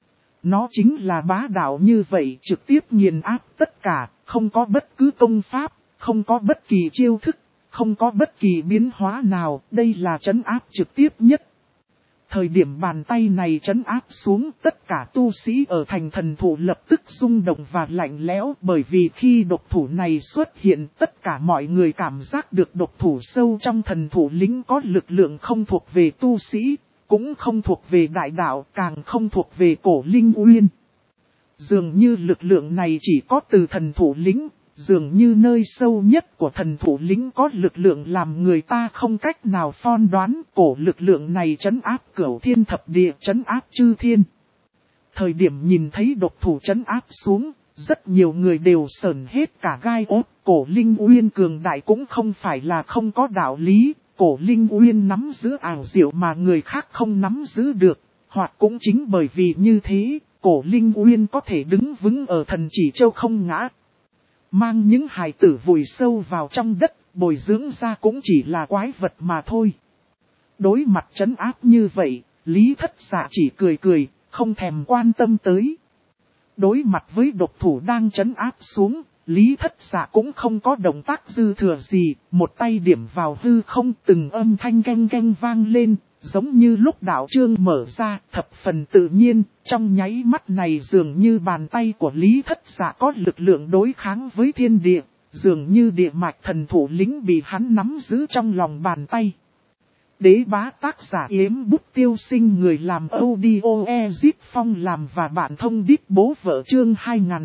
Nó chính là bá đạo như vậy, trực tiếp nghiền áp tất cả, không có bất cứ công pháp, không có bất kỳ chiêu thức, không có bất kỳ biến hóa nào, đây là trấn áp trực tiếp nhất. Thời điểm bàn tay này trấn áp xuống, tất cả tu sĩ ở thành thần thụ lập tức rung động và lạnh lẽo, bởi vì khi độc thủ này xuất hiện, tất cả mọi người cảm giác được độc thủ sâu trong thần thụ lính có lực lượng không thuộc về tu sĩ, cũng không thuộc về đại đạo, càng không thuộc về cổ linh uyên. Dường như lực lượng này chỉ có từ thần thủ lĩnh, dường như nơi sâu nhất của thần thủ lĩnh có lực lượng làm người ta không cách nào phán đoán. Cổ lực lượng này trấn áp cửu thiên thập địa, trấn áp chư thiên. Thời điểm nhìn thấy độc thủ trấn áp xuống, rất nhiều người đều sởn hết cả gai ốt. Cổ linh uyên cường đại cũng không phải là không có đạo lý, cổ linh uyên nắm giữ ảo diệu mà người khác không nắm giữ được, hoặc cũng chính bởi vì như thế, cổ linh uyên có thể đứng vững ở thần chỉ châu không ngã. Mang những hài tử vùi sâu vào trong đất, bồi dưỡng ra cũng chỉ là quái vật mà thôi. Đối mặt trấn áp như vậy, Lý Thất Dạ chỉ cười cười, không thèm quan tâm tới. Đối mặt với độc thủ đang trấn áp xuống, Lý Thất Dạ cũng không có động tác dư thừa gì, một tay điểm vào hư không, từng âm thanh canh canh vang lên, giống như lúc đạo trương mở ra, thập phần tự nhiên, trong nháy mắt này dường như bàn tay của Lý Thất Dạ có lực lượng đối kháng với thiên địa, dường như địa mạch thần thủ lĩnh bị hắn nắm giữ trong lòng bàn tay. Đế bá tác giả Yếm Bút Tiêu Sinh, người làm audio Ezip Phong làm và bạn thông đít bố vợ chương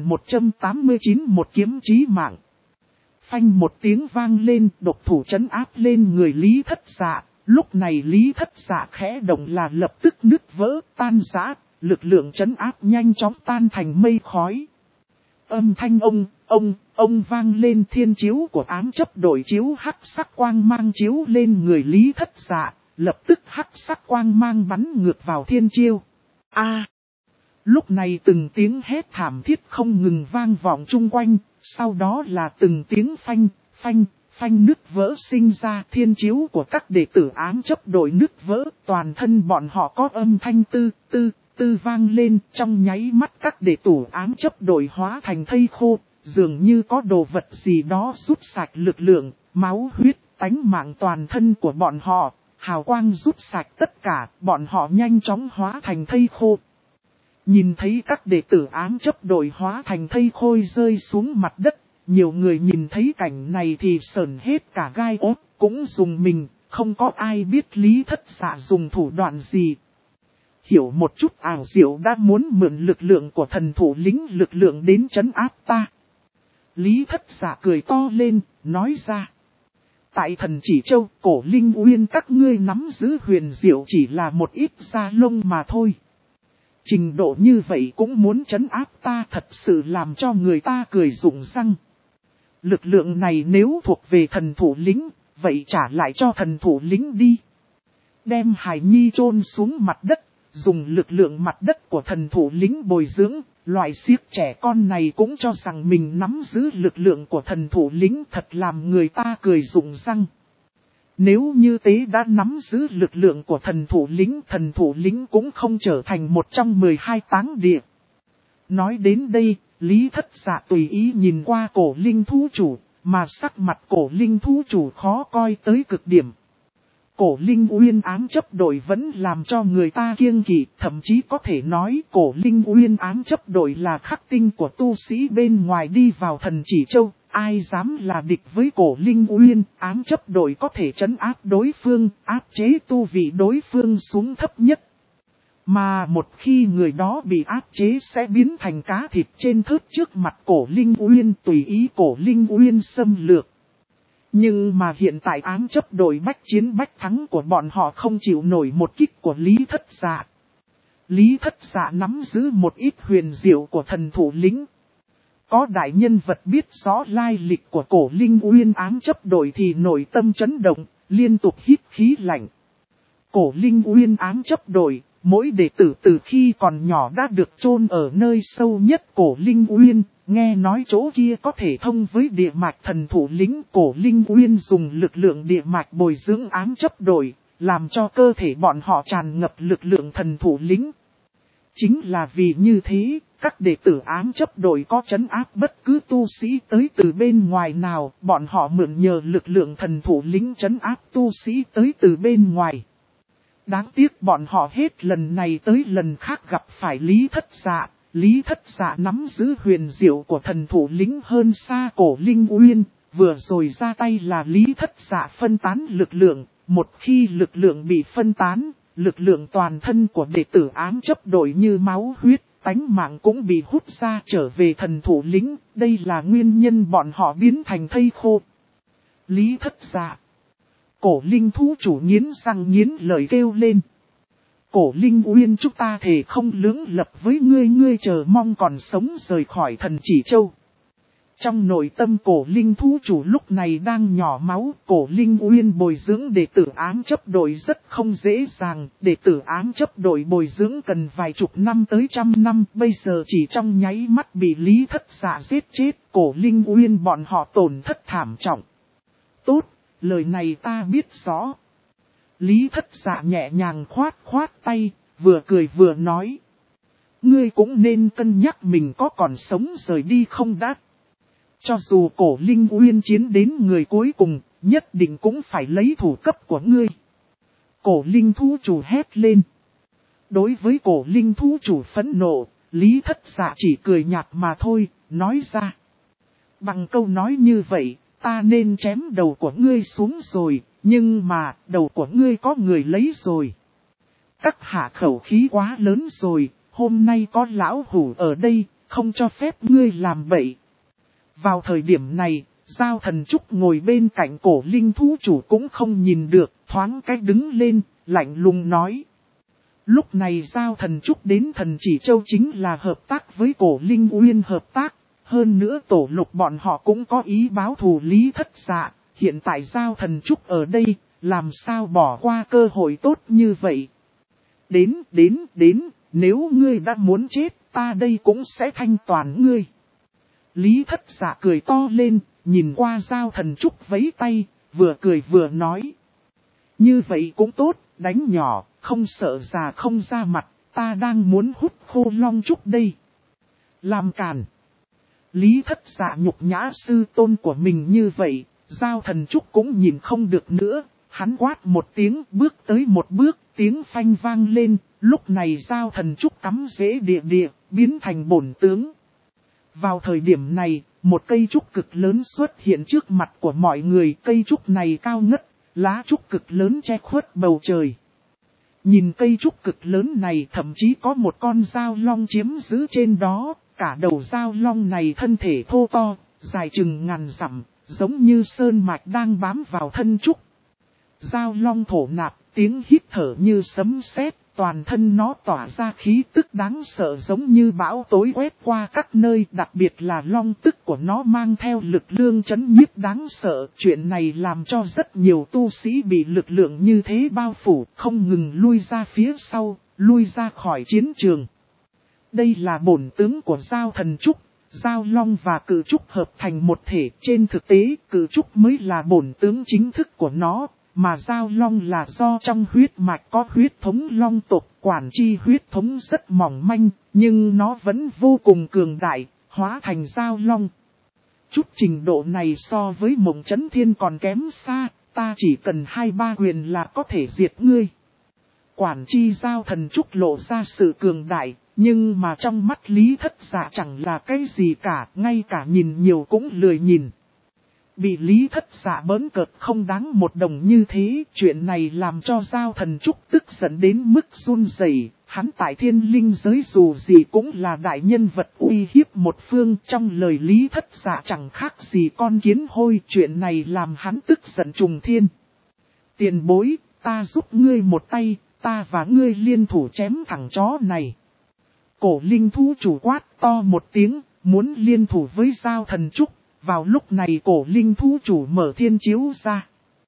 2189 một kiếm chí mạng. Phanh một tiếng vang lên, độc thủ trấn áp lên người Lý Thất Dạ. Lúc này Lý Thất Dạ khẽ động là lập tức nứt vỡ, tan rã, lực lượng trấn áp nhanh chóng tan thành mây khói. Âm thanh ông vang lên, thiên chiếu của ám chấp đổi chiếu hắc sắc quang mang chiếu lên người Lý Thất Dạ, lập tức hắc sắc quang mang bắn ngược vào thiên chiêu. Lúc này từng tiếng hét thảm thiết không ngừng vang vọng chung quanh, sau đó là từng tiếng phanh nứt vỡ sinh ra, thiên chiếu của các đệ tử ám chấp đội nứt vỡ, toàn thân bọn họ có âm thanh tư vang lên, trong nháy mắt các đệ tử ám chấp đội hóa thành thây khô, dường như có đồ vật gì đó rút sạch lực lượng, máu huyết, tánh mạng toàn thân của bọn họ, hào quang rút sạch tất cả, bọn họ nhanh chóng hóa thành thây khô. Nhìn thấy các đệ tử ám chấp đội hóa thành thây khôi rơi xuống mặt đất, nhiều người nhìn thấy cảnh này thì sởn hết cả gai ốt, cũng dùng mình, không có ai biết Lý Thất Dạ dùng thủ đoạn gì. Hiểu một chút ảo diệu đã muốn mượn lực lượng của thần thủ lĩnh lực lượng đến trấn áp ta. Lý Thất Dạ cười to lên, nói ra. Tại thần chỉ châu, cổ linh uyên các ngươi nắm giữ huyền diệu chỉ là một ít da lông mà thôi. Trình độ như vậy cũng muốn trấn áp ta, thật sự làm cho người ta cười rụng răng. Lực lượng này nếu thuộc về thần thủ lĩnh, vậy trả lại cho thần thủ lĩnh đi. Đem hài nhi chôn xuống mặt đất, dùng lực lượng mặt đất của thần thủ lĩnh bồi dưỡng, loại siếc trẻ con này cũng cho rằng mình nắm giữ lực lượng của thần thủ lĩnh, thật làm người ta cười rụng răng. Nếu như tế đã nắm giữ lực lượng của thần thủ lĩnh cũng không trở thành một trong 12 táng địa. Nói đến đây, Lý Thất Dạ tùy ý nhìn qua cổ linh thú chủ, mà sắc mặt cổ linh thú chủ khó coi tới cực điểm. Cổ linh uyên ám chấp đội vẫn làm cho người ta kiêng kỵ, thậm chí có thể nói cổ linh uyên ám chấp đội là khắc tinh của tu sĩ bên ngoài đi vào thần chỉ châu. Ai dám là địch với cổ linh uyên, ám chấp đội có thể trấn áp đối phương, áp chế tu vị đối phương xuống thấp nhất. Mà một khi người đó bị áp chế sẽ biến thành cá thịt trên thớt trước mặt cổ linh uyên, tùy ý cổ linh uyên xâm lược. Nhưng mà hiện tại ám chấp đội bách chiến bách thắng của bọn họ không chịu nổi một kích của Lý Thất Dạ. Lý Thất Dạ nắm giữ một ít huyền diệu của thần thủ lĩnh. Có đại nhân vật biết rõ lai lịch của cổ linh uyên ám chấp đội thì nội tâm chấn động, liên tục hít khí lạnh. Cổ linh uyên ám chấp đội, mỗi đệ tử từ khi còn nhỏ đã được chôn ở nơi sâu nhất cổ linh uyên, nghe nói chỗ kia có thể thông với địa mạch thần thủ lĩnh. Cổ linh uyên dùng lực lượng địa mạch bồi dưỡng ám chấp đội, làm cho cơ thể bọn họ tràn ngập lực lượng thần thủ lĩnh. Chính là vì như thế, Các đệ tử ám chấp đội có trấn áp bất cứ tu sĩ tới từ bên ngoài nào, bọn họ mượn nhờ lực lượng thần thủ lĩnh trấn áp tu sĩ tới từ bên ngoài. Đáng tiếc bọn họ hết lần này tới lần khác gặp phải Lý Thất Dạ. Lý Thất Dạ nắm giữ huyền diệu của thần thủ lĩnh hơn xa Cổ Linh Uyên, vừa rồi ra tay là Lý Thất Dạ phân tán lực lượng, một khi lực lượng bị phân tán, lực lượng toàn thân của đệ tử ám chấp đội như máu huyết, tánh mạng cũng bị hút ra trở về thần thủ lĩnh, đây là nguyên nhân bọn họ biến thành thây khô. Lý Thất Dạ. Cổ Linh thú chủ nghiến răng nghiến lời kêu lên. Cổ Linh Uyên, chúng ta thề không lưỡng lập với ngươi chờ mong còn sống rời khỏi Thần Chỉ Châu. Trong nội tâm Cổ Linh thú chủ lúc này đang nhỏ máu. Cổ Linh Uyên bồi dưỡng đệ tử ám chấp đội rất không dễ dàng. Đệ tử ám chấp đội bồi dưỡng cần vài chục năm tới trăm năm. Bây giờ chỉ trong nháy mắt bị Lý Thất Dạ giết chết. Cổ Linh Uyên bọn họ tổn thất thảm trọng. Tốt, lời này ta biết rõ. Lý Thất Dạ nhẹ nhàng khoát tay, vừa cười vừa nói. Ngươi cũng nên cân nhắc mình có còn sống rời đi không đã. Cho dù Cổ Linh Uyên chiến đến người cuối cùng, nhất định cũng phải lấy thủ cấp của ngươi. Cổ Linh thú chủ hét lên. Đối với Cổ Linh thú chủ phẫn nộ, Lý Thất Dạ chỉ cười nhạt mà thôi, nói ra. Bằng câu nói như vậy, ta nên chém đầu của ngươi xuống rồi, nhưng mà đầu của ngươi có người lấy rồi. Các hạ khẩu khí quá lớn rồi, hôm nay có lão hủ ở đây, không cho phép ngươi làm bậy. Vào thời điểm này, Giao Thần Trúc ngồi bên cạnh Cổ Linh thú chủ cũng không nhìn được, thoáng cách đứng lên, lạnh lùng nói. Lúc này Giao Thần Trúc đến Thần Chỉ Châu chính là hợp tác với Cổ Linh Uyên hợp tác, hơn nữa tổ lục bọn họ cũng có ý báo thù Lý Thất Dạ, hiện tại Giao Thần Trúc ở đây, làm sao bỏ qua cơ hội tốt như vậy. Đến, nếu ngươi đã muốn chết, ta đây cũng sẽ thanh toàn ngươi. Lý Thất Dạ cười to lên, nhìn qua Giao Thần Trúc vẫy tay, vừa cười vừa nói. Như vậy cũng tốt, đánh nhỏ, không sợ già không ra mặt, ta đang muốn hút khô long trúc đây. Làm càn. Lý Thất Dạ nhục nhã sư tôn của mình như vậy, Giao Thần Trúc cũng nhìn không được nữa, hắn quát một tiếng bước tới một bước, tiếng phanh vang lên, lúc này Giao Thần Trúc cắm rễ địa, biến thành bổn tướng. Vào thời điểm này, một cây trúc cực lớn xuất hiện trước mặt của mọi người, cây trúc này cao ngất, lá trúc cực lớn che khuất bầu trời. Nhìn cây trúc cực lớn này thậm chí có một con dao long chiếm giữ trên đó, cả đầu dao long này thân thể thô to, dài chừng ngàn dặm, giống như sơn mạch đang bám vào thân trúc. Dao long thổ nạp, tiếng hít thở như sấm sét, toàn thân nó tỏa ra khí tức đáng sợ giống như bão tối quét qua các nơi, đặc biệt là long tức của nó mang theo lực lượng chấn nhiếp đáng sợ. Chuyện này làm cho rất nhiều tu sĩ bị lực lượng như thế bao phủ, không ngừng lui ra phía sau, lui ra khỏi chiến trường. Đây là bổn tướng của Giao Thần Trúc, Giao Long và Cự Trúc hợp thành một thể. Trên thực tế, Cự Trúc mới là bổn tướng chính thức của nó. Mà Giao Long là do trong huyết mạch có huyết thống long tộc, quản chi huyết thống rất mỏng manh, nhưng nó vẫn vô cùng cường đại, hóa thành Giao Long. Chút trình độ này so với Mộng Chấn Thiên còn kém xa, ta chỉ cần 2-3 quyền là có thể diệt ngươi. Quản chi Giao Thần Trúc lộ ra sự cường đại, nhưng mà trong mắt Lý Thất Dạ chẳng là cái gì cả, ngay cả nhìn nhiều cũng lười nhìn. Bị Lý Thất Dạ bỡn cợt không đáng một đồng như thế, chuyện này làm cho Giao Thần Trúc tức giận đến mức run rẩy. Hắn tại thiên linh giới dù gì cũng là đại nhân vật uy hiếp một phương, trong lời Lý Thất Dạ chẳng khác gì con kiến hôi, chuyện này làm hắn tức giận trùng thiên. Tiền bối, ta giúp ngươi một tay, ta và ngươi liên thủ chém thằng chó này. Cổ Linh thú chủ quát to một tiếng, muốn liên thủ với Giao Thần Trúc. Vào lúc này Cổ Linh thú chủ mở thiên chiếu ra.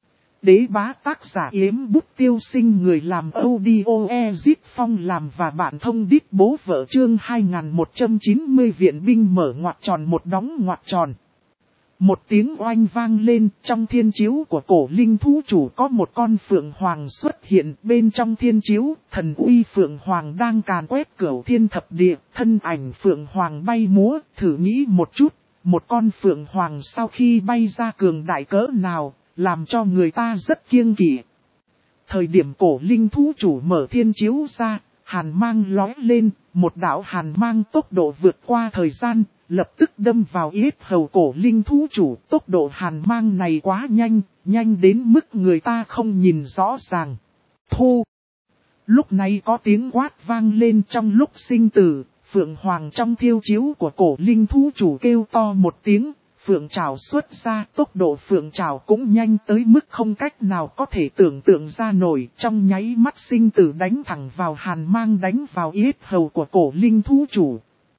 Đế bá tác giả Yếm Bút Tiêu Sinh, người làm audio Ezit Phong làm và bạn thông đít bố vợ chương 2190 viện binh mở ngoặc tròn một đóng ngoặc tròn. Một tiếng oanh vang lên, trong thiên chiếu của cổ linh thú chủ có một con phượng hoàng xuất hiện. Bên trong thiên chiếu, thần uy phượng hoàng đang càn quét cửu thiên thập địa, thân ảnh phượng hoàng bay múa. Thử nghĩ một chút, một con phượng hoàng sau khi bay ra cường đại cỡ nào, làm cho người ta rất kiêng kỵ. Thời điểm cổ linh thú chủ mở thiên chiếu ra, hàn mang lóe lên, một đạo hàn mang tốc độ vượt qua thời gian, lập tức đâm vào yết hầu cổ linh thú chủ. Tốc độ hàn mang này quá nhanh, nhanh đến mức người ta không nhìn rõ ràng. Thu! Lúc này có tiếng quát vang lên trong lúc sinh tử, phượng hoàng trong thiêu chiếu của cổ linh thú chủ kêu to một tiếng. Phượng trảo xuất ra, tốc độ phượng trảo cũng nhanh tới mức không cách nào có thể tưởng tượng ra nổi. Trong nháy mắt sinh tử đánh thẳng vào hàn mang, đánh vào yết hầu của cổ linh thú chủ.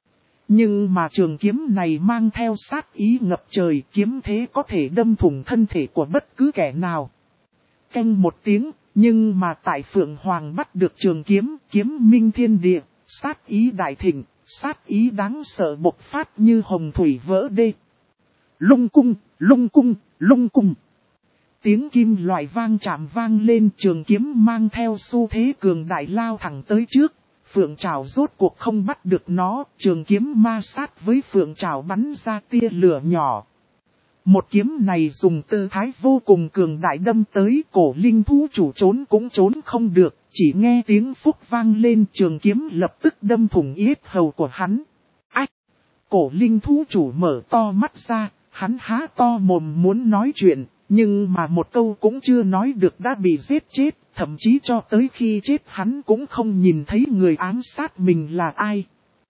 Nhưng mà trường kiếm này mang theo sát ý ngập trời, kiếm thế có thể đâm thủng thân thể của bất cứ kẻ nào. Canh một tiếng, nhưng mà tại Phượng Hoàng bắt được trường kiếm, kiếm minh thiên địa, sát ý đại thịnh, sát ý đáng sợ bộc phát như hồng thủy vỡ đê. Lung cung, lung cung, lung cung. Tiếng kim loại vang chạm vang lên, trường kiếm mang theo xu thế cường đại lao thẳng tới trước. Phượng trảo rốt cuộc không bắt được nó, trường kiếm ma sát với phượng trảo bắn ra tia lửa nhỏ. Một kiếm này dùng tư thái vô cùng cường đại đâm tới, cổ linh thú chủ trốn cũng trốn không được, chỉ nghe tiếng phúc vang lên, trường kiếm lập tức đâm thủng yết hầu của hắn. Ách! Cổ linh thú chủ mở to mắt ra, hắn há to mồm muốn nói chuyện, nhưng mà một câu cũng chưa nói được đã bị giết chết. Thậm chí cho tới khi chết hắn cũng không nhìn thấy người ám sát mình là ai.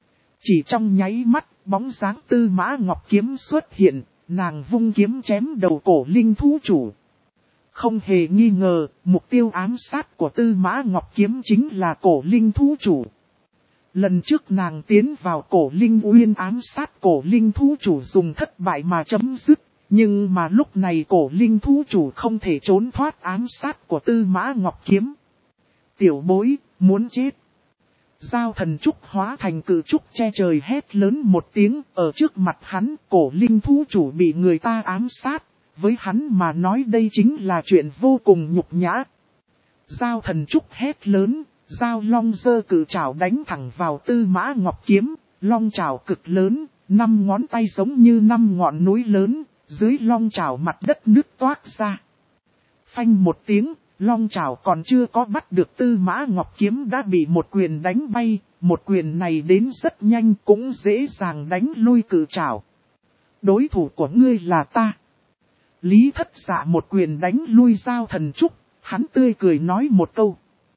Chỉ trong nháy mắt, bóng dáng Tư Mã Ngọc Kiếm xuất hiện, nàng vung kiếm chém đầu cổ linh thú chủ. Không hề nghi ngờ, mục tiêu ám sát của Tư Mã Ngọc Kiếm chính là cổ linh thú chủ. Lần trước nàng tiến vào cổ linh uyên ám sát cổ linh thú chủ dùng thất bại mà chấm dứt. Nhưng mà lúc này cổ linh thú chủ không thể trốn thoát ám sát của Tư Mã Ngọc Kiếm. Tiểu bối, muốn chết. Giao thần trúc hóa thành cự trúc che trời hét lớn một tiếng, ở trước mặt hắn, cổ linh thú chủ bị người ta ám sát. Với hắn mà nói đây chính là chuyện vô cùng nhục nhã. Giao thần trúc hét lớn, giao long giơ cự trảo đánh thẳng vào Tư Mã Ngọc Kiếm, long trảo cực lớn, 5 ngón tay giống như 5 ngọn núi lớn. Dưới long trảo mặt đất nứt toát ra. Phanh một tiếng, long trảo còn chưa có bắt được Tư Mã Ngọc Kiếm đã bị một quyền đánh bay. Một quyền này đến rất nhanh cũng dễ dàng đánh lui cự trảo. Đối thủ của ngươi là ta. Lý Thất Dạ một quyền đánh lui Giao Thần Trúc, hắn tươi cười nói một câu.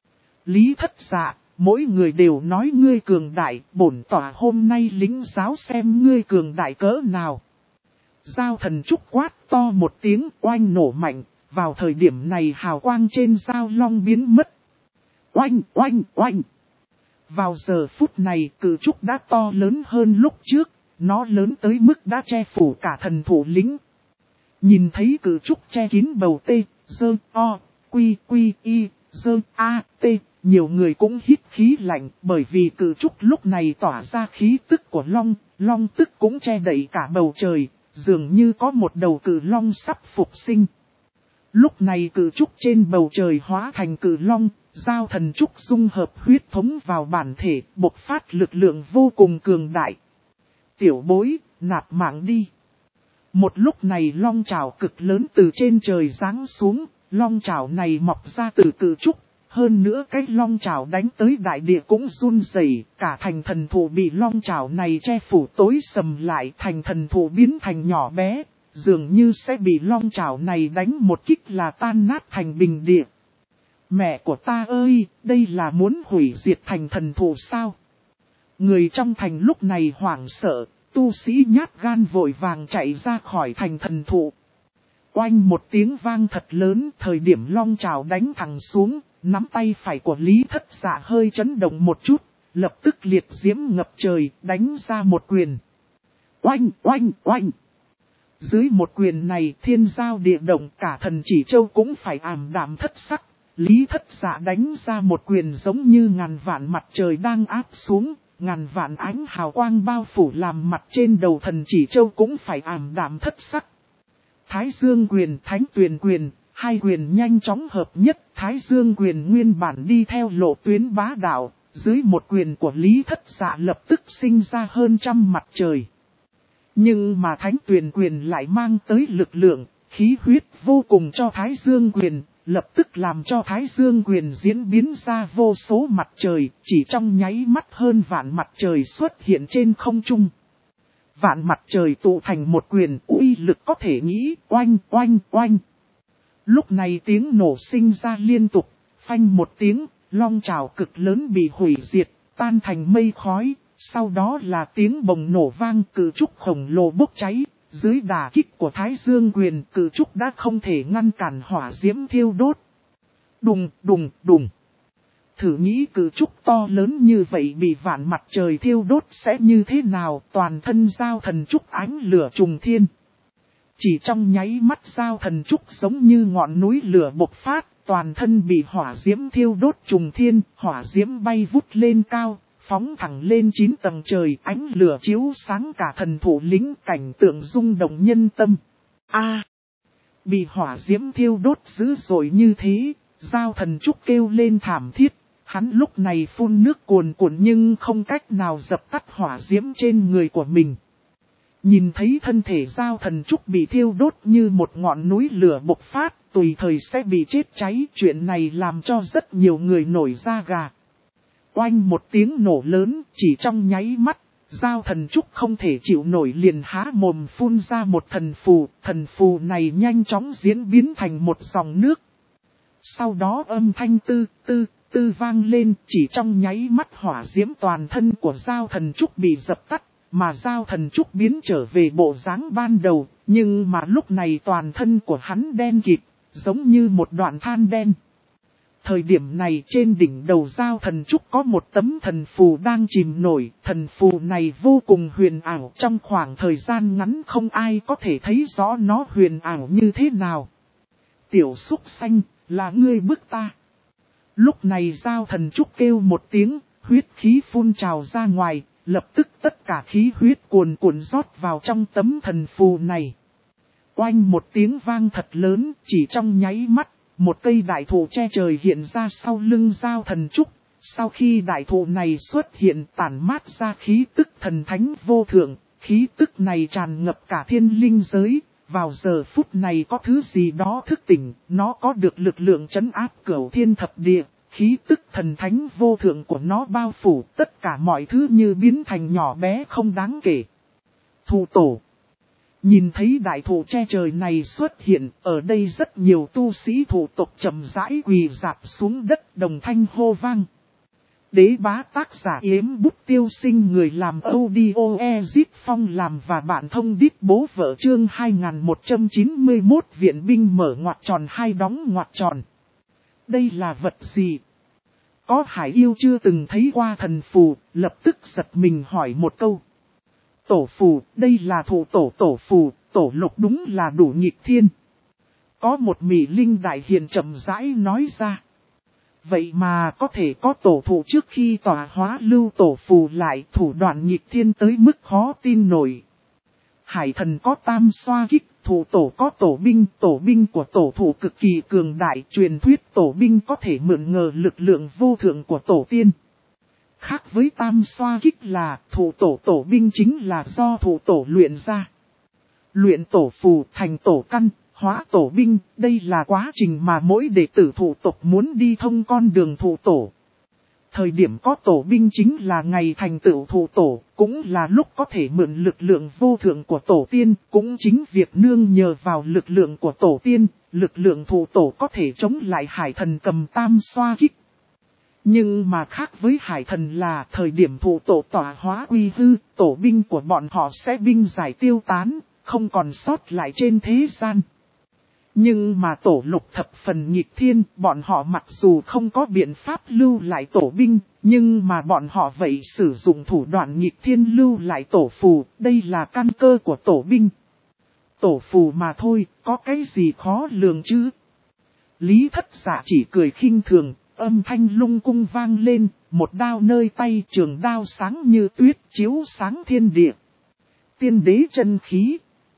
Lý Thất Dạ, mỗi người đều nói ngươi cường đại, bổn tỏa hôm nay lính giáo xem ngươi cường đại cỡ nào. Giao Thần Trúc quát to một tiếng oanh nổ mạnh, vào thời điểm này hào quang trên Giao Long biến mất. Oanh, oanh, oanh. Vào giờ phút này cự trúc đã to lớn hơn lúc trước, nó lớn tới mức đã che phủ cả thần thủ lĩnh. Nhìn thấy cự trúc che kín bầu tê, dơ, o, quy, quy, y, dơ, a, tê, nhiều người cũng hít khí lạnh bởi vì cự trúc lúc này tỏa ra khí tức của long, long tức cũng che đậy cả bầu trời. Dường như có một đầu cự long sắp phục sinh. Lúc này cự trúc trên bầu trời hóa thành cự long, Giao Thần Trúc dung hợp huyết thống vào bản thể, bộc phát lực lượng vô cùng cường đại. Tiểu bối, nạp mạng đi. Một lúc này long trảo cực lớn từ trên trời giáng xuống, long trảo này mọc ra từ cự trúc. Hơn nữa cái long trảo đánh tới đại địa cũng run rẩy, cả thành thần thụ bị long trảo này che phủ tối sầm lại, thành thần thụ biến thành nhỏ bé, dường như sẽ bị long trảo này đánh một kích là tan nát thành bình địa. Mẹ của ta ơi, đây là muốn hủy diệt thành thần thụ sao? Người trong thành lúc này hoảng sợ, tu sĩ nhát gan vội vàng chạy ra khỏi thành thần thụ. Oanh một tiếng vang thật lớn, thời điểm long trảo đánh thẳng xuống. Nắm tay phải của Lý Thất Dạ hơi chấn động một chút, lập tức liệt diễm ngập trời, đánh ra một quyền. Oanh, oanh, oanh. Dưới một quyền này thiên giao địa động cả thần chỉ châu cũng phải ảm đạm thất sắc. Lý Thất Dạ đánh ra một quyền giống như ngàn vạn mặt trời đang áp xuống, ngàn vạn ánh hào quang bao phủ làm mặt trên đầu thần chỉ châu cũng phải ảm đạm thất sắc. Thái Dương quyền, Thánh Tuyền quyền, hai quyền nhanh chóng hợp nhất. Thái Dương quyền nguyên bản đi theo lộ tuyến bá đạo, dưới một quyền của Lý Thất Dạ lập tức sinh ra hơn trăm mặt trời. Nhưng mà Thánh Tuyền quyền lại mang tới lực lượng, khí huyết vô cùng cho Thái Dương quyền, lập tức làm cho Thái Dương quyền diễn biến ra vô số mặt trời, chỉ trong nháy mắt hơn vạn mặt trời xuất hiện trên không trung. Vạn mặt trời tụ thành một quyền, uy lực có thể nghĩ, oanh oanh oanh. Lúc này tiếng nổ sinh ra liên tục, phanh một tiếng, long trảo cực lớn bị hủy diệt, tan thành mây khói, sau đó là tiếng bồng nổ vang, cự trúc khổng lồ bốc cháy. Dưới đả kích của Thái Dương quyền, cự trúc đã không thể ngăn cản hỏa diễm thiêu đốt. Đùng đùng đùng. Thử nghĩ cự trúc to lớn như vậy bị vạn mặt trời thiêu đốt sẽ như thế nào, toàn thân Giao Thần Trúc ánh lửa trùng thiên. Chỉ trong nháy mắt Giao Thần Trúc giống như ngọn núi lửa bộc phát, toàn thân bị hỏa diễm thiêu đốt trùng thiên, hỏa diễm bay vút lên cao, phóng thẳng lên 9 tầng trời, ánh lửa chiếu sáng cả thần thủ lĩnh, cảnh tượng rung động nhân tâm. Bị hỏa diễm thiêu đốt dữ dội như thế, Giao Thần Trúc kêu lên thảm thiết, hắn lúc này phun nước cuồn cuộn nhưng không cách nào dập tắt hỏa diễm trên người của mình. Nhìn thấy thân thể Giao Thần Trúc bị thiêu đốt như một ngọn núi lửa bộc phát, tùy thời sẽ bị chết cháy, chuyện này làm cho rất nhiều người nổi da gà. Oanh một tiếng nổ lớn, chỉ trong nháy mắt, Giao Thần Trúc không thể chịu nổi liền há mồm phun ra một thần phù này nhanh chóng diễn biến thành một dòng nước. Sau đó âm thanh tư vang lên, chỉ trong nháy mắt hỏa diễm toàn thân của Giao Thần Trúc bị dập tắt, mà Giao Thần Trúc biến trở về bộ dáng ban đầu, nhưng mà lúc này toàn thân của hắn đen kịt, giống như một đoạn than đen. Thời điểm này trên đỉnh đầu Giao Thần Trúc có một tấm thần phù đang chìm nổi, thần phù này vô cùng huyền ảo, trong khoảng thời gian ngắn không ai có thể thấy rõ nó huyền ảo như thế nào. Tiểu súc xanh, là ngươi bức ta. Lúc này Giao Thần Trúc kêu một tiếng, huyết khí phun trào ra ngoài, lập tức tất cả khí huyết cuồn cuộn rót vào trong tấm thần phù này. Oanh một tiếng vang thật lớn, chỉ trong nháy mắt, một cây đại thụ che trời hiện ra sau lưng Giao Thần Trúc. Sau khi đại thụ này xuất hiện tản mát ra khí tức thần thánh vô thượng, khí tức này tràn ngập cả thiên linh giới. Vào giờ phút này có thứ gì đó thức tỉnh, nó có được lực lượng trấn áp cửu thiên thập địa, khí tức thần thánh vô thượng của nó bao phủ tất cả mọi thứ như biến thành nhỏ bé không đáng kể. Thụ tổ. Nhìn thấy đại thụ che trời này xuất hiện, ở đây rất nhiều tu sĩ thủ tộc chậm rãi quỳ rạp xuống đất đồng thanh hô vang. Đế bá tác giả Yếm Bút Tiêu Sinh, người làm audio Ezip Phong làm và bạn thông đít bố vợ chương 2191 viện binh mở ngoặc tròn hai đóng ngoặc tròn. Đây là vật gì? Có hải yêu chưa từng thấy qua thần phù, lập tức giật mình hỏi một câu. Tổ phù, đây là thủ tổ phù, tổ lục đúng là đủ nghịch thiên. Có một mỹ linh đại hiền chậm rãi nói ra. Vậy mà có thể có tổ thụ trước khi tỏa hóa lưu tổ phù lại, thủ đoạn nghịch thiên tới mức khó tin nổi. Hải thần có tam xoa kích, thủ tổ có tổ binh của tổ thụ cực kỳ cường đại, truyền thuyết tổ binh có thể mượn ngờ lực lượng vô thượng của tổ tiên. Khác với tam xoa kích là thủ tổ binh chính là do thủ tổ luyện ra. Luyện tổ phù thành tổ căn, hóa tổ binh, đây là quá trình mà mỗi đệ tử thủ tộc muốn đi thông con đường thủ tổ. Thời điểm có tổ binh chính là ngày thành tựu thủ tổ, cũng là lúc có thể mượn lực lượng vô thượng của tổ tiên, cũng chính việc nương nhờ vào lực lượng của tổ tiên, lực lượng thủ tổ có thể chống lại hải thần cầm tam xoa kích. Nhưng mà khác với hải thần là thời điểm thủ tổ tỏa hóa quy hư, tổ binh của bọn họ sẽ binh giải tiêu tán, không còn sót lại trên thế gian. Nhưng mà tổ lục thập phần nghịch thiên, bọn họ mặc dù không có biện pháp lưu lại tổ binh, nhưng mà bọn họ vậy sử dụng thủ đoạn nghịch thiên lưu lại tổ phù, đây là căn cơ của tổ binh. Tổ phù mà thôi, có cái gì khó lường chứ? Lý Thất Dạ chỉ cười khinh thường, âm thanh lung cung vang lên, một đao nơi tay, trường đao sáng như tuyết chiếu sáng thiên địa. Tiên đế chân khí.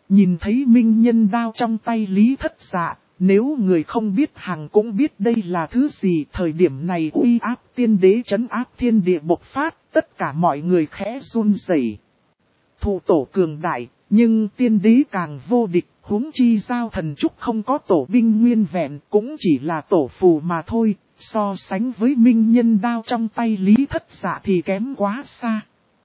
Nhìn thấy minh nhân đao trong tay Lý Thất Dạ, nếu người không biết hàng cũng biết đây là thứ gì. Thời điểm này uy áp tiên đế trấn áp thiên địa bộc phát, tất cả mọi người khẽ run rẩy. Thụ tổ cường đại, nhưng tiên đế càng vô địch, huống chi Giao Thần Trúc không có tổ binh nguyên vẹn, cũng chỉ là tổ phù mà thôi, so sánh với minh nhân đao trong tay Lý Thất Dạ thì kém quá xa.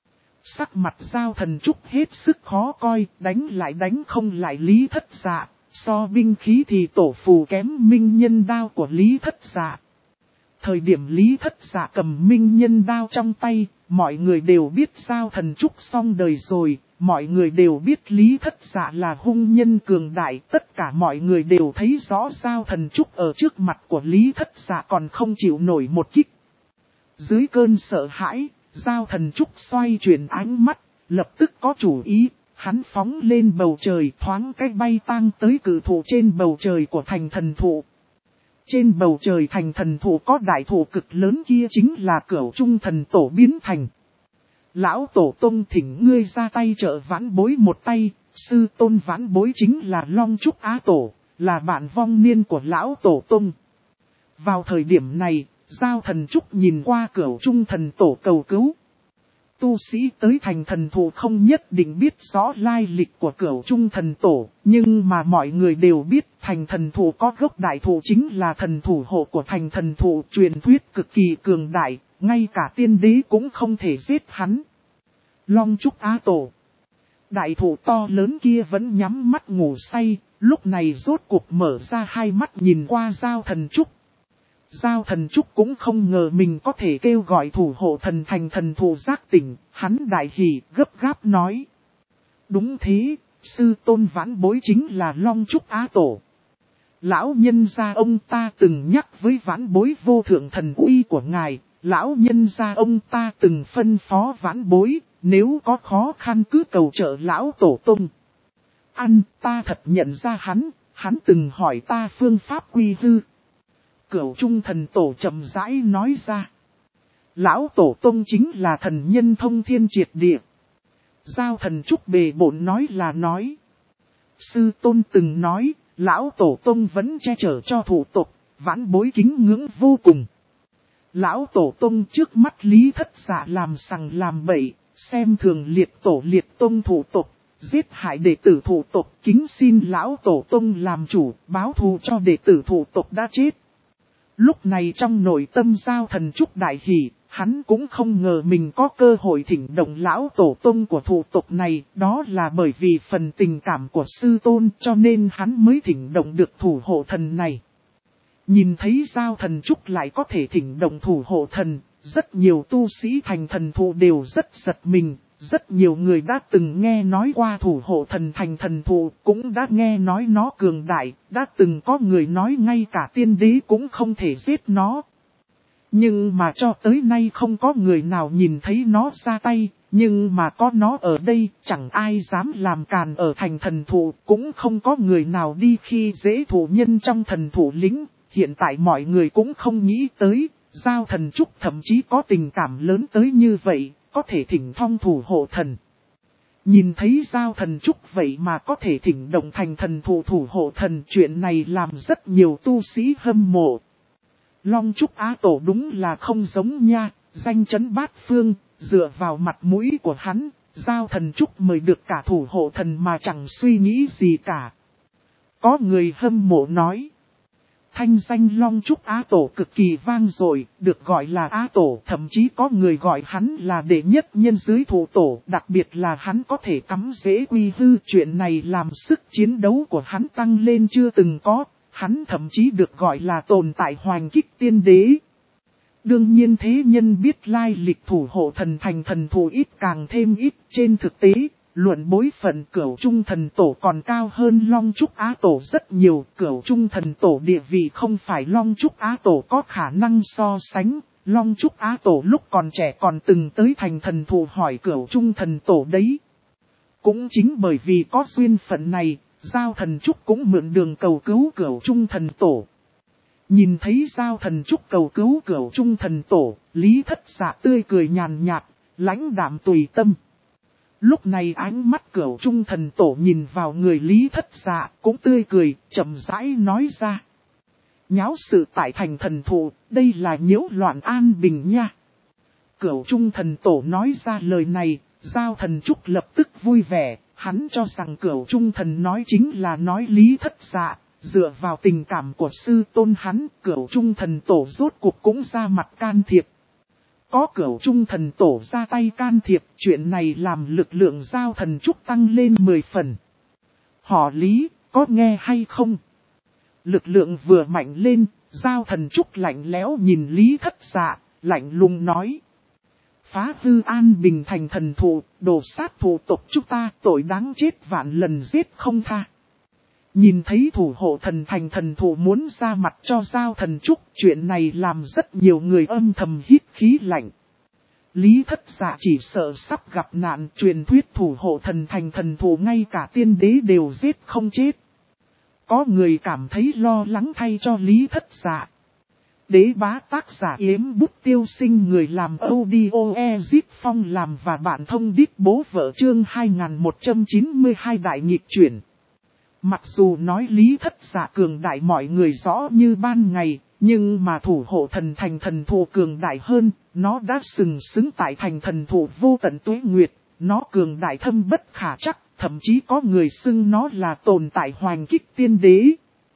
Sắc mặt Giao Thần Trúc hết sức khó coi, đánh không lại Lý Thất Dạ, so binh khí thì tổ phù kém minh nhân đao của Lý Thất Dạ. Thời điểm Lý Thất Dạ cầm minh nhân đao trong tay, mọi người đều biết Giao Thần Trúc xong đời rồi, mọi người đều biết Lý Thất Dạ là hung nhân cường đại, tất cả mọi người đều thấy rõ Giao Thần Trúc ở trước mặt của Lý Thất Dạ còn không chịu nổi một kích. Dưới cơn sợ hãi, Giao Thần Trúc xoay chuyển ánh mắt, lập tức có chủ ý, hắn phóng lên bầu trời thoáng cách bay tang tới cự thụ trên bầu trời của thành thần thụ. Trên bầu trời thành thần thụ có đại thụ cực lớn kia chính là Cửu Trung Thần Tổ biến thành. Lão Tổ Tông thỉnh ngươi ra tay trợ Vãn Bối một tay, sư tôn Vãn Bối chính là Long Trúc Á Tổ, là bạn vong niên của Lão Tổ Tông. Vào thời điểm này, Giao Thần Trúc nhìn qua Cửu Trung Thần Tổ cầu cứu. Tu sĩ tới thành thần thụ không nhất định biết rõ lai lịch của Cửu Trung Thần Tổ, nhưng mà mọi người đều biết thành thần thụ có gốc đại thụ chính là thần thủ hộ của thành thần thụ, truyền thuyết cực kỳ cường đại, ngay cả tiên đế cũng không thể giết hắn. Long Trúc Á Tổ. Đại thụ to lớn kia vẫn nhắm mắt ngủ say, lúc này rốt cuộc mở ra hai mắt nhìn qua Giao Thần Trúc. Giao Thần Trúc cũng không ngờ mình có thể kêu gọi thủ hộ thần thành thần thụ giác tỉnh, hắn đại hỉ gấp gáp nói. Đúng thế, sư tôn Vãn Bối chính là Long Trúc Á Tổ. Lão nhân gia ông ta từng nhắc với Vãn Bối vô thượng thần uy của ngài, lão nhân gia ông ta từng phân phó Vãn Bối, nếu có khó khăn cứ cầu trợ Lão Tổ Tông. Ta thật nhận ra hắn từng hỏi ta phương pháp quy hư. Cửu Trung Thần Tổ chậm rãi nói ra. Lão Tổ Tông chính là thần nhân thông thiên triệt địa. Giao Thần Trúc bề bộn nói là nói. Sư tôn từng nói, Lão Tổ Tông vẫn che chở cho thủ tộc, Vãn Bối kính ngưỡng vô cùng. Lão Tổ Tông trước mắt Lý Thất Dạ làm sằng làm bậy, xem thường liệt tổ liệt tông thủ tộc, giết hại đệ tử thủ tộc, kính xin Lão Tổ Tông làm chủ, báo thù cho đệ tử thủ tộc đã chết. Lúc này trong nội tâm Giao Thần Trúc đại hỉ, hắn cũng không ngờ mình có cơ hội thỉnh động Lão Tổ Tông của thủ tộc này, đó là bởi vì phần tình cảm của sư tôn cho nên hắn mới thỉnh động được thủ hộ thần này. Nhìn thấy Giao Thần Trúc lại có thể thỉnh động thủ hộ thần, rất nhiều tu sĩ thành thần thụ đều rất giật mình. Rất nhiều người đã từng nghe nói qua thủ hộ thần thành thần thụ, cũng đã nghe nói nó cường đại, đã từng có người nói ngay cả tiên đế cũng không thể giết nó. Nhưng mà cho tới nay không có người nào nhìn thấy nó ra tay, nhưng mà có nó ở đây, chẳng ai dám làm càn ở thành thần thụ, cũng không có người nào đi khi dễ thủ nhân trong thần thụ lĩnh. Hiện tại mọi người cũng không nghĩ tới, Giao Thần Trúc thậm chí có tình cảm lớn tới như vậy. Có thể thỉnh phong thủ hộ thần. Nhìn thấy Giao Thần Trúc vậy mà có thể thỉnh động thành thần thủ hộ thần, chuyện này làm rất nhiều tu sĩ hâm mộ. Long Trúc Á Tổ đúng là không giống nha, danh chấn bát phương, dựa vào mặt mũi của hắn, Giao Thần Trúc mời được cả thủ hộ thần mà chẳng suy nghĩ gì cả. Có người hâm mộ nói. Thanh danh Long Trúc Á Tổ cực kỳ vang dội, được gọi là Á Tổ, thậm chí có người gọi hắn là đệ nhất nhân dưới thủ tổ, đặc biệt là hắn có thể cắm rễ quy hư, chuyện này làm sức chiến đấu của hắn tăng lên chưa từng có, hắn thậm chí được gọi là tồn tại hoành kích tiên đế. Đương nhiên thế nhân biết lai lịch thủ hộ thần thành thần thù ít càng thêm ít, trên thực tế. Luận bối phận Cửu Trung Thần Tổ còn cao hơn Long Trúc Á Tổ rất nhiều, Cửu Trung Thần Tổ địa vị không phải Long Trúc Á Tổ có khả năng so sánh, Long Trúc Á Tổ lúc còn trẻ còn từng tới thành thần thù hỏi Cửu Trung Thần Tổ đấy. Cũng chính bởi vì có duyên phận này, Giao Thần Trúc cũng mượn đường cầu cứu Cửu Trung Thần Tổ. Nhìn thấy Giao Thần Trúc cầu cứu Cửu Trung Thần Tổ, Lý Thất Dạ tươi cười nhàn nhạt, lãnh đạm tùy tâm. Lúc này ánh mắt Cửu Trung thần tổ nhìn vào người Lý Thất Dạ cũng tươi cười, chậm rãi nói ra. Nháo sự tại thành thần thụ, đây là nhiễu loạn an bình nha. Cửu Trung thần tổ nói ra lời này, Giao Thần Trúc lập tức vui vẻ, hắn cho rằng Cửu Trung thần nói chính là nói Lý Thất Dạ, dựa vào tình cảm của sư tôn hắn, Cửu Trung thần tổ rốt cuộc cũng ra mặt can thiệp. Có Cửu Trung thần tổ ra tay can thiệp, chuyện này làm lực lượng Giao Thần Trúc tăng lên 10 phần. Họ Lý, có nghe hay không? Lực lượng vừa mạnh lên, Giao Thần Trúc lạnh lẽo nhìn Lý Thất Dạ, lạnh lùng nói. Phá hư an bình thành thần thụ, đồ sát thủ tộc chúng ta, tội đáng chết vạn lần giết không tha. Nhìn thấy thủ hộ thần thành thần thụ muốn ra mặt cho Giao Thần Trúc, chuyện này làm rất nhiều người âm thầm hít khí lạnh. Lý Thất Dạ chỉ sợ sắp gặp nạn, truyền thuyết thủ hộ thần thành thần thụ ngay cả tiên đế đều giết không chết. Có người cảm thấy lo lắng thay cho Lý Thất Dạ. Đế bá tác giả Yếm Bút Tiêu Sinh, người làm audio Zip Phong làm và bạn thông đít bố vợ chương 2192 đại nghịch chuyển. Mặc dù nói Lý Thất Dạ cường đại mọi người rõ như ban ngày, nhưng mà thủ hộ thần thành thần thụ cường đại hơn, nó đã sừng sững tại thành thần thụ vô tận tuế nguyệt, nó cường đại thâm bất khả trắc, thậm chí có người xưng nó là tồn tại hoành kích tiên đế.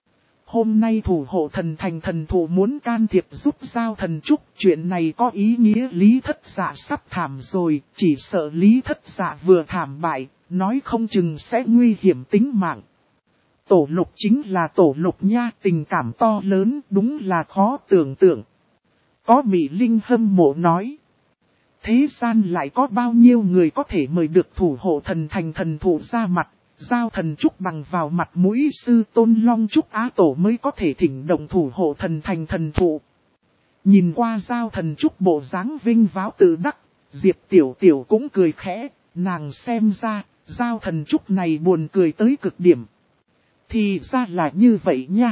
Hôm nay thủ hộ thần thành thần thụ muốn can thiệp giúp Giao Thần Trúc, chuyện này có ý nghĩa Lý Thất Dạ sắp thảm rồi, chỉ sợ Lý Thất Dạ vừa thảm bại, nói không chừng sẽ nguy hiểm tính mạng. Tổ lục chính là tổ lục nha, tình cảm to lớn, đúng là khó tưởng tượng. Có Mỹ Linh hâm mộ nói. Thế gian lại có bao nhiêu người có thể mời được thủ hộ thần thành thần thụ ra mặt, Giao Thần Trúc bằng vào mặt mũi sư tôn Long Trúc Á Tổ mới có thể thỉnh động thủ hộ thần thành thần thụ. Nhìn qua Giao Thần Trúc bộ dáng vinh váo tự đắc, Diệp Tiểu Tiểu cũng cười khẽ, nàng xem ra, Giao Thần Trúc này buồn cười tới cực điểm. Thì ra là như vậy nha.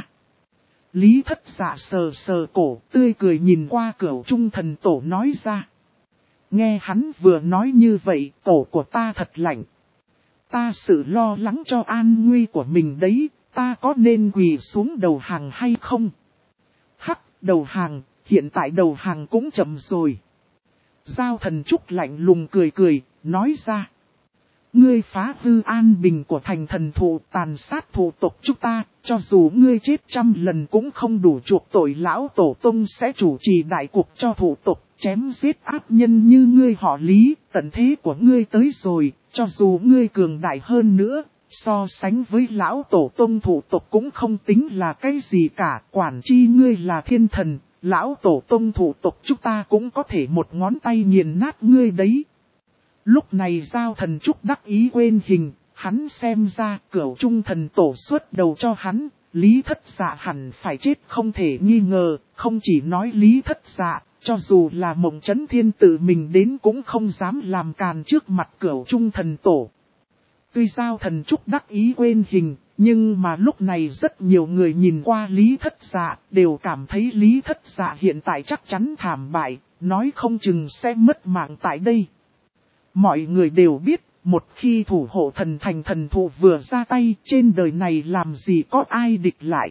Lý Thất Dạ sờ sờ cổ, tươi cười nhìn qua Cửu Trung thần tổ nói ra. Nghe hắn vừa nói như vậy, cổ của ta thật lạnh. Ta sự lo lắng cho an nguy của mình đấy, ta có nên quỳ xuống đầu hàng hay không? Hắc, đầu hàng, hiện tại đầu hàng cũng chậm rồi. Giao Thần Trúc lạnh lùng cười cười, nói ra. Ngươi phá hư an bình của thành thần thụ, tàn sát thủ tộc chúng ta, cho dù ngươi chết 100 lần cũng không đủ chuộc tội, lão tổ tông sẽ chủ trì đại cuộc cho thủ tộc, chém giết ác nhân như ngươi họ Lý, tận thế của ngươi tới rồi, cho dù ngươi cường đại hơn nữa, so sánh với lão tổ tông thủ tộc cũng không tính là cái gì cả, quản chi ngươi là thiên thần, lão tổ tông thủ tộc chúng ta cũng có thể một ngón tay nghiền nát ngươi đấy. Lúc này Giao Thần Trúc đắc ý quên hình, hắn xem ra Cửu Trung thần tổ xuất đầu cho hắn, Lý Thất Dạ hẳn phải chết không thể nghi ngờ, không chỉ nói Lý Thất Dạ, cho dù là Mộng Chấn Thiên tự mình đến cũng không dám làm càn trước mặt Cửu Trung thần tổ. Tuy Giao Thần Trúc đắc ý quên hình, nhưng mà lúc này rất nhiều người nhìn qua Lý Thất Dạ, đều cảm thấy Lý Thất Dạ hiện tại chắc chắn thảm bại, nói không chừng sẽ mất mạng tại đây. Mọi người đều biết, một khi thủ hộ thần thành thần thụ vừa ra tay, trên đời này làm gì có ai địch lại.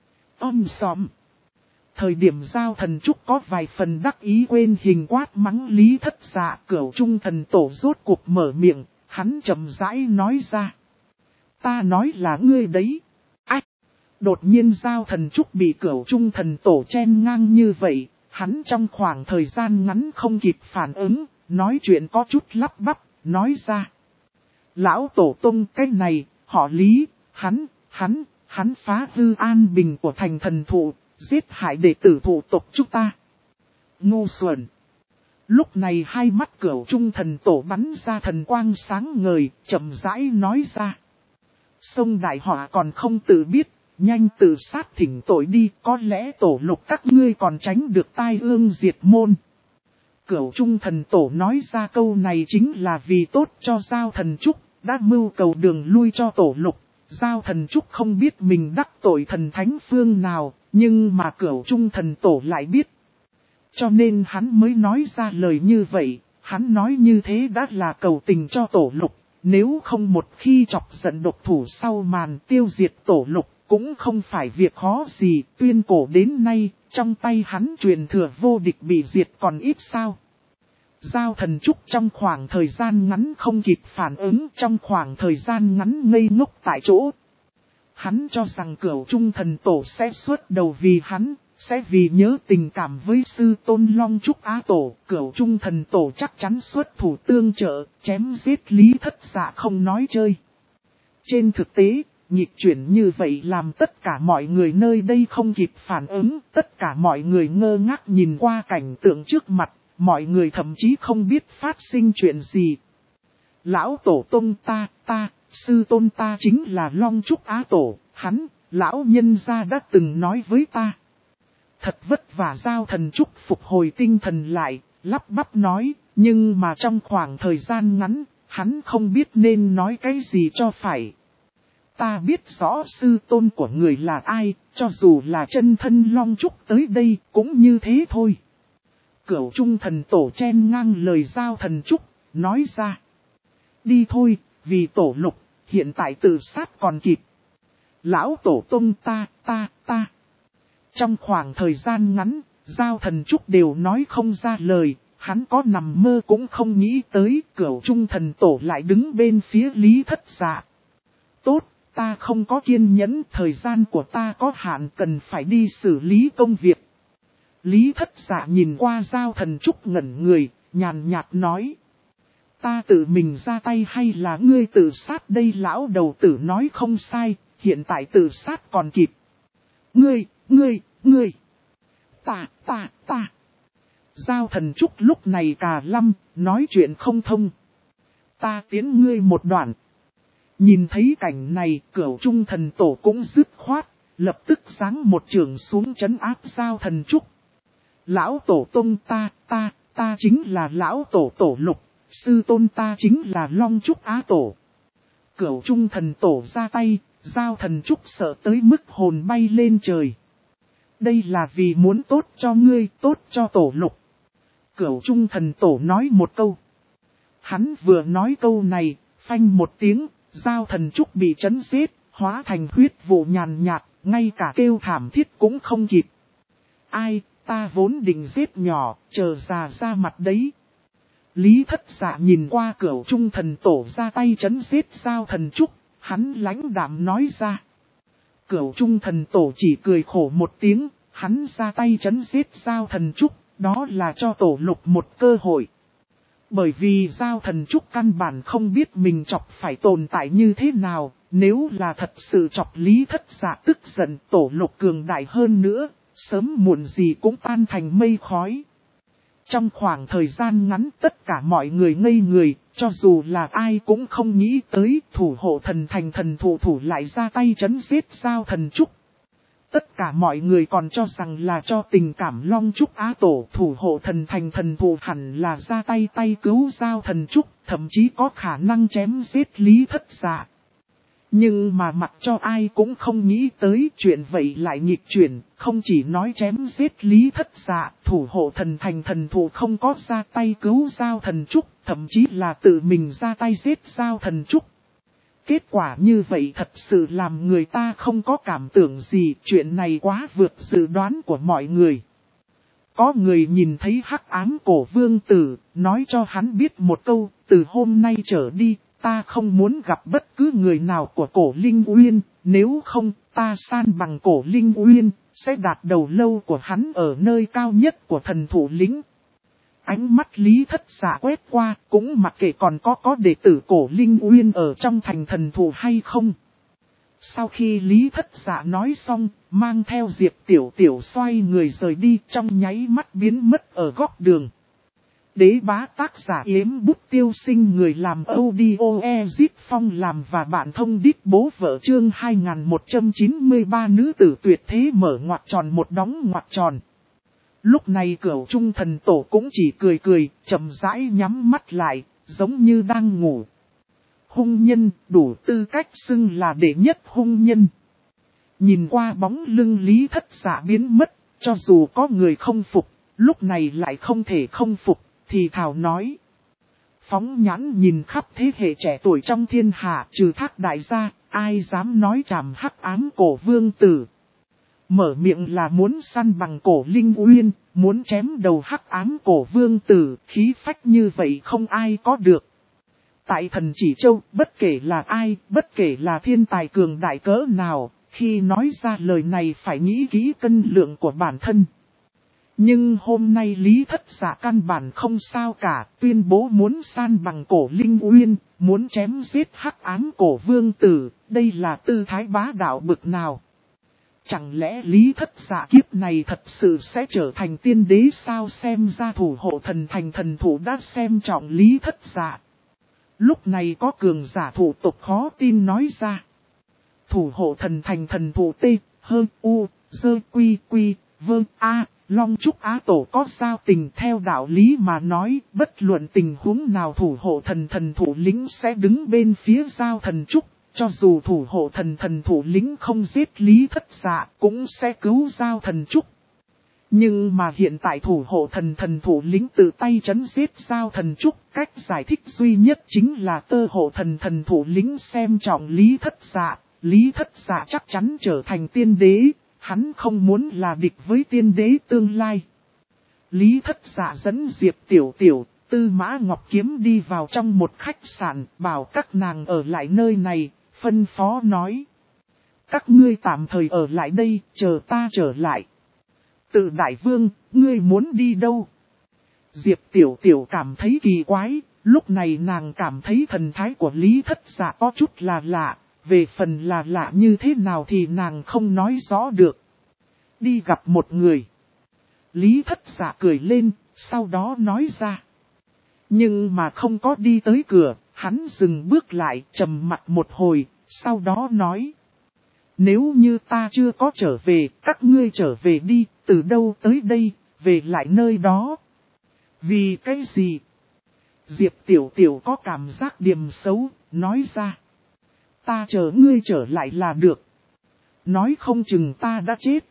Xòm. Thời điểm Giao Thần Trúc có vài phần đắc ý quên hình quát mắng Lý Thất Dạ, Cửu Trung thần tổ rốt cuộc mở miệng, hắn chậm rãi nói ra. Ta nói là ngươi đấy. Ách! Đột nhiên Giao Thần Trúc bị Cửu Trung thần tổ chen ngang như vậy, hắn trong khoảng thời gian ngắn không kịp phản ứng. Nói chuyện có chút lắp bắp, nói ra. Lão tổ tông cái này, họ Lý, hắn phá hư an bình của thành thần thụ, giết hại đệ tử thủ tộc chúng ta. Ngu xuẩn. Lúc này hai mắt Cửu Trung thần tổ bắn ra thần quang sáng ngời, chậm rãi nói ra. Sông đại họa còn không tự biết, nhanh tự sát thỉnh tội đi, có lẽ tổ lục các ngươi còn tránh được tai ương diệt môn. Cửu Trung thần tổ nói ra câu này chính là vì tốt cho Giao Thần Trúc, đã mưu cầu đường lui cho tổ lục. Giao Thần Trúc không biết mình đắc tội thần thánh phương nào, nhưng mà Cửu Trung thần tổ lại biết. Cho nên hắn mới nói ra lời như vậy, Hắn nói như thế đã là cầu tình cho Tổ Lục, nếu không một khi chọc giận độc thủ sau màn tiêu diệt Tổ Lục, cũng không phải việc khó gì. Tuyên cổ đến nay, trong tay hắn truyền thừa vô địch bị diệt còn ít sao. Giao Thần Trúc trong khoảng thời gian ngắn không kịp phản ứng, trong khoảng thời gian ngắn ngây ngốc tại chỗ. Hắn cho rằng Cửu Trung Thần Tổ sẽ xuất đầu vì hắn, sẽ vì nhớ tình cảm với sư tôn Long Trúc Á Tổ. Cửu Trung Thần Tổ chắc chắn xuất thủ tương trợ, chém giết Lý Thất Dạ không nói chơi. Trên thực tế, nghịch chuyển như vậy làm tất cả mọi người nơi đây không kịp phản ứng, tất cả mọi người ngơ ngác nhìn qua cảnh tượng trước mặt, mọi người thậm chí không biết phát sinh chuyện gì. Lão Tổ tông ta, sư tôn ta chính là Long Trúc Á Tổ, hắn, lão nhân gia đã từng nói với ta. Thật vất vả Giao Thần Trúc phục hồi tinh thần lại, lắp bắp nói, nhưng mà trong khoảng thời gian ngắn, hắn không biết nên nói cái gì cho phải. Ta biết rõ sư tôn của người là ai, cho dù là chân thân Long Trúc tới đây cũng như thế thôi. Cửu Trung Thần Tổ chen ngang lời Giao Thần Trúc, nói ra. Đi thôi, vì Tổ Lục, hiện tại tự sát còn kịp. Lão Tổ tông ta. Trong khoảng thời gian ngắn, Giao Thần Trúc đều nói không ra lời, hắn có nằm mơ cũng không nghĩ tới Cửu Trung Thần Tổ lại đứng bên phía Lý Thất Dạ. Tốt, ta không có kiên nhẫn, thời gian của ta có hạn, cần phải đi xử lý công việc. Lý Thất Dạ nhìn qua Giao Thần Trúc ngẩn người, nhàn nhạt nói. Ta tự mình ra tay hay là ngươi tự sát đây? Lão đầu tử nói không sai, hiện tại tự sát còn kịp. Ngươi. Ta. Giao Thần Trúc lúc này cà lăm, nói chuyện không thông. Ta tiến ngươi một đoạn. Nhìn thấy cảnh này, Cửu Trung Thần Tổ cũng dứt khoát, lập tức giáng một trường xuống trấn áp Giao Thần Trúc. Lão Tổ tông ta chính là Lão Tổ Tổ Lục, sư tôn ta chính là Long Trúc Á Tổ. Cửu Trung Thần Tổ ra tay, Giao Thần Trúc sợ tới mức hồn bay lên trời. Đây là vì muốn tốt cho ngươi, tốt cho Tổ Lục. Cửu Trung Thần Tổ nói một câu. Hắn vừa nói câu này, phanh một tiếng, Giao Thần Trúc bị chấn giết, hóa thành huyết vụ nhàn nhạt, ngay cả kêu thảm thiết cũng không kịp. Ai, ta vốn định giết nhỏ, chờ già ra mặt đấy. Lý Thất Dạ nhìn qua Cửu Trung Thần Tổ ra tay chấn giết Giao Thần Trúc, hắn lãnh đạm nói ra. Cửu Trung Thần Tổ chỉ cười khổ một tiếng, hắn ra tay chấn giết Giao Thần Trúc, đó là cho Tổ Lục một cơ hội. Bởi vì Giao Thần Trúc căn bản không biết mình chọc phải tồn tại như thế nào, nếu là thật sự chọc Lý Thất Dạ tức giận, Tổ Lục cường đại hơn nữa, sớm muộn gì cũng tan thành mây khói. Trong khoảng thời gian ngắn tất cả mọi người ngây người, cho dù là ai cũng không nghĩ tới thủ hộ thần thành thần thủ lại ra tay chấn giết Giao Thần Trúc. Tất cả mọi người còn cho rằng là cho tình cảm Long Trúc Á Tổ, thủ hộ thần thành thần thủ hẳn là ra tay cứu Giao Thần Trúc, thậm chí có khả năng chém giết Lý Thất Dạ. Nhưng mà mặc cho ai cũng không nghĩ tới chuyện vậy lại nghịch chuyển, không chỉ nói chém giết Lý Thất Dạ, thủ hộ thần thành thần thủ không có ra tay cứu Giao Thần Trúc, thậm chí là tự mình ra tay giết Giao Thần Trúc. Kết quả như vậy thật sự làm người ta không có cảm tưởng gì, chuyện này quá vượt dự đoán của mọi người. Có người nhìn thấy hắc ám cổ vương tử, nói cho hắn biết một câu, từ hôm nay trở đi, ta không muốn gặp bất cứ người nào của cổ Linh Uyên, nếu không, ta san bằng cổ Linh Uyên, sẽ đạt đầu lâu của hắn ở nơi cao nhất của thần thủ lĩnh. Ánh mắt Lý Thất Dạ quét qua, cũng mặc kệ còn có đệ tử cổ Linh Uyên ở trong thành thần thủ hay không. Sau khi Lý Thất Dạ nói xong, mang theo Diệp Tiểu Tiểu xoay người rời đi, trong nháy mắt biến mất ở góc đường. Đế bá tác giả Yếm Bút Tiêu Sinh, người làm audio Ezip Phong làm và bạn thông đít bố vợ chương 2193 nữ tử tuyệt thế mở ngoặc tròn một đóng ngoặc tròn. Lúc này Cửu Trung Thần Tổ cũng chỉ cười, chậm rãi nhắm mắt lại, giống như đang ngủ. Hung nhân, đủ tư cách xưng là đệ nhất hung nhân. Nhìn qua bóng lưng Lý Thất Dạ biến mất, cho dù có người không phục, lúc này lại không thể không phục, thì thảo nói. Phóng nhãn nhìn khắp thế hệ trẻ tuổi trong thiên hạ, trừ Thác đại gia, ai dám nói trảm hắc ám cổ vương tử. Mở miệng là muốn săn bằng cổ Linh Uyên, muốn chém đầu hắc ám cổ vương tử, khí phách như vậy không ai có được. Tại Thần Chỉ Châu, bất kể là ai, bất kể là thiên tài cường đại cỡ nào, khi nói ra lời này phải nghĩ kỹ cân lượng của bản thân. Nhưng hôm nay Lý Thất Dạ căn bản không sao cả, tuyên bố muốn san bằng cổ Linh Uyên, muốn chém giết hắc ám cổ vương tử, đây là tư thái bá đạo bực nào. Chẳng lẽ Lý Thất Dạ kiếp này thật sự sẽ trở thành tiên đế sao? Xem ra thủ hộ thần thành thần thủ đã xem trọng Lý Thất Dạ. Lúc này có cường giả thủ tộc khó tin nói ra. Thủ hộ thần thành thần thủ T, Hơ, U, Dơ, Quy, Quy, Vơ, A, Long Trúc Á Tổ có giao tình theo đạo lý mà nói, bất luận tình huống nào thủ hộ thần thần thủ lĩnh sẽ đứng bên phía giao thần Trúc. Cho dù thủ hộ thần thần thủ lĩnh không giết Lý Thất Dạ cũng sẽ cứu giao thần Trúc. Nhưng mà hiện tại thủ hộ thần thần thủ lĩnh tự tay trấn giết giao thần Trúc. Cách giải thích duy nhất chính là tơ hộ thần thần thủ lĩnh xem trọng Lý Thất Dạ. Lý Thất Dạ chắc chắn trở thành tiên đế. Hắn không muốn là địch với tiên đế tương lai. Lý Thất Dạ dẫn Diệp Tiểu Tiểu, Tư Mã Ngọc Kiếm đi vào trong một khách sạn, bảo các nàng ở lại nơi này, phân phó nói. Các ngươi tạm thời ở lại đây, chờ ta trở lại. Tự Đại Vương, ngươi muốn đi đâu? Diệp Tiểu Tiểu cảm thấy kỳ quái, lúc này nàng cảm thấy thần thái của Lý Thất Dạ có chút là lạ, về phần là lạ như thế nào thì nàng không nói rõ được. Đi gặp một người. Lý Thất Dạ cười lên, sau đó nói ra. Nhưng mà không có đi tới cửa, hắn dừng bước lại, trầm mặt một hồi, sau đó nói. Nếu như ta chưa có trở về, các ngươi trở về đi, từ đâu tới đây, về lại nơi đó. Vì cái gì? Diệp Tiểu Tiểu có cảm giác điềm xấu, nói ra. Ta chờ ngươi trở lại là được. Nói không chừng ta đã chết.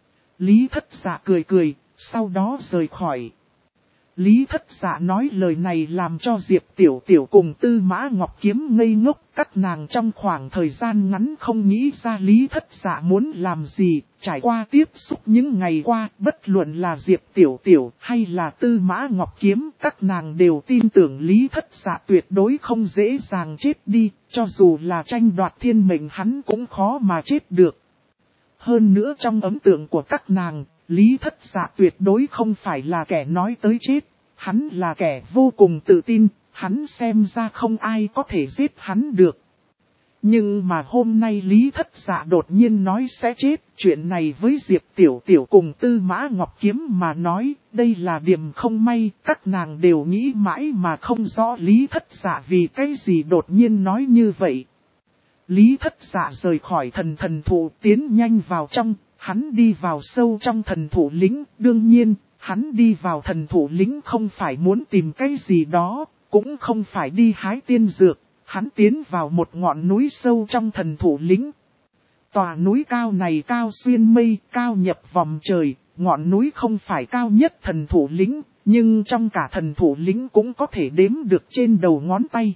Lý Thất Dạ cười cười, sau đó rời khỏi. Lý Thất Dạ nói lời này làm cho Diệp Tiểu Tiểu cùng Tư Mã Ngọc Kiếm ngây ngốc. Các nàng trong khoảng thời gian ngắn không nghĩ ra Lý Thất Dạ muốn làm gì. Trải qua tiếp xúc những ngày qua, bất luận là Diệp Tiểu Tiểu hay là Tư Mã Ngọc Kiếm, các nàng đều tin tưởng Lý Thất Dạ tuyệt đối không dễ dàng chết đi. Cho dù là tranh đoạt thiên mệnh hắn cũng khó mà chết được. Hơn nữa trong ấn tượng của các nàng, Lý Thất Dạ tuyệt đối không phải là kẻ nói tới chết, hắn là kẻ vô cùng tự tin, hắn xem ra không ai có thể giết hắn được. Nhưng mà hôm nay Lý Thất Dạ đột nhiên nói sẽ chết, chuyện này với Diệp Tiểu Tiểu cùng Tư Mã Ngọc Kiếm mà nói, đây là điểm không may, các nàng đều nghĩ mãi mà không rõ Lý Thất Dạ vì cái gì đột nhiên nói như vậy. Lý Thất Dạ rời khỏi thần thần thụ tiến nhanh vào trong, hắn đi vào sâu trong thần thủ lĩnh, đương nhiên, hắn đi vào thần thủ lĩnh không phải muốn tìm cái gì đó, cũng không phải đi hái tiên dược, hắn tiến vào một ngọn núi sâu trong thần thủ lĩnh. Tòa núi cao này cao xuyên mây, cao nhập vòng trời, ngọn núi không phải cao nhất thần thủ lĩnh, nhưng trong cả thần thủ lĩnh cũng có thể đếm được trên đầu ngón tay.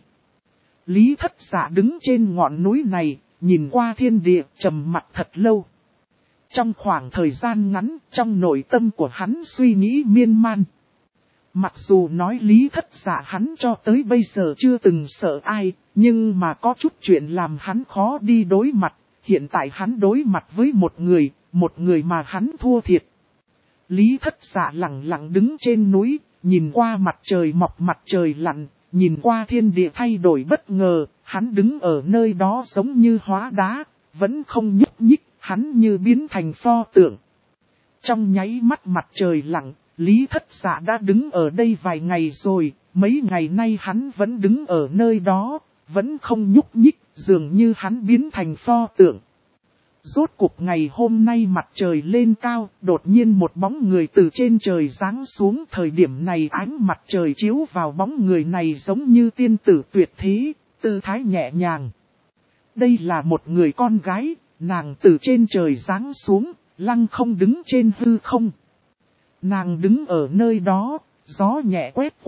Lý Thất Dạ đứng trên ngọn núi này, nhìn qua thiên địa, trầm mặt thật lâu. Trong khoảng thời gian ngắn, trong nội tâm của hắn suy nghĩ miên man. Mặc dù nói Lý Thất Dạ hắn cho tới bây giờ chưa từng sợ ai, nhưng mà có chút chuyện làm hắn khó đi đối mặt. Hiện tại hắn đối mặt với một người mà hắn thua thiệt. Lý Thất Dạ lặng lặng đứng trên núi, nhìn qua mặt trời mọc mặt trời lặn, nhìn qua thiên địa thay đổi bất ngờ, hắn đứng ở nơi đó giống như hóa đá, vẫn không nhúc nhích, hắn như biến thành pho tượng. Trong nháy mắt mặt trời lặn, Lý Thất Dạ đã đứng ở đây vài ngày rồi, mấy ngày nay hắn vẫn đứng ở nơi đó, vẫn không nhúc nhích, dường như hắn biến thành pho tượng. Rốt cuộc ngày hôm nay mặt trời lên cao, đột nhiên một bóng người từ trên trời giáng xuống. Thời điểm này ánh mặt trời chiếu vào bóng người này giống như tiên tử tuyệt thế, tư thái nhẹ nhàng. Đây là một người con gái, nàng từ trên trời giáng xuống, lăng không đứng trên hư không. Nàng đứng ở nơi đó, gió nhẹ quét qua,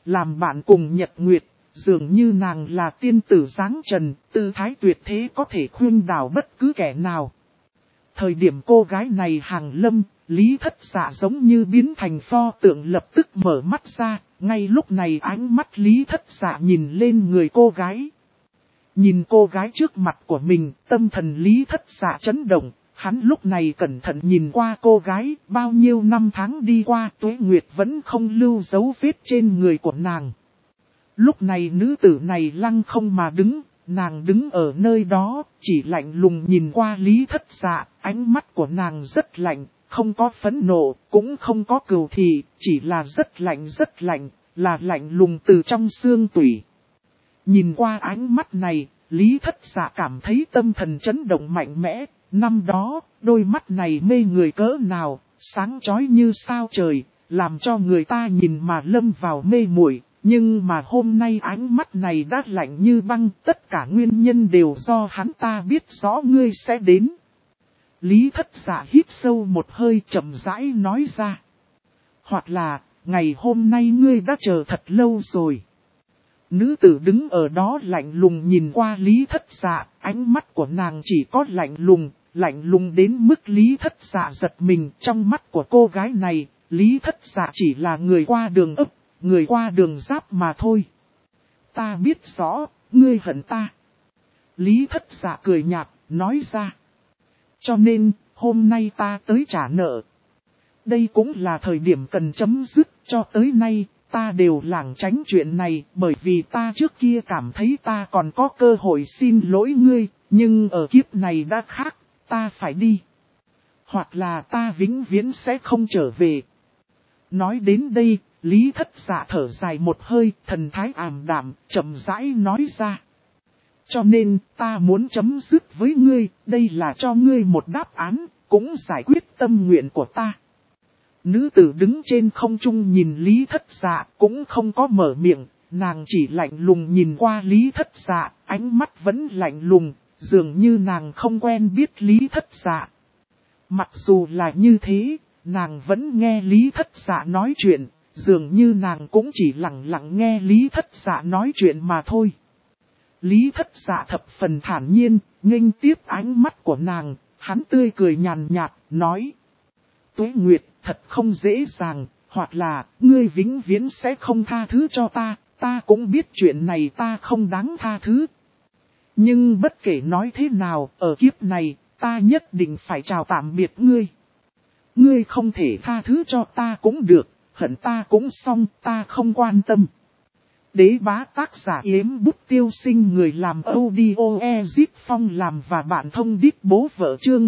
làm bạn cùng Nhật Nguyệt, dường như nàng là tiên tử dáng trần, tư thái tuyệt thế có thể khuyên đảo bất cứ kẻ nào. Thời điểm cô gái này hàng lâm, Lý Thất Dạ giống như biến thành pho tượng lập tức mở mắt ra, ngay lúc này ánh mắt Lý Thất Dạ nhìn lên người cô gái. Nhìn cô gái trước mặt của mình, tâm thần Lý Thất Dạ chấn động, hắn lúc này cẩn thận nhìn qua cô gái, bao nhiêu năm tháng đi qua tuế nguyệt vẫn không lưu dấu vết trên người của nàng. Lúc này nữ tử này lăng không mà đứng, nàng đứng ở nơi đó, chỉ lạnh lùng nhìn qua Lý Thất Dạ, ánh mắt của nàng rất lạnh, không có phẫn nộ, cũng không có cừu thị, chỉ là rất lạnh, là lạnh lùng từ trong xương tủy. Nhìn qua ánh mắt này, Lý Thất Dạ cảm thấy tâm thần chấn động mạnh mẽ, năm đó, đôi mắt này mê người cỡ nào, sáng chói như sao trời, làm cho người ta nhìn mà lâm vào mê muội. Nhưng mà hôm nay ánh mắt này đã lạnh như băng, tất cả nguyên nhân đều do hắn ta biết rõ ngươi sẽ đến. Lý Thất Dạ hít sâu một hơi chậm rãi nói ra. Hoặc là, ngày hôm nay ngươi đã chờ thật lâu rồi. Nữ tử đứng ở đó lạnh lùng nhìn qua Lý Thất Dạ, ánh mắt của nàng chỉ có lạnh lùng đến mức Lý Thất Dạ giật mình. Trong mắt của cô gái này, Lý Thất Dạ chỉ là người qua đường ấp, người qua đường giáp mà thôi. Ta biết rõ, ngươi hận ta. Lý Thất Dạ cười nhạt, nói ra. Cho nên, hôm nay ta tới trả nợ. Đây cũng là thời điểm cần chấm dứt, cho tới nay, ta đều lảng tránh chuyện này, bởi vì ta trước kia cảm thấy ta còn có cơ hội xin lỗi ngươi, nhưng ở kiếp này đã khác, ta phải đi. Hoặc là ta vĩnh viễn sẽ không trở về. Nói đến đây, Lý Thất Dạ thở dài một hơi, thần thái ảm đạm, chậm rãi nói ra. Cho nên, ta muốn chấm dứt với ngươi, đây là cho ngươi một đáp án, cũng giải quyết tâm nguyện của ta. Nữ tử đứng trên không trung nhìn Lý Thất Dạ, cũng không có mở miệng, nàng chỉ lạnh lùng nhìn qua Lý Thất Dạ, ánh mắt vẫn lạnh lùng, dường như nàng không quen biết Lý Thất Dạ. Mặc dù là như thế, nàng vẫn nghe Lý Thất Dạ nói chuyện, dường như nàng cũng chỉ lặng lặng nghe Lý Thất Dạ nói chuyện mà thôi. Lý Thất Dạ thập phần thản nhiên, nghênh tiếp ánh mắt của nàng, hắn tươi cười nhàn nhạt, nói. Tuế Nguyệt, thật không dễ dàng, hoặc là, ngươi vĩnh viễn sẽ không tha thứ cho ta, ta cũng biết chuyện này ta không đáng tha thứ. Nhưng bất kể nói thế nào, ở kiếp này, ta nhất định phải chào tạm biệt ngươi. Ngươi không thể tha thứ cho ta cũng được, hận ta cũng xong, ta không quan tâm. Đế bá tác giả Yếm Bút Tiêu Sinh, người làm audio Ezip Phong làm và bạn thông đít bố vợ chương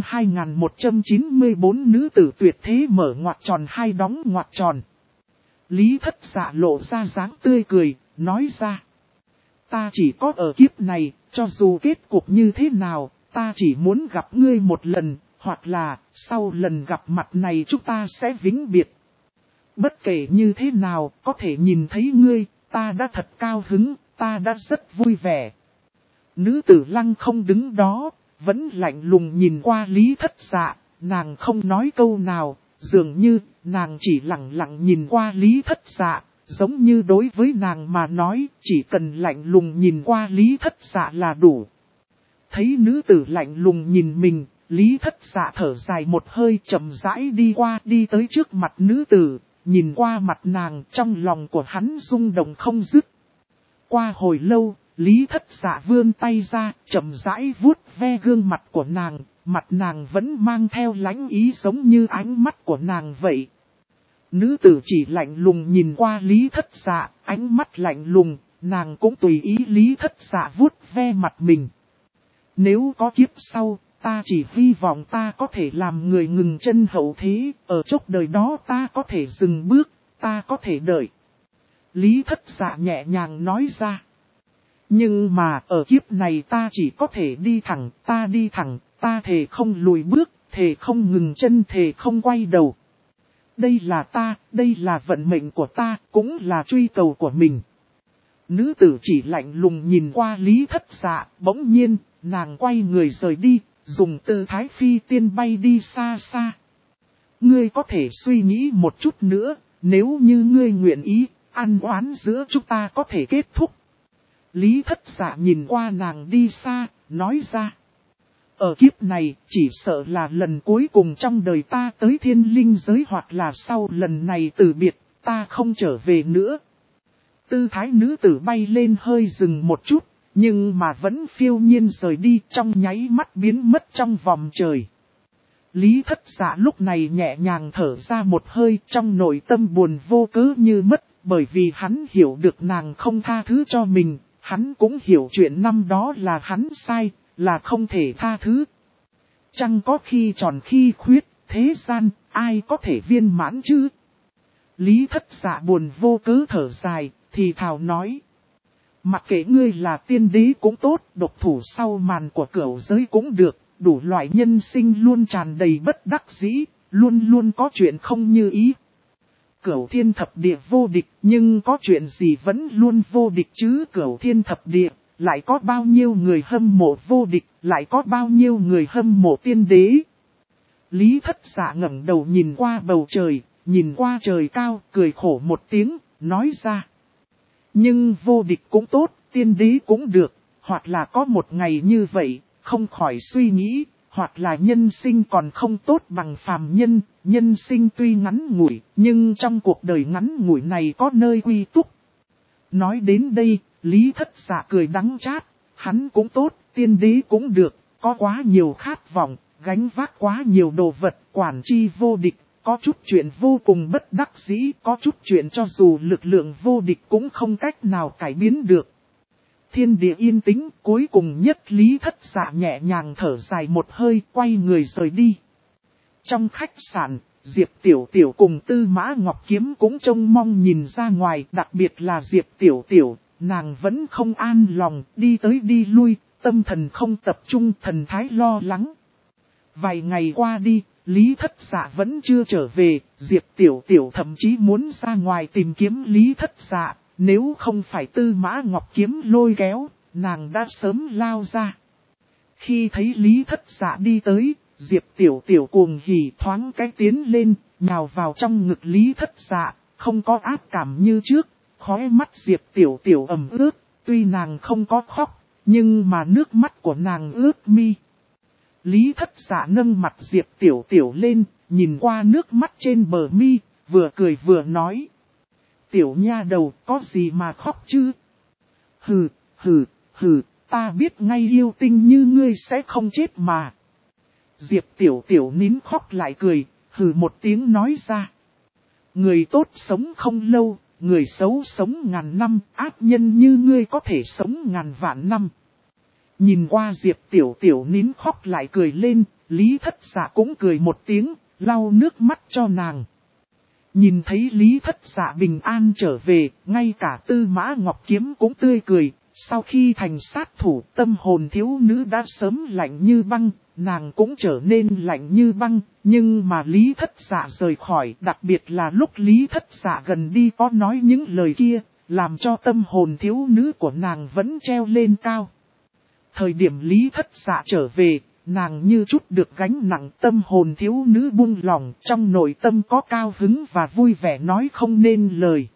2194 nữ tử tuyệt thế mở ngoặc tròn hai đóng ngoặc tròn. Lý Thất Dạ lộ ra dáng tươi cười, nói ra. Ta chỉ có ở kiếp này, cho dù kết cục như thế nào, ta chỉ muốn gặp ngươi một lần, hoặc là sau lần gặp mặt này chúng ta sẽ vĩnh biệt. Bất kể như thế nào, có thể nhìn thấy ngươi. Ta đã thật cao hứng, ta đã rất vui vẻ. Nữ tử lăng không đứng đó, vẫn lạnh lùng nhìn qua Lý Thất Dạ, nàng không nói câu nào, dường như nàng chỉ lặng lặng nhìn qua Lý Thất Dạ, giống như đối với nàng mà nói, chỉ cần lạnh lùng nhìn qua Lý Thất Dạ là đủ. Thấy nữ tử lạnh lùng nhìn mình, Lý Thất Dạ thở dài một hơi chậm rãi đi qua đi tới trước mặt nữ tử. Nhìn qua mặt nàng, trong lòng của hắn rung động không dứt. Qua hồi lâu, Lý Thất Dạ vươn tay ra, chậm rãi vuốt ve gương mặt của nàng, mặt nàng vẫn mang theo lãnh ý giống như ánh mắt của nàng vậy. Nữ tử chỉ lạnh lùng nhìn qua Lý Thất Dạ, ánh mắt lạnh lùng, nàng cũng tùy ý Lý Thất Dạ vuốt ve mặt mình. Nếu có kiếp sau, ta chỉ hy vọng ta có thể làm người ngừng chân hậu thế, ở chốc đời đó ta có thể dừng bước, ta có thể đợi. Lý Thất Dạ nhẹ nhàng nói ra. Nhưng mà ở kiếp này ta chỉ có thể đi thẳng, ta thề không lùi bước, thề không ngừng chân, thề không quay đầu. Đây là ta, đây là vận mệnh của ta, cũng là truy cầu của mình. Nữ tử chỉ lạnh lùng nhìn qua Lý Thất Dạ, bỗng nhiên, nàng quay người rời đi. Dùng tư thái phi tiên bay đi xa xa. Ngươi có thể suy nghĩ một chút nữa, nếu như ngươi nguyện ý, ăn oán giữa chúng ta có thể kết thúc. Lý Thất Dạ nhìn qua nàng đi xa, nói ra. Ở kiếp này, chỉ sợ là lần cuối cùng trong đời ta tới thiên linh giới, hoặc là sau lần này từ biệt, ta không trở về nữa. Tư thái nữ tử bay lên hơi dừng một chút, nhưng mà vẫn phiêu nhiên rời đi, trong nháy mắt biến mất trong vòng trời. Lý Thất Dạ lúc này nhẹ nhàng thở ra một hơi, trong nội tâm buồn vô cớ như mất, bởi vì hắn hiểu được nàng không tha thứ cho mình, hắn cũng hiểu chuyện năm đó là hắn sai, là không thể tha thứ. Chẳng có khi tròn khi khuyết, thế gian, ai có thể viên mãn chứ? Lý Thất Dạ buồn vô cớ thở dài, thì thào nói. Mặc kệ ngươi là tiên đế cũng tốt, độc thủ sau màn của cửu giới cũng được, đủ loại nhân sinh luôn tràn đầy bất đắc dĩ, luôn luôn có chuyện không như ý. Cửu thiên thập địa vô địch, nhưng có chuyện gì vẫn luôn vô địch chứ? Cửu thiên thập địa, lại có bao nhiêu người hâm mộ vô địch, lại có bao nhiêu người hâm mộ tiên đế? Lý Thất Dạ ngẩng đầu nhìn qua bầu trời, nhìn qua trời cao, cười khổ một tiếng, nói ra. Nhưng vô địch cũng tốt, tiên đế cũng được, hoặc là có một ngày như vậy, không khỏi suy nghĩ, hoặc là nhân sinh còn không tốt bằng phàm nhân, nhân sinh tuy ngắn ngủi, nhưng trong cuộc đời ngắn ngủi này có nơi quy túc. Nói đến đây, Lý Thất Dạ cười đắng chát, hắn cũng tốt, tiên đế cũng được, có quá nhiều khát vọng, gánh vác quá nhiều đồ vật, quản chi vô địch. Có chút chuyện vô cùng bất đắc dĩ, có chút chuyện cho dù lực lượng vô địch cũng không cách nào cải biến được. Thiên địa yên tĩnh, cuối cùng nhất Lý Thất Dạ nhẹ nhàng thở dài một hơi, quay người rời đi. Trong khách sạn, Diệp Tiểu Tiểu cùng Tư Mã Ngọc Kiếm cũng trông mong nhìn ra ngoài, đặc biệt là Diệp Tiểu Tiểu, nàng vẫn không an lòng, đi tới đi lui, tâm thần không tập trung, thần thái lo lắng. Vài ngày qua đi, Lý Thất Dạ vẫn chưa trở về, Diệp Tiểu Tiểu thậm chí muốn ra ngoài tìm kiếm Lý Thất Dạ, nếu không phải Tư Mã Ngọc Kiếm lôi kéo, nàng đã sớm lao ra. Khi thấy Lý Thất Dạ đi tới, Diệp Tiểu Tiểu cuồng hỉ thoáng cái tiến lên, nhào vào trong ngực Lý Thất Dạ, không có ác cảm như trước, khóe mắt Diệp Tiểu Tiểu ẩm ướt, tuy nàng không có khóc, nhưng mà nước mắt của nàng ướt mi. Lý Thất Dạ nâng mặt Diệp Tiểu Tiểu lên, nhìn qua nước mắt trên bờ mi, vừa cười vừa nói. Tiểu nha đầu, có gì mà khóc chứ? Hừ, hừ, hừ, ta biết ngay yêu tinh như ngươi sẽ không chết mà. Diệp Tiểu Tiểu nín khóc lại cười, hừ một tiếng nói ra. Người tốt sống không lâu, người xấu sống ngàn năm, ác nhân như ngươi có thể sống ngàn vạn năm. Nhìn qua Diệp Tiểu Tiểu nín khóc lại cười lên, Lý Thất Dạ cũng cười một tiếng, lau nước mắt cho nàng. Nhìn thấy Lý Thất Dạ bình an trở về, ngay cả Tư Mã Ngọc Kiếm cũng tươi cười, sau khi thành sát thủ tâm hồn thiếu nữ đã sớm lạnh như băng, nàng cũng trở nên lạnh như băng, nhưng mà Lý Thất Dạ rời khỏi, đặc biệt là lúc Lý Thất Dạ gần đi có nói những lời kia, làm cho tâm hồn thiếu nữ của nàng vẫn treo lên cao. Thời điểm Lý Thất Dạ trở về, nàng như chút được gánh nặng, tâm hồn thiếu nữ buông lòng, trong nội tâm có cao hứng và vui vẻ nói không nên lời.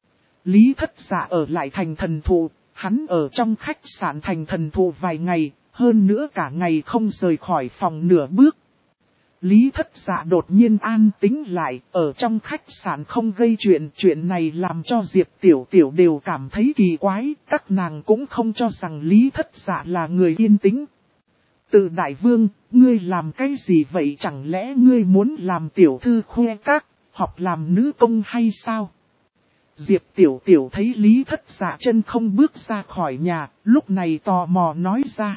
Lý Thất Dạ ở lại thành thần thụ, hắn ở trong khách sạn thành thần thụ vài ngày, hơn nữa cả ngày không rời khỏi phòng nửa bước. Lý Thất Dạ đột nhiên an tĩnh lại, ở trong khách sạn không gây chuyện này làm cho Diệp Tiểu Tiểu đều cảm thấy kỳ quái, các nàng cũng không cho rằng Lý Thất Dạ là người yên tĩnh. Từ đại vương, ngươi làm cái gì vậy, chẳng lẽ ngươi muốn làm tiểu thư khoe các, học làm nữ công hay sao? Diệp Tiểu Tiểu thấy Lý Thất Dạ chân không bước ra khỏi nhà, lúc này tò mò nói ra.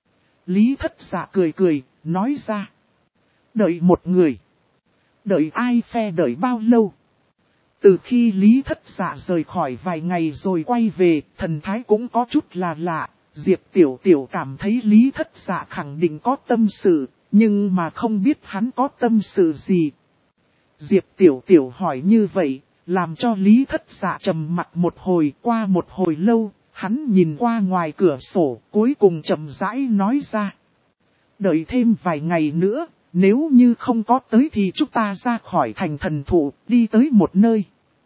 Lý Thất Dạ cười cười, nói ra. Đợi một người. Đợi ai phe đợi bao lâu? Từ khi Lý Thất Dạ rời khỏi vài ngày rồi quay về, thần thái cũng có chút là lạ. Diệp Tiểu Tiểu cảm thấy Lý Thất Dạ khẳng định có tâm sự, nhưng mà không biết hắn có tâm sự gì. Diệp Tiểu Tiểu hỏi như vậy, làm cho Lý Thất Dạ trầm mặt một hồi, qua một hồi lâu, hắn nhìn qua ngoài cửa sổ, cuối cùng chậm rãi nói ra. Đợi thêm vài ngày nữa, nếu như không có tới thì chúng ta ra khỏi thành thần thụ, đi tới một nơi.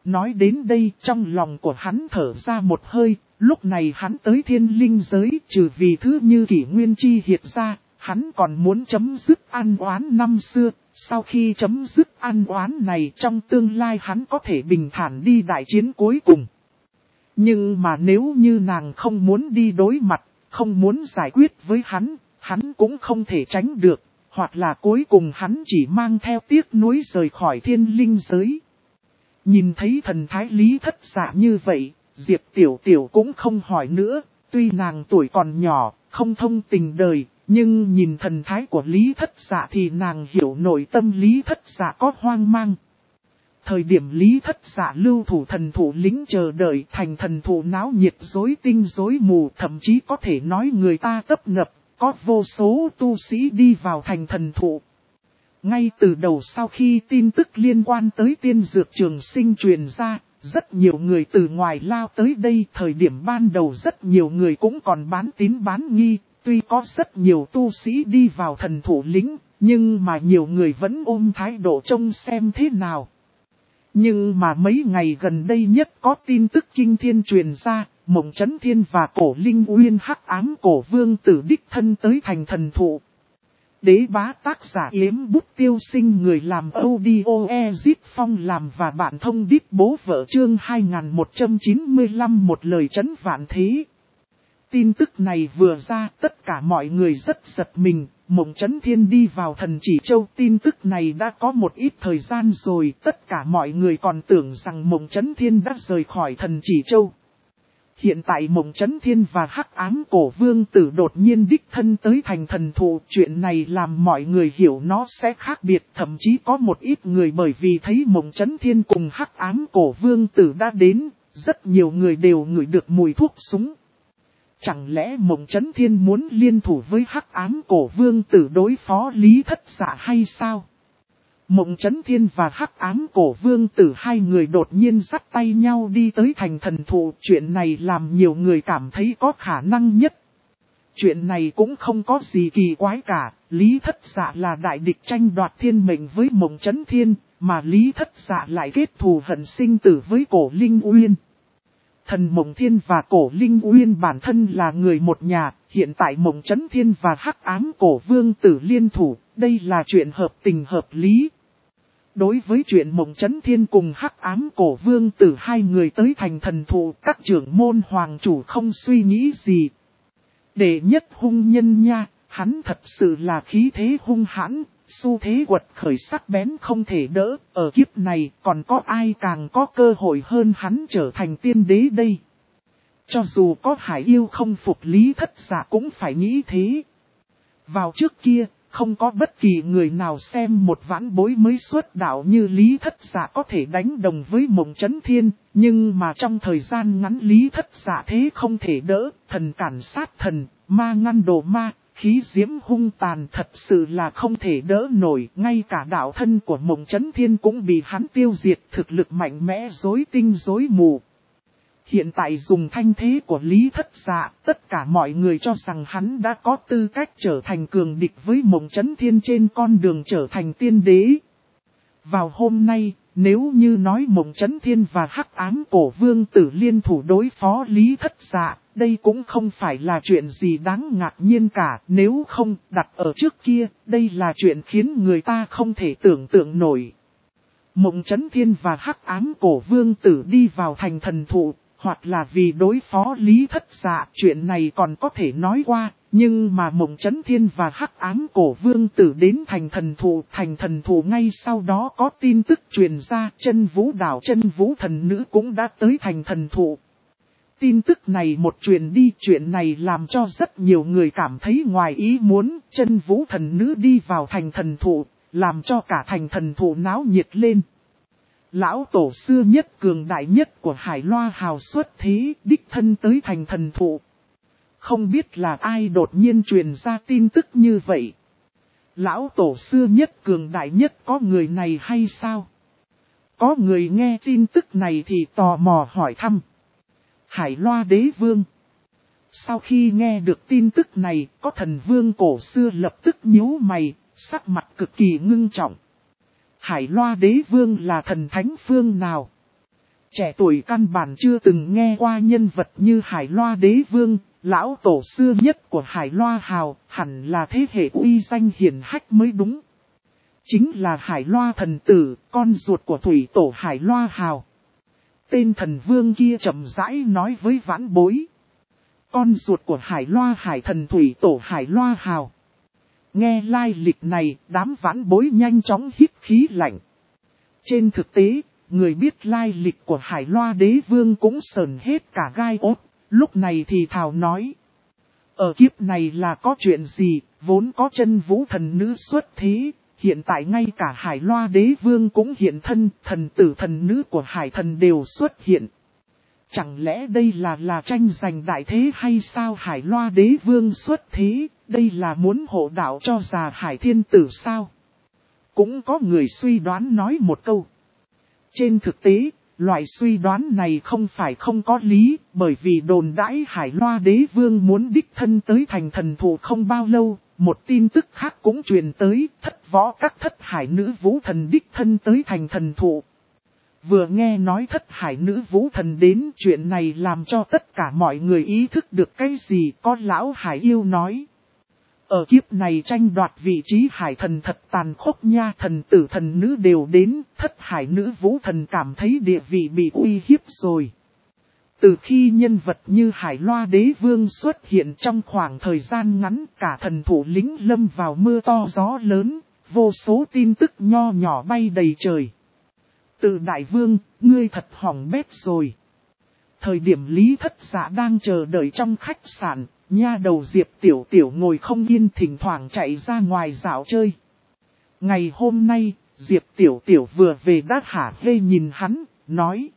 Nói đến đây trong lòng của hắn thở ra một hơi, lúc này hắn tới thiên linh giới trừ vì thứ như kỷ nguyên chi hiệt ra, hắn còn muốn chấm dứt an oán năm xưa. Sau khi chấm dứt an oán này trong tương lai hắn có thể bình thản đi đại chiến cuối cùng. Nhưng mà nếu như nàng không muốn đi đối mặt, không muốn giải quyết với hắn cũng không thể tránh được, hoặc là cuối cùng hắn chỉ mang theo tiếc nuối rời khỏi thiên linh giới. Nhìn thấy thần thái Lý Thất Dạ như vậy, Diệp Tiểu Tiểu cũng không hỏi nữa, tuy nàng tuổi còn nhỏ, không thông tình đời, nhưng nhìn thần thái của Lý Thất Dạ thì nàng hiểu nội tâm Lý Thất Dạ có hoang mang. Thời điểm Lý Thất Dạ lưu thủ thần thủ lĩnh chờ đợi thành thần thủ náo nhiệt rối tinh rối mù, thậm chí có thể nói người ta tấp nập, có vô số tu sĩ đi vào thành thần thụ. Ngay từ đầu sau khi tin tức liên quan tới tiên dược trường sinh truyền ra, rất nhiều người từ ngoài lao tới đây. Thời điểm ban đầu rất nhiều người cũng còn bán tín bán nghi, tuy có rất nhiều tu sĩ đi vào thần thủ lĩnh, nhưng mà nhiều người vẫn ôm thái độ trông xem thế nào. Nhưng mà mấy ngày gần đây nhất có tin tức kinh thiên truyền ra, Mộng Chấn Thiên và Cổ Linh Uyên hắc ám cổ vương tử đích thân tới thành thần thụ. Đế bá tác giả Yếm Bút Tiêu Sinh, người làm audio Ezit Phong làm và bạn thông đít bố vợ chương 2195 một lời trấn vạn thế. Tin tức này vừa ra tất cả mọi người rất giật mình, Mộng Chấn Thiên đi vào thần chỉ châu. Tin tức này đã có một ít thời gian rồi, tất cả mọi người còn tưởng rằng Mộng Chấn Thiên đã rời khỏi thần chỉ châu. Hiện tại Mộng Chấn Thiên và hắc ám cổ vương tử đột nhiên đích thân tới thành thần thụ. Chuyện này làm mọi người hiểu nó sẽ khác biệt. Thậm chí có một ít người bởi vì thấy Mộng Chấn Thiên cùng hắc ám cổ vương tử đã đến, rất nhiều người đều ngửi được mùi thuốc súng. Chẳng lẽ Mộng Chấn Thiên muốn liên thủ với hắc ám cổ vương tử đối phó Lý Thất Dạ hay sao? Mộng Chấn Thiên và hắc ám cổ vương tử hai người đột nhiên dắt tay nhau đi tới thành thần thụ. Chuyện này làm nhiều người cảm thấy có khả năng nhất. Chuyện này cũng không có gì kỳ quái cả. Lý Thất Dạ là đại địch tranh đoạt thiên mệnh với Mộng Chấn Thiên, mà Lý Thất Dạ lại kết thù hận sinh tử với Cổ Linh Uyên. Thần Mộng Thiên và Cổ Linh Uyên bản thân là người một nhà, hiện tại Mộng Chấn Thiên và hắc ám cổ vương tử liên thủ, đây là chuyện hợp tình hợp lý. Đối với chuyện Mộng Chấn Thiên cùng hắc ám cổ vương tử hai người tới thành thần thụ, các trưởng môn hoàng chủ không suy nghĩ gì. Đệ nhất hung nhân nha, hắn thật sự là khí thế hung hãn, xu thế quật khởi sắc bén không thể đỡ. Ở kiếp này còn có ai càng có cơ hội hơn hắn trở thành tiên đế đây. Cho dù có hải yêu không phục Lý Thất Dạ cũng phải nghĩ thế. Vào trước kia, không có bất kỳ người nào xem một vãn bối mới xuất đạo như Lý Thất Dạ có thể đánh đồng với Mộng Chấn Thiên. Nhưng mà trong thời gian ngắn Lý Thất Dạ thế không thể đỡ, thần cản sát thần, ma ngăn đồ ma, khí diễm hung tàn, thật sự là không thể đỡ nổi. Ngay cả đạo thân của Mộng Chấn Thiên cũng bị hắn tiêu diệt, thực lực mạnh mẽ rối tinh rối mù. Hiện tại dùng thanh thế của Lý Thất Dạ, tất cả mọi người cho rằng hắn đã có tư cách trở thành cường địch với Mộng Chấn Thiên trên con đường trở thành tiên đế. Vào hôm nay, nếu như nói Mộng Chấn Thiên và hắc ám cổ vương tử liên thủ đối phó Lý Thất Dạ, đây cũng không phải là chuyện gì đáng ngạc nhiên cả. Nếu không đặt ở trước kia, đây là chuyện khiến người ta không thể tưởng tượng nổi. Mộng Chấn Thiên và hắc ám cổ vương tử đi vào thành thần thụ, hoặc là vì đối phó Lý Thất Dạ, chuyện này còn có thể nói qua. Nhưng mà Mộng Chấn Thiên và hắc ám cổ vương tử đến thành thần thụ ngay sau đó có tin tức truyền ra, Chân Vũ Đảo Chân Vũ thần nữ cũng đã tới thành thần thụ. Tin tức này một truyền đi, chuyện này làm cho rất nhiều người cảm thấy ngoài ý muốn. Chân Vũ thần nữ đi vào thành thần thụ, làm cho cả thành thần thụ náo nhiệt lên. Lão tổ xưa nhất cường đại nhất của Hải Loa Hào xuất thế, đích thân tới thành thần thụ. Không biết là ai đột nhiên truyền ra tin tức như vậy. Lão tổ xưa nhất cường đại nhất có người này hay sao? Có người nghe tin tức này thì tò mò hỏi thăm. Hải Loa đế vương. Sau khi nghe được tin tức này, có thần vương cổ xưa lập tức nhíu mày, sắc mặt cực kỳ ngưng trọng. Hải Loa đế vương là thần thánh phương nào? Trẻ tuổi căn bản chưa từng nghe qua nhân vật như Hải Loa Đế Vương, lão tổ xưa nhất của Hải Loa Hào, hẳn là thế hệ uy danh hiển hách mới đúng. Chính là Hải Loa thần tử, con ruột của thủy tổ Hải Loa Hào. Tên thần vương kia chậm rãi nói với vãn bối. Con ruột của Hải Loa Hải thần thủy tổ Hải Loa Hào. Nghe lai lịch này, đám vãn bối nhanh chóng hít khí lạnh. Trên thực tế, người biết lai lịch của Hải Loa Đế Vương cũng sờn hết cả gai ốt, lúc này thì thào nói. Ở kiếp này là có chuyện gì, vốn có chân vũ thần nữ xuất thế, hiện tại ngay cả Hải Loa Đế Vương cũng hiện thân, thần tử thần nữ của Hải thần đều xuất hiện. Chẳng lẽ đây là tranh giành đại thế hay sao? Hải Loa Đế Vương xuất thế, đây là muốn hộ đạo cho già Hải Thiên Tử sao? Cũng có người suy đoán nói một câu. Trên thực tế, loại suy đoán này không phải không có lý, bởi vì đồn đãi Hải Loa Đế Vương muốn đích thân tới thành thần thụ không bao lâu, một tin tức khác cũng truyền tới, thất võ các thất hải nữ vũ thần đích thân tới thành thần thụ. Vừa nghe nói thất hải nữ vũ thần đến, chuyện này làm cho tất cả mọi người ý thức được cái gì. Có lão hải yêu nói. Ở kiếp này tranh đoạt vị trí hải thần thật tàn khốc nha, thần tử thần nữ đều đến, thất hải nữ vũ thần cảm thấy địa vị bị uy hiếp rồi. Từ khi nhân vật như Hải Loa Đế Vương xuất hiện trong khoảng thời gian ngắn, cả thần thủ lĩnh lâm vào mưa to gió lớn, vô số tin tức nho nhỏ bay đầy trời. Từ đại vương, ngươi thật hỏng bét rồi. Thời điểm Lý Thất Dạ đang chờ đợi trong khách sạn, nha đầu Diệp Tiểu Tiểu ngồi không yên thỉnh thoảng chạy ra ngoài dạo chơi. Ngày hôm nay, Diệp Tiểu Tiểu vừa về đã hả hê nhìn hắn, nói.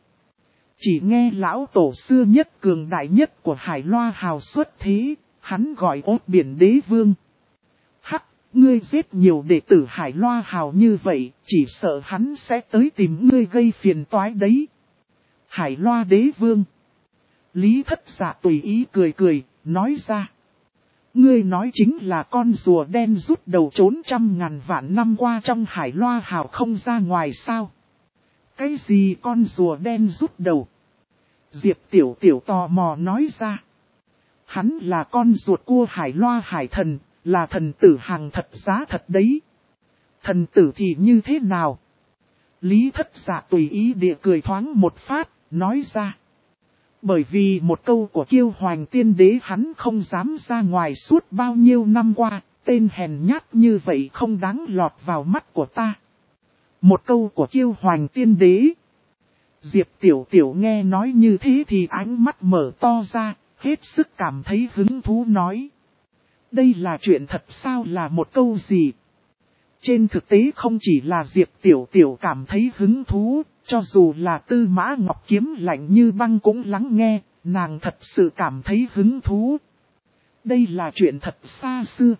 Chỉ nghe lão tổ xưa nhất cường đại nhất của Hải Loa Hào xuất thế, hắn gọi ốt biển đế vương. Hắc, ngươi giết nhiều đệ tử Hải Loa Hào như vậy, chỉ sợ hắn sẽ tới tìm ngươi gây phiền toái đấy. Hải Loa Đế Vương. Lý Thất Dạ tùy ý cười cười, nói ra. Ngươi nói chính là con rùa đen rút đầu trốn 100.000 vạn năm qua trong Hải Loa Hào không ra ngoài sao? Cái gì con rùa đen rút đầu? Diệp Tiểu Tiểu tò mò nói ra. Hắn là con ruột cua Hải Loa Hải thần, là thần tử hàng thật giá thật đấy. Thần tử thì như thế nào? Lý Thất Dạ tùy ý địa cười thoáng một phát, nói ra. Bởi vì một câu của Kiêu Hoành Tiên Đế hắn không dám ra ngoài suốt bao nhiêu năm qua, tên hèn nhát như vậy không đáng lọt vào mắt của ta. Một câu của Kiêu Hoành Tiên Đế. Diệp Tiểu Tiểu nghe nói như thế thì ánh mắt mở to ra, hết sức cảm thấy hứng thú nói. Đây là chuyện thật sao, là một câu gì? Trên thực tế không chỉ là Diệp Tiểu Tiểu cảm thấy hứng thú, cho dù là Tư Mã Ngọc Kiếm lạnh như băng cũng lắng nghe, nàng thật sự cảm thấy hứng thú. Đây là chuyện thật xa xưa.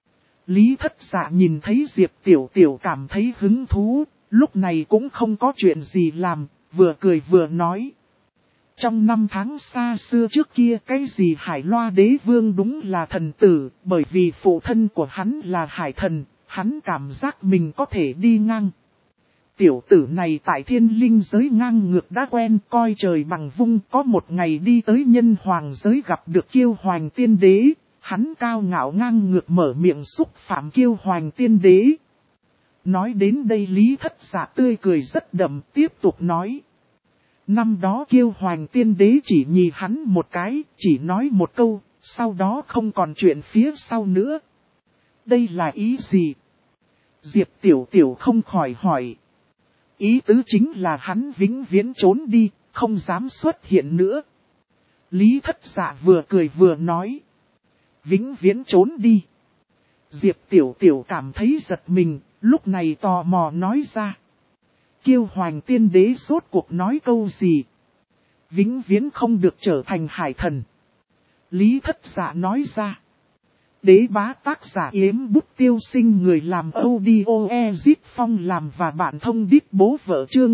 Lý Thất Dạ nhìn thấy Diệp Tiểu Tiểu cảm thấy hứng thú, lúc này cũng không có chuyện gì làm, vừa cười vừa nói. Trong năm tháng xa xưa trước kia cái gì Hải Loa Đế Vương đúng là thần tử, bởi vì phụ thân của hắn là hải thần, hắn cảm giác mình có thể đi ngang. Tiểu tử này tại thiên linh giới ngang ngược đã quen, coi trời bằng vung, có một ngày đi tới nhân hoàng giới gặp được Kiêu Hoành Tiên Đế, hắn cao ngạo ngang ngược mở miệng xúc phạm Kiêu Hoành Tiên Đế. Nói đến đây Lý Thất Dạ tươi cười rất đậm, tiếp tục nói. Năm đó Kiêu Hoành Tiên Đế chỉ nhì hắn một cái, chỉ nói một câu, sau đó không còn chuyện phía sau nữa. Đây là ý gì? Diệp Tiểu Tiểu không khỏi hỏi. Ý tứ chính là hắn vĩnh viễn trốn đi, không dám xuất hiện nữa. Lý Thất Dạ vừa cười vừa nói. Vĩnh viễn trốn đi. Diệp Tiểu Tiểu cảm thấy giật mình, lúc này tò mò nói ra. Kiêu Hoành Tiên Đế rốt cuộc nói câu gì? Vĩnh viễn không được trở thành hải thần. Lý Thất Dạ nói ra. Đế bá tác giả Yếm Bút Tiêu Sinh, người làm audio Ezit Phong làm và bạn thông đít bố vợ chương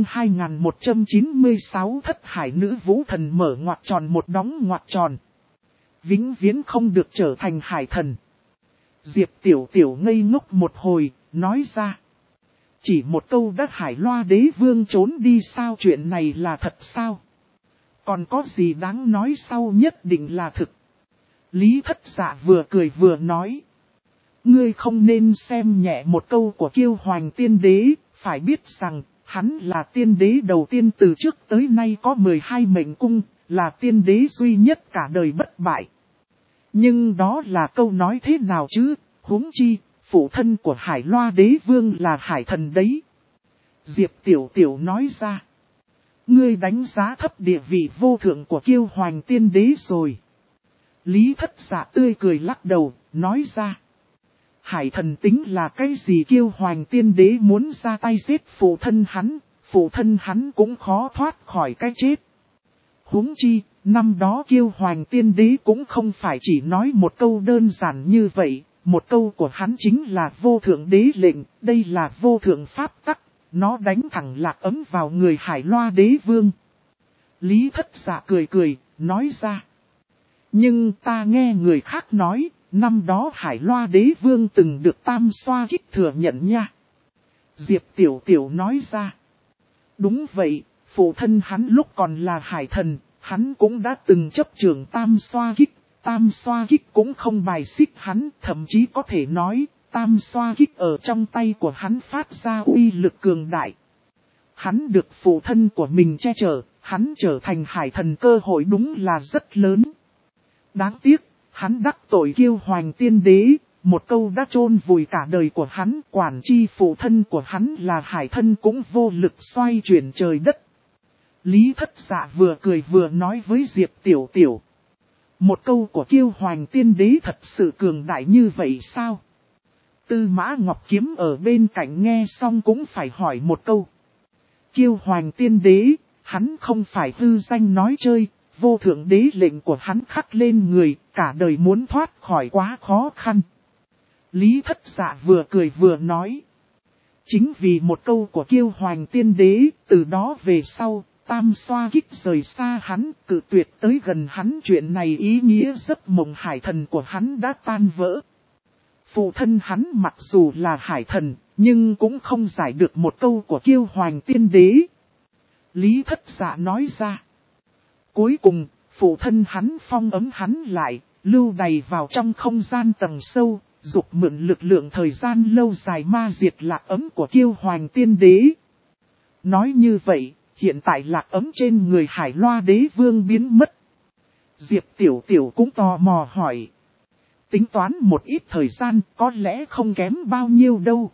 2196 thất hải nữ vũ thần mở ngoặc tròn một đóng ngoặc tròn. Vĩnh viễn không được trở thành hải thần. Diệp Tiểu Tiểu ngây ngốc một hồi, nói ra. chỉ một câu đã Hải Loa đế vương trốn đi sao, chuyện này là thật sao? Còn có gì đáng nói sau, nhất định là thực. Lý Thất Dạ vừa cười vừa nói. Ngươi không nên xem nhẹ một câu của Kiêu Hoành Tiên Đế, phải biết rằng, hắn là tiên đế đầu tiên từ trước tới nay có 12 mệnh cung, là tiên đế duy nhất cả đời bất bại. Nhưng đó là câu nói thế nào chứ, huống chi, phụ thân của Hải Loa đế vương là Hải Thần đấy. Diệp Tiểu Tiểu nói ra. Ngươi đánh giá thấp địa vị vô thượng của Kiêu Hoành Tiên Đế rồi. Lý Thất Dạ tươi cười lắc đầu, nói ra. Hải Thần tính là cái gì, Kiêu Hoành Tiên Đế muốn ra tay giết phụ thân hắn cũng khó thoát khỏi cái chết. Huống chi, năm đó Kiêu Hoành Tiên Đế cũng không phải chỉ nói một câu đơn giản như vậy, một câu của hắn chính là vô thượng đế lệnh, đây là vô thượng pháp tắc, nó đánh thẳng Lạc Ấm vào người Hải Loa đế vương. Lý Thất Dạ cười cười, nói ra. Nhưng ta nghe người khác nói, năm đó Hải Loa đế vương từng được Tam Xoa Kích thừa nhận nha. Diệp Tiểu Tiểu nói ra. Đúng vậy, phụ thân hắn lúc còn là Hải Thần, hắn cũng đã từng chấp trưởng Tam Xoa Kích. Tam Xoa Kích cũng không bài xích hắn, thậm chí có thể nói, Tam Xoa Kích ở trong tay của hắn phát ra uy lực cường đại. Hắn được phụ thân của mình che chở, hắn trở thành Hải Thần cơ hội đúng là rất lớn. Đáng tiếc, hắn đắc tội Kiêu Hoành Tiên Đế, một câu đã chôn vùi cả đời của hắn, quản chi phụ thân của hắn là Hải Thân cũng vô lực xoay chuyển trời đất. Lý Thất Dạ vừa cười vừa nói với Diệp Tiểu Tiểu. Một câu của Kiêu Hoành Tiên Đế thật sự cường đại như vậy sao? Tư Mã Ngọc Kiếm ở bên cạnh nghe xong cũng phải hỏi một câu. Kiêu Hoành Tiên Đế, hắn không phải hư danh nói chơi, vô thượng đế lệnh của hắn khắc lên người, cả đời muốn thoát khỏi quá khó khăn. Lý Thất Dạ vừa cười vừa nói. Chính vì một câu của Kiêu Hoành Tiên Đế, từ đó về sau, Tam Xoa Kích rời xa hắn, cự tuyệt tới gần hắn, chuyện này ý nghĩa giấc mộng Hải Thần của hắn đã tan vỡ. Phụ thân hắn mặc dù là Hải Thần, nhưng cũng không giải được một câu của Kiêu Hoành Tiên Đế. Lý Thất Dạ nói ra. Cuối cùng, phụ thân hắn phong ấm hắn lại, lưu đày vào trong không gian tầng sâu, dục mượn lực lượng thời gian lâu dài ma diệt Lạc Ấm của Kiêu Hoành Tiên Đế. Nói như vậy, hiện tại Lạc Ấm trên người Hải Loa đế vương biến mất. Diệp Tiểu Tiểu cũng tò mò hỏi. Tính toán một ít thời gian có lẽ không kém bao nhiêu đâu.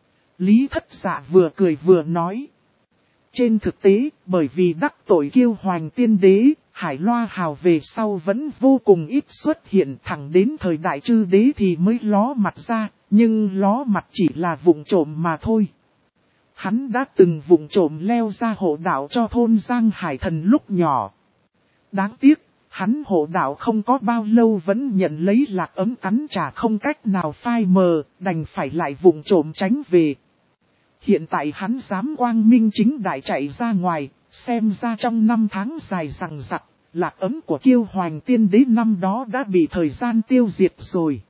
Lý Thất Dạ vừa cười vừa nói. Trên thực tế, bởi vì đắc tội Kiêu Hoành Tiên Đế, Hải Loa hào về sau vẫn vô cùng ít xuất hiện, thẳng đến thời đại Chư Đế thì mới ló mặt ra, nhưng ló mặt chỉ là vụng trộm mà thôi. Hắn đã từng vụng trộm leo ra hộ đạo cho thôn Giang Hải Thần lúc nhỏ. Đáng tiếc, hắn hộ đạo không có bao lâu vẫn nhận lấy Lạc Ấm cắn trả không cách nào phai mờ, đành phải lại vụng trộm tránh về. Hiện tại hắn dám quang minh chính đại chạy ra ngoài, xem ra trong năm tháng dài rằng rặc, Lạc Ấm của Kiêu Hoành Tiên Đế năm đó đã bị thời gian tiêu diệt rồi.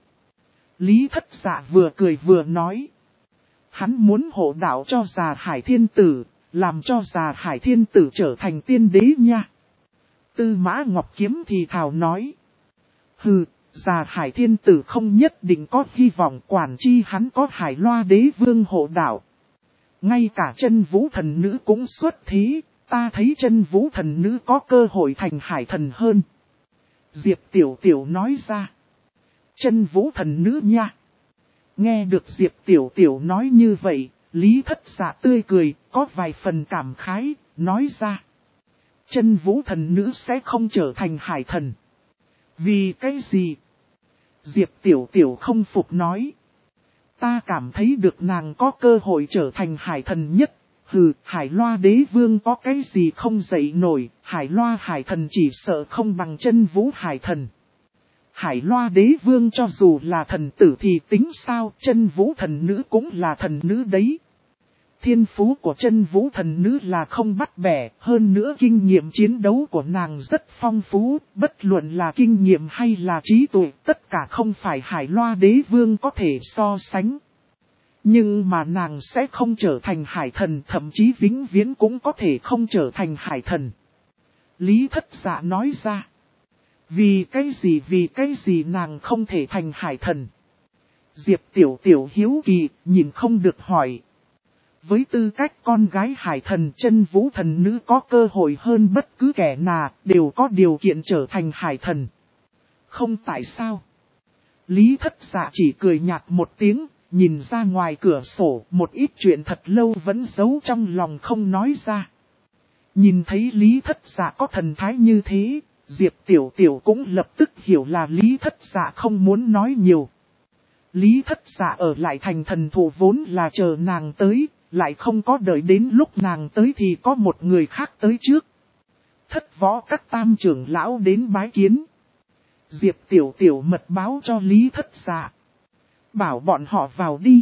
Lý Thất Dạ vừa cười vừa nói. Hắn muốn hộ đạo cho Già Hải Thiên Tử, làm cho Già Hải Thiên Tử trở thành tiên đế nha. Tư Mã Ngọc Kiếm thì thào nói. Hừ, Già Hải Thiên Tử không nhất định có hy vọng, quản chi hắn có Hải Loa đế vương hộ đạo. Ngay cả Chân Vũ Thần Nữ cũng xuất thí, ta thấy Chân Vũ Thần Nữ có cơ hội thành Hải Thần hơn. Diệp Tiểu Tiểu nói ra. Chân Vũ Thần Nữ nha. Nghe được Diệp Tiểu Tiểu nói như vậy, Lý Thất Dạ tươi cười, có vài phần cảm khái, nói ra. Chân Vũ Thần Nữ sẽ không trở thành Hải Thần. Vì cái gì? Diệp Tiểu Tiểu không phục nói. Ta cảm thấy được nàng có cơ hội trở thành Hải Thần nhất. Hừ, Hải Loa đế vương có cái gì không dậy nổi, Hải Loa Hải Thần chỉ sợ không bằng Chân Vũ Hải Thần. Hải Loa đế vương cho dù là thần tử thì tính sao, Chân Vũ Thần Nữ cũng là thần nữ đấy. Thiên phú của Chân Vũ Thần Nữ là không bắt bẻ, hơn nữa kinh nghiệm chiến đấu của nàng rất phong phú, bất luận là kinh nghiệm hay là trí tuệ, tất cả không phải Hải Loa đế vương có thể so sánh. Nhưng mà nàng sẽ không trở thành hải thần, thậm chí vĩnh viễn cũng có thể không trở thành hải thần. Lý Thất Dạ nói ra. Vì cái gì nàng không thể thành hải thần? Diệp Tiểu Tiểu hiếu kỳ, nhìn không được hỏi. Với tư cách con gái hải thần, chân vũ thần nữ có cơ hội hơn bất cứ kẻ nào, đều có điều kiện trở thành hải thần. Không tại sao? Lý Thất Dạ chỉ cười nhạt một tiếng, nhìn ra ngoài cửa sổ, một ít chuyện thật lâu vẫn giấu trong lòng không nói ra. Nhìn thấy Lý Thất Dạ có thần thái như thế, Diệp Tiểu Tiểu cũng lập tức hiểu là Lý Thất Dạ không muốn nói nhiều. Lý Thất Dạ ở lại thành thần thủ vốn là chờ nàng tới, lại không có đợi đến lúc nàng tới thì có một người khác tới trước. Thất võ các tam trưởng lão đến bái kiến. Diệp Tiểu Tiểu mật báo cho Lý Thất Dạ. Bảo bọn họ vào đi.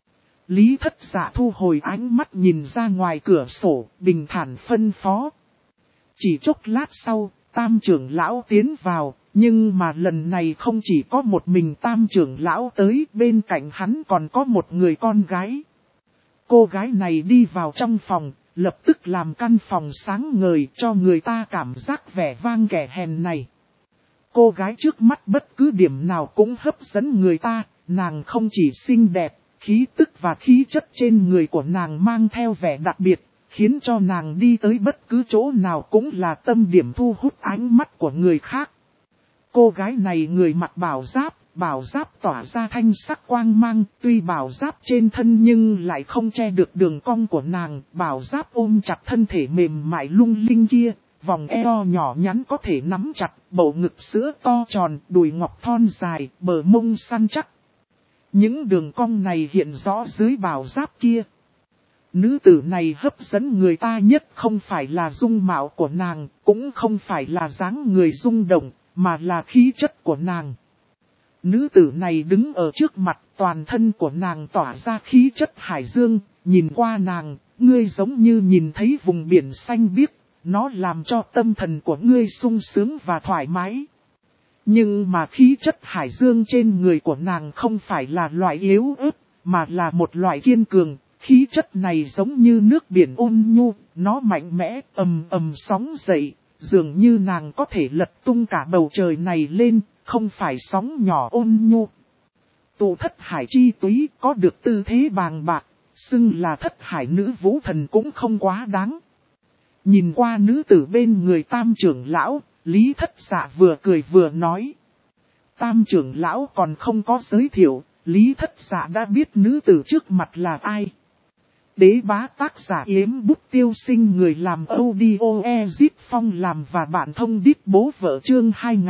Lý Thất Dạ thu hồi ánh mắt nhìn ra ngoài cửa sổ, bình thản phân phó. Chỉ chốc lát sau, tam trưởng lão tiến vào, nhưng mà lần này không chỉ có một mình tam trưởng lão tới, bên cạnh hắn còn có một người con gái. Cô gái này đi vào trong phòng, lập tức làm căn phòng sáng ngời cho người ta cảm giác vẻ vang kẻ hèn này. Cô gái trước mắt bất cứ điểm nào cũng hấp dẫn người ta, nàng không chỉ xinh đẹp, khí tức và khí chất trên người của nàng mang theo vẻ đặc biệt, khiến cho nàng đi tới bất cứ chỗ nào cũng là tâm điểm thu hút ánh mắt của người khác. Cô gái này người mặc bảo giáp tỏa ra thanh sắc quang mang, tuy bảo giáp trên thân nhưng lại không che được đường cong của nàng, bảo giáp ôm chặt thân thể mềm mại lung linh kia, vòng eo nhỏ nhắn có thể nắm chặt, bầu ngực sữa to tròn, đùi ngọc thon dài, bờ mông săn chắc. Những đường cong này hiện rõ dưới bảo giáp kia. Nữ tử này hấp dẫn người ta nhất không phải là dung mạo của nàng, cũng không phải là dáng người rung động, mà là khí chất của nàng. Nữ tử này đứng ở trước mặt, toàn thân của nàng tỏa ra khí chất hải dương, nhìn qua nàng, ngươi giống như nhìn thấy vùng biển xanh biếc, nó làm cho tâm thần của ngươi sung sướng và thoải mái. Nhưng mà khí chất hải dương trên người của nàng không phải là loại yếu ớt, mà là một loại kiên cường. Khí chất này giống như nước biển ôn nhu, nó mạnh mẽ, ầm ầm sóng dậy, dường như nàng có thể lật tung cả bầu trời này lên, không phải sóng nhỏ ôn nhu. Tụ thất hải chi túy có được tư thế bàng bạc, xưng là thất hải nữ vũ thần cũng không quá đáng. Nhìn qua nữ tử bên người tam trưởng lão, Lý Thất Dạ vừa cười vừa nói. Tam trưởng lão còn không có giới thiệu, Lý Thất Dạ đã biết nữ tử trước mặt là ai. Đế bá tác giả Yếm Bút Tiêu Sinh, người làm audio Ezip Phong làm và bạn thông đít bố vợ chương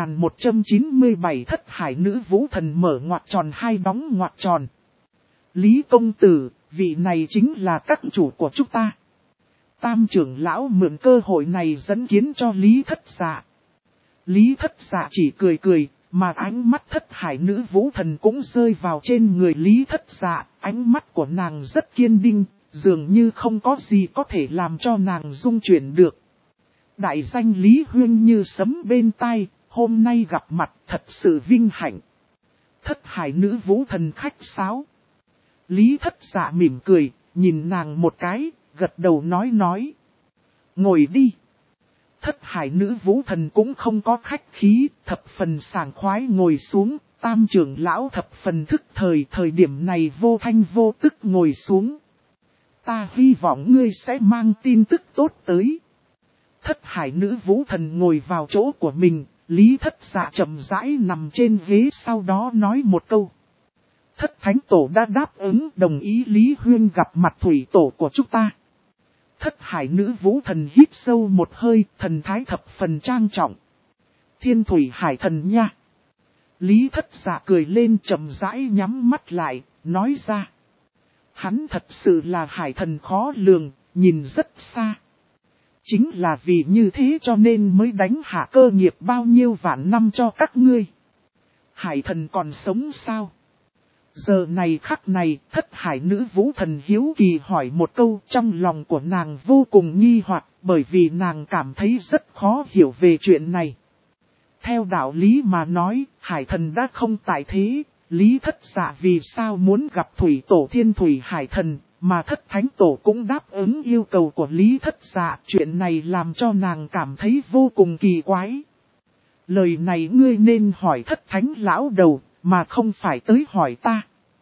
2197 thất hải nữ vũ thần mở ngoặc tròn hai đóng ngoặc tròn. Lý công tử, vị này chính là các chủ của chúng ta. Tam trưởng lão mượn cơ hội này dẫn kiến cho Lý Thất Dạ. Lý Thất Dạ chỉ cười cười, mà ánh mắt thất hải nữ vũ thần cũng rơi vào trên người Lý Thất Dạ, ánh mắt của nàng rất kiên định. Dường như không có gì có thể làm cho nàng rung chuyển được. Đại danh Lý Huyên như sấm bên tai, hôm nay gặp mặt thật sự vinh hạnh. Thất hải nữ vũ thần khách sáo. Lý Thất Dạ mỉm cười, nhìn nàng một cái, gật đầu nói. Ngồi đi. Thất hải nữ vũ thần cũng không có khách khí, thập phần sảng khoái ngồi xuống, tam trưởng lão thập phần thức thời điểm này vô thanh vô tức ngồi xuống. Ta hy vọng ngươi sẽ mang tin tức tốt tới. Thất hải nữ vũ thần ngồi vào chỗ của mình, Lý Thất Dạ chậm rãi nằm trên ghế sau đó nói một câu. Thất thánh tổ đã đáp ứng đồng ý Lý Huyên gặp mặt thủy tổ của chúng ta. Thất hải nữ vũ thần hít sâu một hơi, thần thái thập phần trang trọng. Thiên thủy hải thần nha. Lý Thất Dạ cười lên chậm rãi nhắm mắt lại, nói ra. Hắn thật sự là hải thần khó lường, nhìn rất xa. Chính là vì như thế cho nên mới đánh hạ cơ nghiệp bao nhiêu vạn năm cho các ngươi. Hải thần còn sống sao? Giờ này khắc này, thất hải nữ vũ thần hiếu kỳ hỏi một câu, trong lòng của nàng vô cùng nghi hoặc, bởi vì nàng cảm thấy rất khó hiểu về chuyện này. Theo đạo lý mà nói, hải thần đã không tại thế. Lý Thất Dạ vì sao muốn gặp thủy tổ Thiên Thủy Hải Thần, mà Thất Thánh Tổ cũng đáp ứng yêu cầu của Lý Thất Dạ. Chuyện này làm cho nàng cảm thấy vô cùng kỳ quái. Lời này ngươi nên hỏi Thất Thánh lão đầu, mà không phải tới hỏi ta.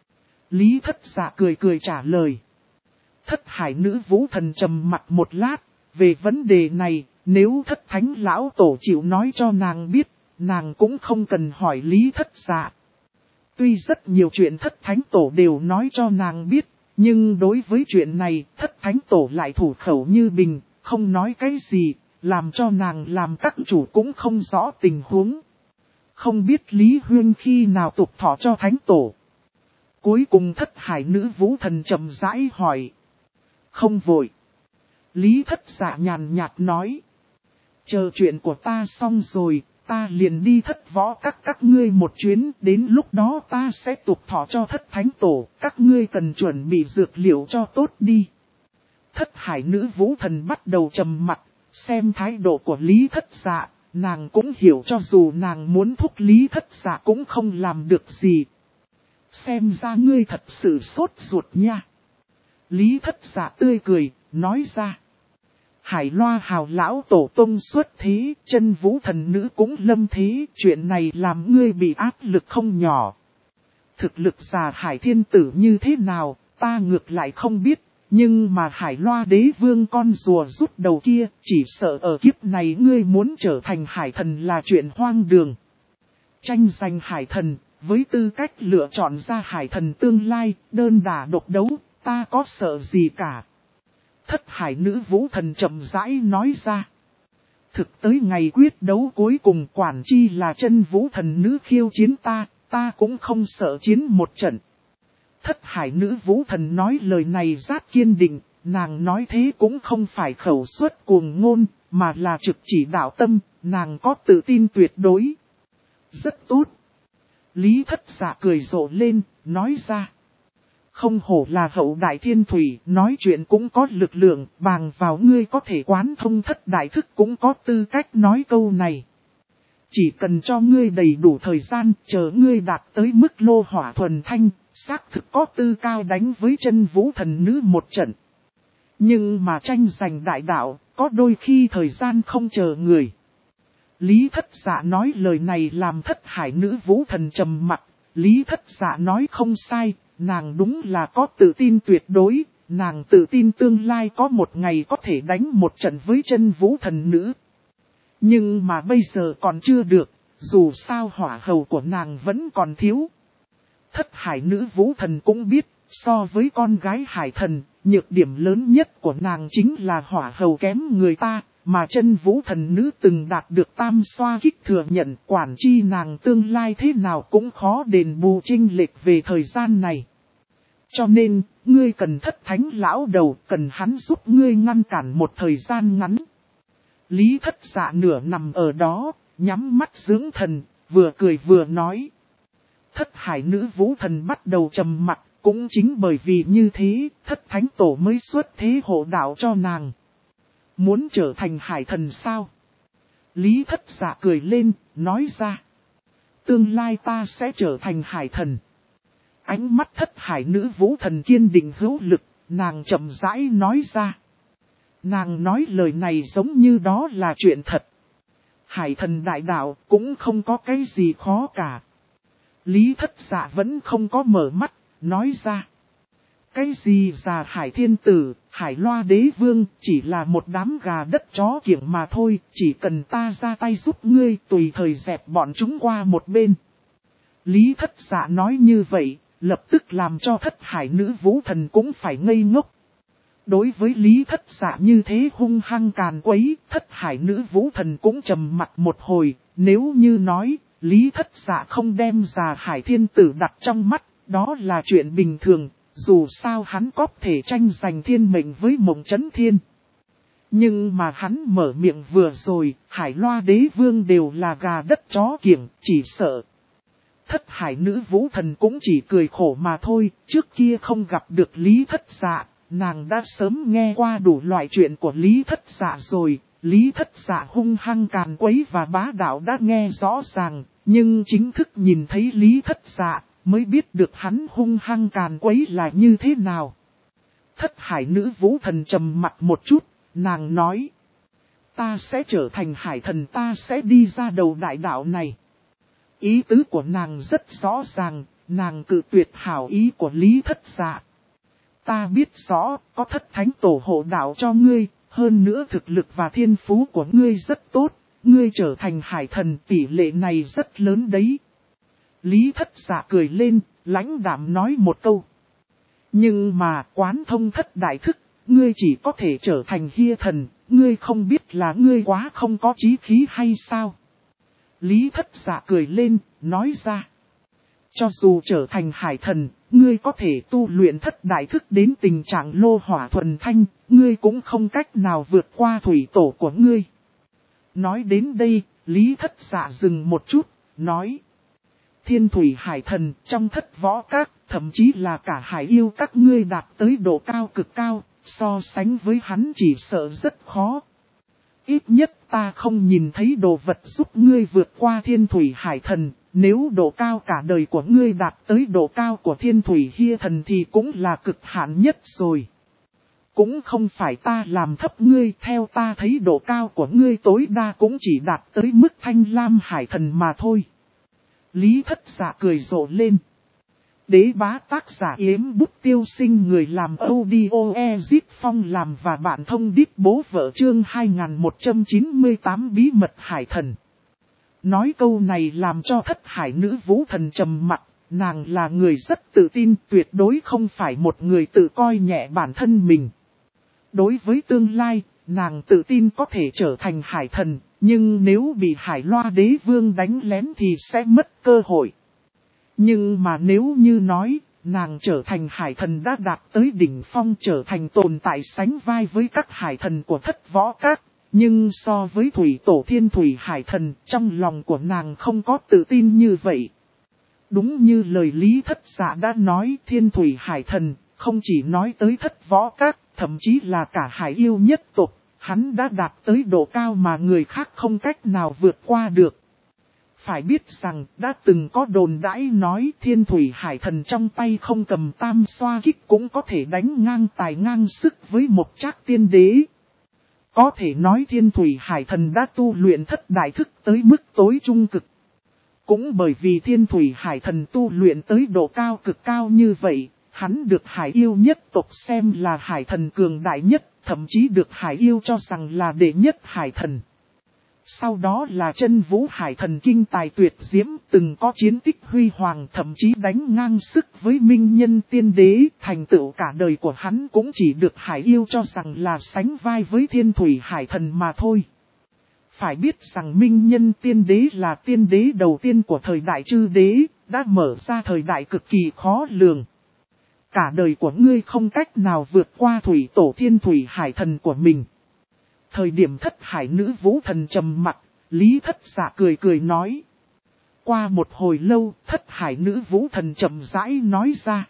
Lý Thất Dạ cười cười trả lời. Thất Hải nữ vũ thần trầm mặt một lát, về vấn đề này, nếu Thất Thánh lão tổ chịu nói cho nàng biết, nàng cũng không cần hỏi Lý Thất Dạ. Tuy rất nhiều chuyện Thất Thánh tổ đều nói cho nàng biết, nhưng đối với chuyện này, Thất Thánh tổ lại thủ khẩu như bình, không nói cái gì, làm cho nàng làm các chủ cũng không rõ tình huống. Không biết Lý Huyên khi nào tục thọ cho Thánh tổ. Cuối cùng Thất Hải nữ vũ thần chậm rãi hỏi. Không vội. Lý Thất Dạ nhàn nhạt nói. Chờ chuyện của ta xong rồi, ta liền đi Thất Võ các ngươi một chuyến, đến lúc đó ta sẽ tục thọ cho Thất Thánh tổ, các ngươi cần chuẩn bị dược liệu cho tốt đi. Thất Hải nữ vũ thần bắt đầu trầm mặc, xem thái độ của Lý Thất Dạ, nàng cũng hiểu cho dù nàng muốn thúc Lý Thất Dạ cũng không làm được gì. Xem ra ngươi thật sự sốt ruột nha. Lý Thất Dạ tươi cười, nói ra. Hải Loa hào lão tổ tông xuất thế, chân vũ thần nữ cũng lâm thế, chuyện này làm ngươi bị áp lực không nhỏ. Thực lực già Hải Thiên Tử như thế nào, ta ngược lại không biết, nhưng mà Hải Loa đế vương con rùa rút đầu kia, chỉ sợ ở kiếp này ngươi muốn trở thành Hải Thần là chuyện hoang đường. Tranh giành Hải Thần, với tư cách lựa chọn ra Hải Thần tương lai, đơn đả độc đấu, ta có sợ gì cả. Thất Hải nữ vũ thần chậm rãi nói ra. Thực tới ngày quyết đấu cuối cùng quản chi là chân vũ thần nữ khiêu chiến ta cũng không sợ chiến một trận. Thất Hải nữ vũ thần nói lời này rất kiên định, nàng nói thế cũng không phải khẩu suất cuồng ngôn, mà là trực chỉ đạo tâm, nàng có tự tin tuyệt đối. Rất tốt. Lý Thất Dạ cười rộ lên, nói ra. Không hổ là hậu đại thiên thủy, nói chuyện cũng có lực lượng, bằng vào ngươi có thể quán thông thất đại thức cũng có tư cách nói câu này. Chỉ cần cho ngươi đầy đủ thời gian, chờ ngươi đạt tới mức lô hỏa thuần thanh, xác thực có tư cao đánh với chân vũ thần nữ một trận. Nhưng mà tranh giành đại đạo, có đôi khi thời gian không chờ người. Lý Thất Dạ nói lời này làm Thất Hải nữ vũ thần trầm mặc. Lý Thất Dạ nói không sai, nàng đúng là có tự tin tuyệt đối, nàng tự tin tương lai có một ngày có thể đánh một trận với chân vũ thần nữ. Nhưng mà bây giờ còn chưa được, dù sao hỏa hầu của nàng vẫn còn thiếu. Thất Hải nữ vũ thần cũng biết, so với con gái Hải Thần, nhược điểm lớn nhất của nàng chính là hỏa hầu kém người ta. Mà chân vũ thần nữ từng đạt được tam xoa kích thừa nhận, quản chi nàng tương lai thế nào cũng khó đền bù chênh lệch về thời gian này. Cho nên, ngươi cần Thất Thánh lão đầu, cần hắn giúp ngươi ngăn cản một thời gian ngắn. Lý Thất Dạ nửa nằm ở đó, nhắm mắt dưỡng thần, vừa cười vừa nói. Thất Hải nữ vũ thần bắt đầu trầm mặc, cũng chính bởi vì như thế, Thất Thánh tổ mới xuất thế hộ đạo cho nàng. Muốn trở thành Hải Thần sao? Lý Thất Dạ cười lên, nói ra. Tương lai ta sẽ trở thành Hải Thần. Ánh mắt Thất Hải nữ vũ thần kiên định hữu lực, nàng chậm rãi nói ra. Nàng nói lời này giống như đó là chuyện thật. Hải Thần đại đạo cũng không có cái gì khó cả. Lý Thất Dạ vẫn không có mở mắt, nói ra. Cái gì già Hải Thiên Tử, Hải Loa đế vương, chỉ là một đám gà đất chó kiểng mà thôi, chỉ cần ta ra tay giúp ngươi tùy thời dẹp bọn chúng qua một bên. Lý Thất Dạ nói như vậy, lập tức làm cho Thất Hải nữ vũ thần cũng phải ngây ngốc. Đối với Lý Thất Dạ như thế hung hăng càn quấy, Thất Hải nữ vũ thần cũng trầm mặt một hồi, nếu như nói, Lý Thất Dạ không đem già Hải Thiên Tử đặt trong mắt, đó là chuyện bình thường. Dù sao hắn có thể tranh giành thiên mệnh với Mộng Chấn Thiên. Nhưng mà hắn mở miệng vừa rồi, Hải Loa đế vương đều là gà đất chó kiểng, chỉ sợ. Thất Hải nữ vũ thần cũng chỉ cười khổ mà thôi, trước kia không gặp được Lý Thất Dạ, nàng đã sớm nghe qua đủ loại chuyện của Lý Thất Dạ rồi. Lý Thất Dạ hung hăng càn quấy và bá đạo đã nghe rõ ràng, nhưng chính thức nhìn thấy Lý Thất Dạ, mới biết được hắn hung hăng càn quấy là như thế nào. Thất hải nữ vũ thần trầm mặt một chút, nàng nói. Ta sẽ trở thành hải thần, ta sẽ đi ra đầu đại đạo này. Ý tứ của nàng rất rõ ràng, nàng cự tuyệt hảo ý của Lý Thất Dạ. Ta biết rõ, có thất thánh tổ hộ đạo cho ngươi, hơn nữa thực lực và thiên phú của ngươi rất tốt, ngươi trở thành hải thần tỷ lệ này rất lớn đấy. Lý Thất Dạ cười lên, lãnh đạm nói một câu. Nhưng mà quán thông thất đại thức, ngươi chỉ có thể trở thành hia thần, ngươi không biết là ngươi quá không có chí khí hay sao? Lý Thất Dạ cười lên, nói ra. Cho dù trở thành hải thần, ngươi có thể tu luyện thất đại thức đến tình trạng lô hỏa thuần thanh, ngươi cũng không cách nào vượt qua thủy tổ của ngươi. Nói đến đây, Lý Thất Dạ dừng một chút, nói. Thiên thủy hải thần trong thất võ các, thậm chí là cả hải yêu các ngươi đạt tới độ cao cực cao, so sánh với hắn chỉ sợ rất khó. Ít nhất ta không nhìn thấy đồ vật giúp ngươi vượt qua thiên thủy hải thần, nếu độ cao cả đời của ngươi đạt tới độ cao của thiên thủy hia thần thì cũng là cực hạn nhất rồi. Cũng không phải ta làm thấp ngươi, theo ta thấy độ cao của ngươi tối đa cũng chỉ đạt tới mức thanh lam hải thần mà thôi. Lý Thất Dạ cười rộ lên. Đế bá tác giả Yếm Bút Tiêu Sinh, người làm audio Ezip Phong làm và bạn thông đít bố vợ chương 2198 bí mật hải thần. Nói câu này làm cho thất hải nữ vũ thần trầm mặt, nàng là người rất tự tin, tuyệt đối không phải một người tự coi nhẹ bản thân mình. Đối với tương lai, nàng tự tin có thể trở thành hải thần, nhưng nếu bị Hải Loa đế vương đánh lén thì sẽ mất cơ hội. Nhưng mà nếu như nói, nàng trở thành hải thần đã đạt tới đỉnh phong, trở thành tồn tại sánh vai với các hải thần của thất võ các. Nhưng so với thủy tổ thiên thủy hải thần, trong lòng của nàng không có tự tin như vậy. Đúng như lời Lý Thất Dạ đã nói, thiên thủy hải thần, không chỉ nói tới thất võ các, thậm chí là cả hải yêu nhất tộc, hắn đã đạt tới độ cao mà người khác không cách nào vượt qua được. Phải biết rằng, đã từng có đồn đãi nói thiên thủy hải thần trong tay không cầm tam xoa kích cũng có thể đánh ngang tài ngang sức với một trác tiên đế. Có thể nói thiên thủy hải thần đã tu luyện thất đại thức tới mức tối trung cực. Cũng bởi vì thiên thủy hải thần tu luyện tới độ cao cực cao như vậy, hắn được hải yêu nhất tộc xem là hải thần cường đại nhất, thậm chí được hải yêu cho rằng là đệ nhất hải thần. Sau đó là chân vũ hải thần kinh tài tuyệt diễm, từng có chiến tích huy hoàng, thậm chí đánh ngang sức với minh nhân tiên đế, thành tựu cả đời của hắn cũng chỉ được hải yêu cho rằng là sánh vai với thiên thủy hải thần mà thôi. Phải biết rằng minh nhân tiên đế là tiên đế đầu tiên của thời đại chư đế, đã mở ra thời đại cực kỳ khó lường. Cả đời của ngươi không cách nào vượt qua thủy tổ thiên thủy hải thần của mình. Thời điểm thất hải nữ vũ thần trầm mặt, Lý Thất Dạ cười cười nói. Qua một hồi lâu, thất hải nữ vũ thần chậm rãi nói ra.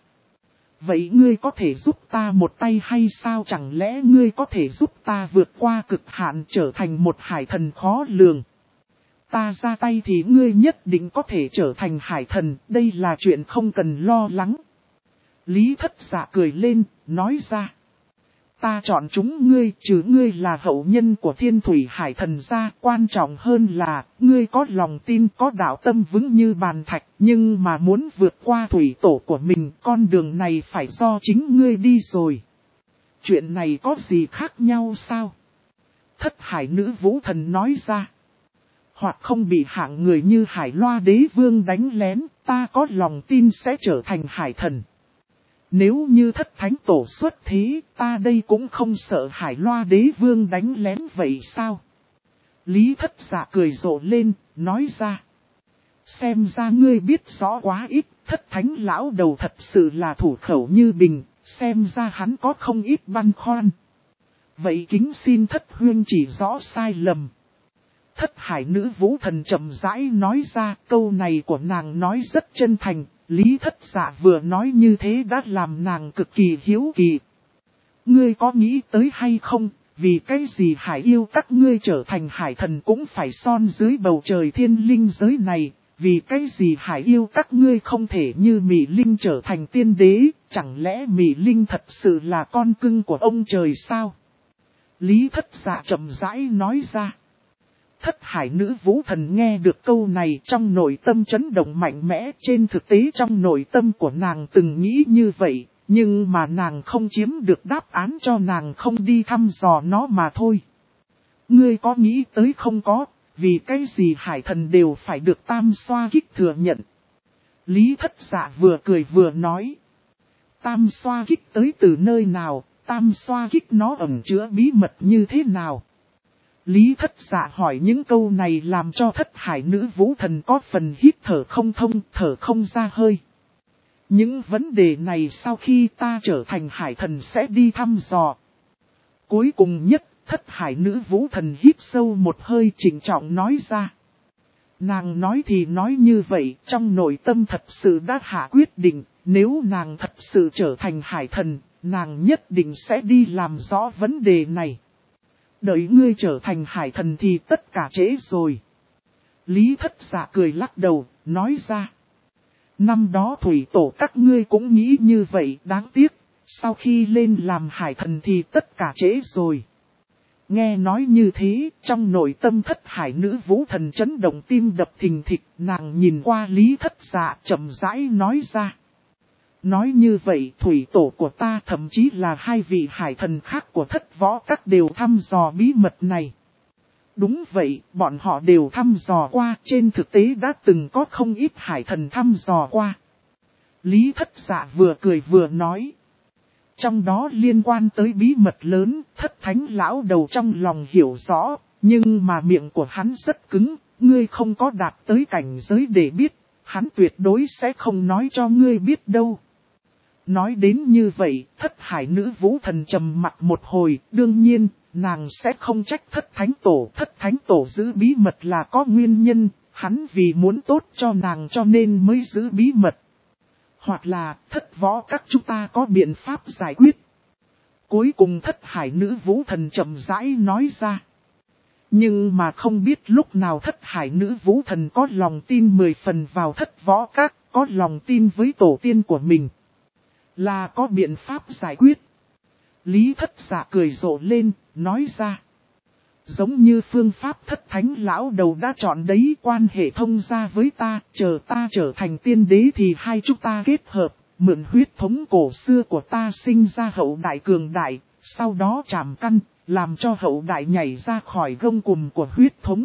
Vậy ngươi có thể giúp ta một tay hay sao? Chẳng lẽ ngươi có thể giúp ta vượt qua cực hạn trở thành một hải thần khó lường? Ta ra tay thì ngươi nhất định có thể trở thành hải thần, đây là chuyện không cần lo lắng. Lý Thất Dạ cười lên, nói ra. Ta chọn chúng ngươi, trừ ngươi là hậu nhân của thiên thủy hải thần ra, quan trọng hơn là, ngươi có lòng tin, có đạo tâm vững như bàn thạch, nhưng mà muốn vượt qua thủy tổ của mình, con đường này phải do chính ngươi đi rồi. Chuyện này có gì khác nhau sao? Thất hải nữ vũ thần nói ra. Hoặc không bị hạng người như Hải Loa đế vương đánh lén, ta có lòng tin sẽ trở thành hải thần. Nếu như thất thánh tổ xuất thế, ta đây cũng không sợ Hải Loa đế vương đánh lén vậy sao? Lý Thất Dạ cười rộ lên, nói ra. Xem ra ngươi biết rõ quá ít, thất thánh lão đầu thật sự là thủ khẩu như bình, xem ra hắn có không ít băn khoăn. Vậy kính xin thất huyên chỉ rõ sai lầm. Thất hải nữ vũ thần chậm rãi nói ra, câu này của nàng nói rất chân thành. Lý Thất Dạ vừa nói như thế đã làm nàng cực kỳ hiếu kỳ. Ngươi có nghĩ tới hay không, vì cái gì hải yêu các ngươi trở thành hải thần cũng phải son dưới bầu trời thiên linh giới này, vì cái gì Hải yêu các ngươi không thể như Mị Linh trở thành tiên đế, chẳng lẽ Mị Linh thật sự là con cưng của ông trời sao? Lý Thất Dạ chậm rãi nói ra. Thất hải nữ vũ thần nghe được câu này trong nội tâm chấn động mạnh mẽ, trên thực tế trong nội tâm của nàng từng nghĩ như vậy, nhưng mà nàng không chiếm được đáp án cho nàng không đi thăm dò nó mà thôi. Ngươi có nghĩ tới không có, vì cái gì hải thần đều phải được Tam Xoa Kích thừa nhận. Lý Thất Dạ vừa cười vừa nói. Tam Xoa Kích tới từ nơi nào, Tam Xoa Kích nó ẩn chứa bí mật như thế nào? Lý Thất Dạ hỏi những câu này làm cho thất hải nữ vũ thần có phần hít thở không thông, thở không ra hơi. Những vấn đề này sau khi ta trở thành hải thần sẽ đi thăm dò. Cuối cùng nhất, thất hải nữ vũ thần hít sâu một hơi trịnh trọng nói ra. Nàng nói thì nói như vậy, trong nội tâm thật sự đã hạ quyết định, nếu nàng thật sự trở thành hải thần, nàng nhất định sẽ đi làm rõ vấn đề này. Đợi ngươi trở thành hải thần thì tất cả trễ rồi. Lý Thất Dạ cười lắc đầu, nói ra. Năm đó thủy tổ các ngươi cũng nghĩ như vậy, đáng tiếc, sau khi lên làm hải thần thì tất cả trễ rồi. Nghe nói như thế, trong nội tâm thất hải nữ vũ thần chấn động tim đập thình thịch, nàng nhìn qua Lý Thất Dạ chậm rãi nói ra. Nói như vậy thủy tổ của ta thậm chí là hai vị hải thần khác của thất võ các đều thăm dò bí mật này. Đúng vậy, bọn họ đều thăm dò qua, trên thực tế đã từng có không ít hải thần thăm dò qua. Lý Thất Dạ vừa cười vừa nói. Trong đó liên quan tới bí mật lớn, thất thánh lão đầu trong lòng hiểu rõ, nhưng mà miệng của hắn rất cứng, ngươi không có đạt tới cảnh giới để biết, hắn tuyệt đối sẽ không nói cho ngươi biết đâu. Nói đến như vậy, thất hải nữ vũ thần trầm mặt một hồi, đương nhiên, nàng sẽ không trách thất thánh tổ giữ bí mật là có nguyên nhân, hắn vì muốn tốt cho nàng cho nên mới giữ bí mật. Hoặc là thất võ các chúng ta có biện pháp giải quyết. Cuối cùng thất hải nữ vũ thần chậm rãi nói ra. Nhưng mà không biết lúc nào thất hải nữ vũ thần có lòng tin 10 phần vào thất võ các, có lòng tin với tổ tiên của mình. Là có biện pháp giải quyết. Lý Thất Dạ cười rộ lên, nói ra. Giống như phương pháp thất thánh lão đầu đã chọn đấy, quan hệ thông ra với ta trở thành tiên đế thì hai chúng ta kết hợp, mượn huyết thống cổ xưa của ta sinh ra hậu đại cường đại, sau đó chạm căn, làm cho hậu đại nhảy ra khỏi gông cùm của huyết thống.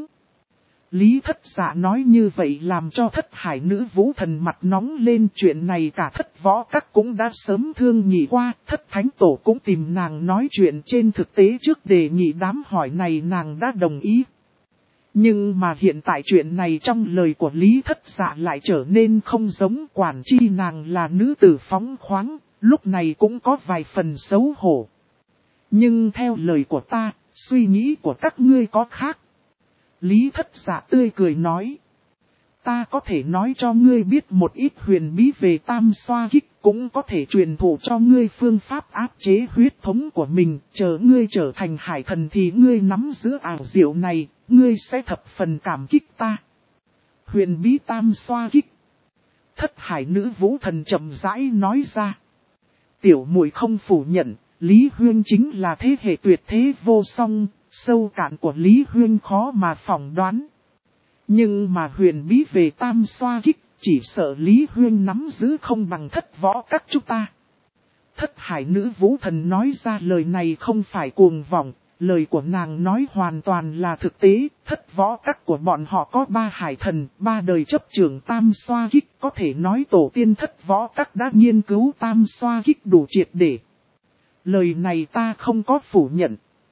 Lý Thất Dạ nói như vậy làm cho thất hải nữ vũ thần mặt nóng lên, chuyện này cả thất võ các cũng đã sớm thương nghị qua, thất thánh tổ cũng tìm nàng nói chuyện, trên thực tế trước đề nghị đám hỏi này nàng đã đồng ý. Nhưng mà hiện tại chuyện này trong lời của Lý Thất Dạ lại trở nên không giống, quản chi nàng là nữ tử phóng khoáng, lúc này cũng có vài phần xấu hổ. Nhưng theo lời của ta, suy nghĩ của các ngươi có khác. Lý Thất Dạ tươi cười nói. Ta có thể nói cho ngươi biết một ít huyền bí về Tam Xoa Kích, cũng có thể truyền thụ cho ngươi phương pháp áp chế huyết thống của mình, chờ ngươi trở thành hải thần thì ngươi nắm giữ ảo diệu này, ngươi sẽ thập phần cảm kích ta. Huyền bí Tam Xoa Kích. Thất hải nữ vũ thần chậm rãi nói ra. Tiểu muội không phủ nhận, Lý Huyên chính là thế hệ tuyệt thế vô song. Sâu cạn của Lý Huyên khó mà phỏng đoán. Nhưng mà huyền bí về Tam Xoa Kích, chỉ sợ Lý Huyên nắm giữ không bằng thất võ các chúng ta. Thất hải nữ vũ thần nói ra lời này không phải cuồng vọng, lời của nàng nói hoàn toàn là thực tế. Thất võ các của bọn họ có 3 hải thần, 3 đời chấp trưởng Tam Xoa Kích, có thể nói tổ tiên thất võ các đã nghiên cứu Tam Xoa Kích đủ triệt để. Lời này ta không có phủ nhận.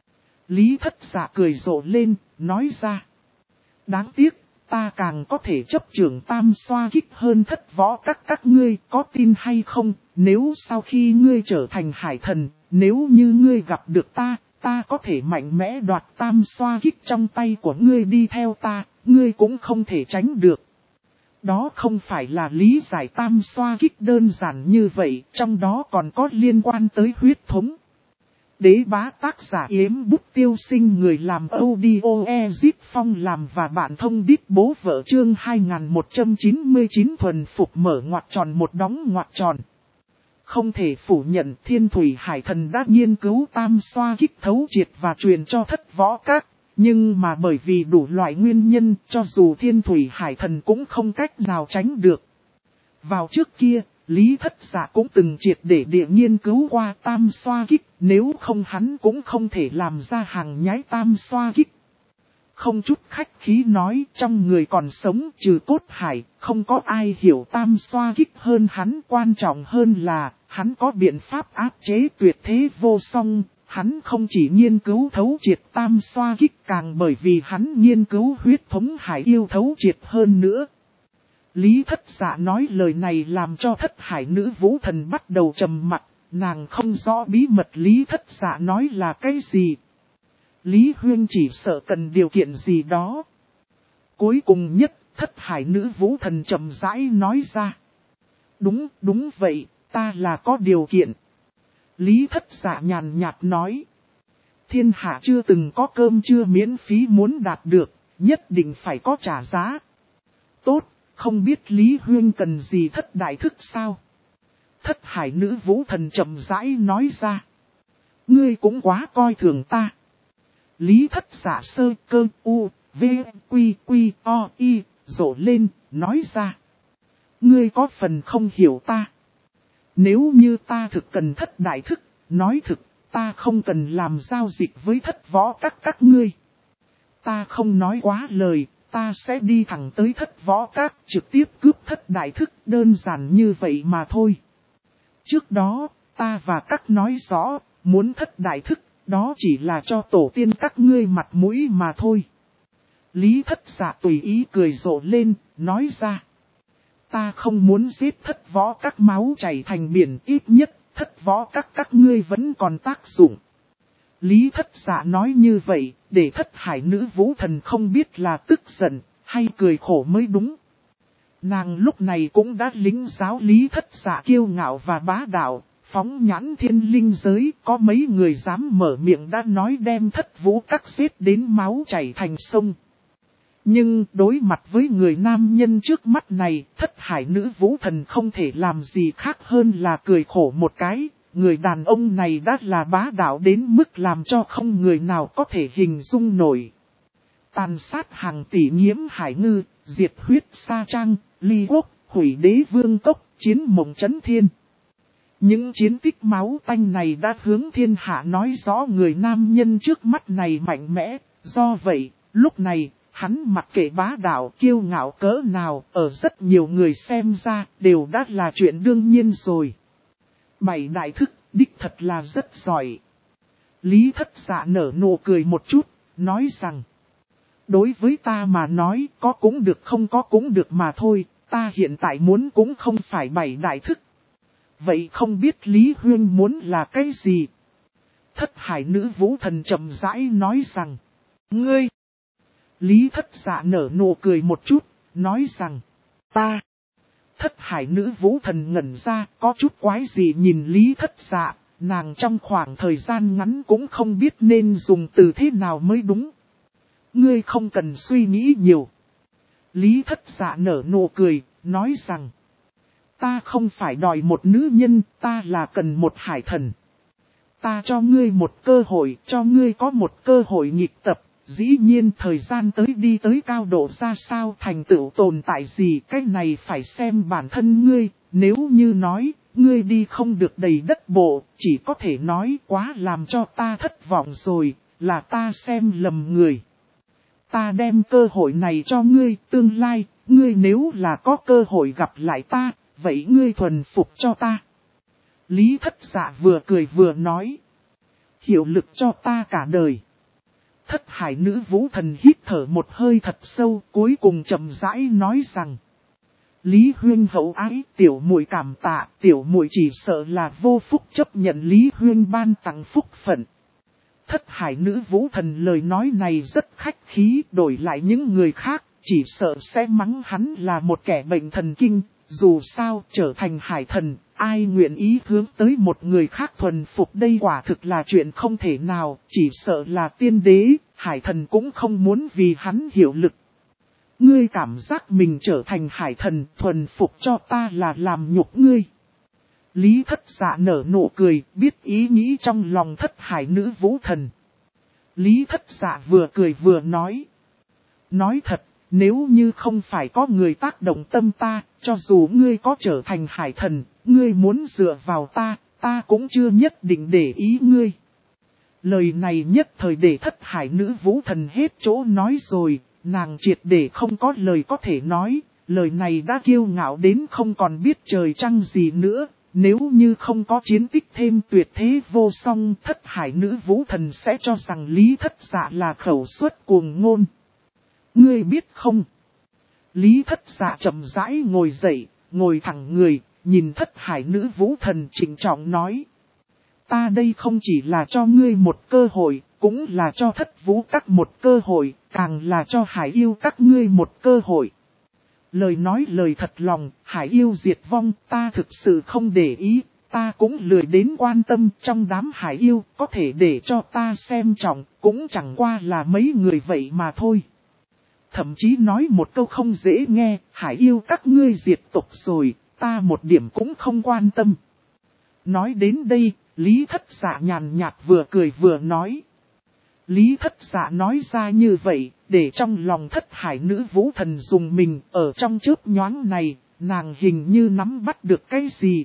Lý Thất Dạ cười rộ lên, nói ra. Đáng tiếc, ta càng có thể chấp trưởng Tam Xoa Kích hơn thất võ các ngươi, có tin hay không, nếu sau khi ngươi trở thành hải thần, nếu như ngươi gặp được ta có thể mạnh mẽ đoạt Tam Xoa Kích trong tay của ngươi đi theo ta, ngươi cũng không thể tránh được. Đó không phải là lý giải Tam Xoa Kích đơn giản như vậy, trong đó còn có liên quan tới huyết thống. Đế bá tác giả Yếm Bút Tiêu Sinh, người làm audio Ezip Phong làm và bạn thông đít bố vợ, chương 2199 thuần phục mở ngoặc tròn một đóng ngoặc tròn. Không thể phủ nhận Thiên Thủy Hải Thần đã nghiên cứu tam xoa kích thấu triệt và truyền cho Thất Võ Các. Nhưng mà bởi vì đủ loại nguyên nhân, cho dù Thiên Thủy Hải Thần cũng không cách nào tránh được. Vào trước kia, Lý Thất Dạ cũng từng triệt để địa nghiên cứu qua tam xoa kích, nếu không hắn cũng không thể làm ra hàng nhái tam xoa kích. Không chút khách khí nói, trong người còn sống trừ Cốt Hải, không có ai hiểu tam xoa kích hơn hắn. Quan trọng hơn là, hắn có biện pháp áp chế tuyệt thế vô song. Hắn không chỉ nghiên cứu thấu triệt tam xoa kích, càng bởi vì hắn nghiên cứu huyết thống hải yêu thấu triệt hơn nữa. Lý Thất Dạ nói lời này làm cho Thất Hải nữ vũ thần bắt đầu trầm mặc, nàng không rõ bí mật Lý Thất Dạ nói là cái gì. Lý Huyên chỉ sợ cần điều kiện gì đó. Cuối cùng nhất, Thất Hải nữ vũ thần chậm rãi nói ra. Đúng vậy, ta là có điều kiện. Lý Thất Dạ nhàn nhạt nói. Thiên hạ chưa từng có cơm trưa miễn phí, muốn đạt được, nhất định phải có trả giá. Tốt, không biết Lý Huyên cần gì thất đại thức sao? Thất Hải nữ vũ thần chậm rãi nói ra. Ngươi cũng quá coi thường ta. Lý Thất Dạ sơ cơ u, v, quy quy, o, y, rộ lên, nói ra. Ngươi có phần không hiểu ta. Nếu như ta thực cần thất đại thức, nói thực, ta không cần làm giao dịch với Thất Võ các ngươi. Ta không nói quá lời, ta sẽ đi thẳng tới Thất Võ Các, trực tiếp cướp thất đại thức, đơn giản như vậy mà thôi. Trước đó, ta và các nói rõ, muốn thất đại thức, đó chỉ là cho tổ tiên các ngươi mặt mũi mà thôi. Lý Thất Dạ tùy ý cười rộ lên, nói ra. Ta không muốn giết Thất Võ Các máu chảy thành biển, ít nhất, Thất Võ các ngươi vẫn còn tác dụng. Lý Thất Dạ nói như vậy, để Thất Hải nữ vũ thần không biết là tức giận, hay cười khổ mới đúng. Nàng lúc này cũng đã lính giáo Lý Thất Dạ kiêu ngạo và bá đạo, phóng nhãn thiên linh giới, có mấy người dám mở miệng đã nói đem Thất Vũ Các giết đến máu chảy thành sông. Nhưng đối mặt với người nam nhân trước mắt này, Thất Hải nữ vũ thần không thể làm gì khác hơn là cười khổ một cái. Người đàn ông này đã là bá đạo đến mức làm cho không người nào có thể hình dung nổi. Tàn sát hàng tỷ nhiễm hải ngư, diệt huyết sa trang, ly quốc, hủy đế vương cốc, chiến mộng chấn thiên. Những chiến tích máu tanh này đã hướng thiên hạ nói rõ người nam nhân trước mắt này mạnh mẽ. Do vậy, lúc này, hắn mặc kệ bá đạo kiêu ngạo cỡ nào, ở rất nhiều người xem ra đều đã là chuyện đương nhiên rồi. Bảy đại thức, đích thật là rất giỏi. Lý Thất Dạ nở nụ cười một chút, nói rằng. Đối với ta mà nói, có cũng được không có cũng được mà thôi, ta hiện tại muốn cũng không phải bảy đại thức. Vậy không biết Lý Huyên muốn là cái gì? Thất Hải nữ vũ thần chậm rãi nói rằng. Ngươi! Lý Thất Dạ nở nụ cười một chút, nói rằng. Ta! Thất Hải nữ vũ thần ngẩn ra, có chút quái gì nhìn Lý Thất Dạ, nàng trong khoảng thời gian ngắn cũng không biết nên dùng từ thế nào mới đúng. Ngươi không cần suy nghĩ nhiều. Lý Thất Dạ nở nụ cười, nói rằng. Ta không phải đòi một nữ nhân, ta là cần một hải thần. Ta cho ngươi một cơ hội, cho ngươi có một cơ hội nghịch tập. Dĩ nhiên thời gian tới đi tới cao độ ra sao, thành tựu tồn tại gì, cái này phải xem bản thân ngươi. Nếu như nói, ngươi đi không được đầy đất bộ, chỉ có thể nói quá làm cho ta thất vọng rồi, là ta xem lầm người. Ta đem cơ hội này cho ngươi, tương lai, ngươi nếu là có cơ hội gặp lại ta, vậy ngươi thuần phục cho ta. Lý Thất Dạ vừa cười vừa nói. Hiệu lực cho ta cả đời. Thất Hải nữ vũ thần hít thở một hơi thật sâu, cuối cùng chậm rãi nói rằng. Lý Huyên hậu ái, tiểu muội cảm tạ, tiểu muội chỉ sợ là vô phúc chấp nhận Lý Huyên ban tặng phúc phận. Thất Hải nữ vũ thần lời nói này rất khách khí, đổi lại những người khác, chỉ sợ sẽ mắng hắn là một kẻ bệnh thần kinh. Dù sao trở thành hải thần, Ai nguyện ý hướng tới một người khác thuần phục đây quả thực là chuyện không thể nào, chỉ sợ là tiên đế, hải thần cũng không muốn vì hắn hiệu lực. Ngươi cảm giác mình trở thành hải thần, thuần phục cho ta là làm nhục ngươi. Lý Thất Dạ nở nụ cười, biết ý nghĩ trong lòng Thất Hải nữ vũ thần. Lý Thất Dạ vừa cười vừa nói. Nói thật, nếu như không phải có người tác động tâm ta, cho dù ngươi có trở thành hải thần, ngươi muốn dựa vào ta cũng chưa nhất định để ý ngươi. Lời này nhất thời để Thất Hải nữ vũ thần hết chỗ nói rồi, nàng triệt để không có lời có thể nói, lời này đã kiêu ngạo đến không còn biết trời trăng gì nữa. Nếu như không có chiến tích thêm tuyệt thế vô song, Thất Hải nữ vũ thần sẽ cho rằng Lý Thất Dạ là khẩu suất cuồng ngôn. Ngươi biết không? Lý Thất Dạ chậm rãi ngồi dậy, ngồi thẳng người, nhìn Thất Hải nữ vũ thần trịnh trọng nói. Ta đây không chỉ là cho ngươi một cơ hội, cũng là cho Thất Vũ các một cơ hội, càng là cho Hải yêu các ngươi một cơ hội. Lời nói lời thật lòng, hải yêu diệt vong, ta thực sự không để ý, ta cũng lười đến quan tâm trong đám hải yêu, có thể để cho ta xem trọng, cũng chẳng qua là mấy người vậy mà thôi. Thậm chí nói một câu không dễ nghe, hải yêu các ngươi diệt tộc rồi, ta một điểm cũng không quan tâm. Nói đến đây, Lý Thất Dạ nhàn nhạt vừa cười vừa nói. Lý Thất Dạ nói ra như vậy, để trong lòng Thất Hải nữ vũ thần dùng mình, ở trong chớp nhoáng này, nàng hình như nắm bắt được cái gì.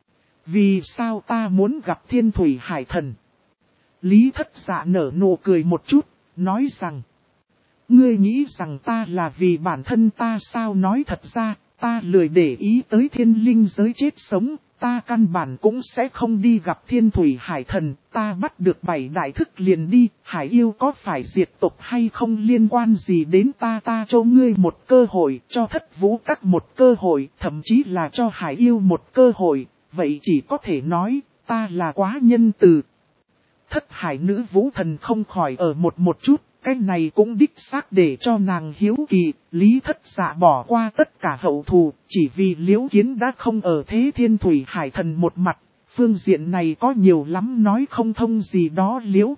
Vì sao ta muốn gặp Thiên Thủy Hải thần? Lý Thất Dạ nở nụ cười một chút, nói rằng. Ngươi nghĩ rằng ta là vì bản thân ta sao? Nói thật ra, ta lười để ý tới thiên linh giới chết sống. Ta căn bản cũng sẽ không đi gặp Thiên Thủy Hải thần, ta bắt được 7 đại thức liền đi, hải yêu có phải diệt tộc hay không liên quan gì đến ta cho ngươi một cơ hội, cho Thất Vũ các một cơ hội, thậm chí là cho hải yêu một cơ hội, vậy chỉ có thể nói, ta là quá nhân từ. Thất Hải nữ vũ thần không khỏi ở một chút. Cái này cũng đích xác để cho nàng hiếu kỳ, Lý Thất Dạ bỏ qua tất cả hậu thù, chỉ vì Liễu Kiến đã không ở thế Thiên Thủy Hải thần một mặt, phương diện này có nhiều lắm nói không thông gì đó Liễu.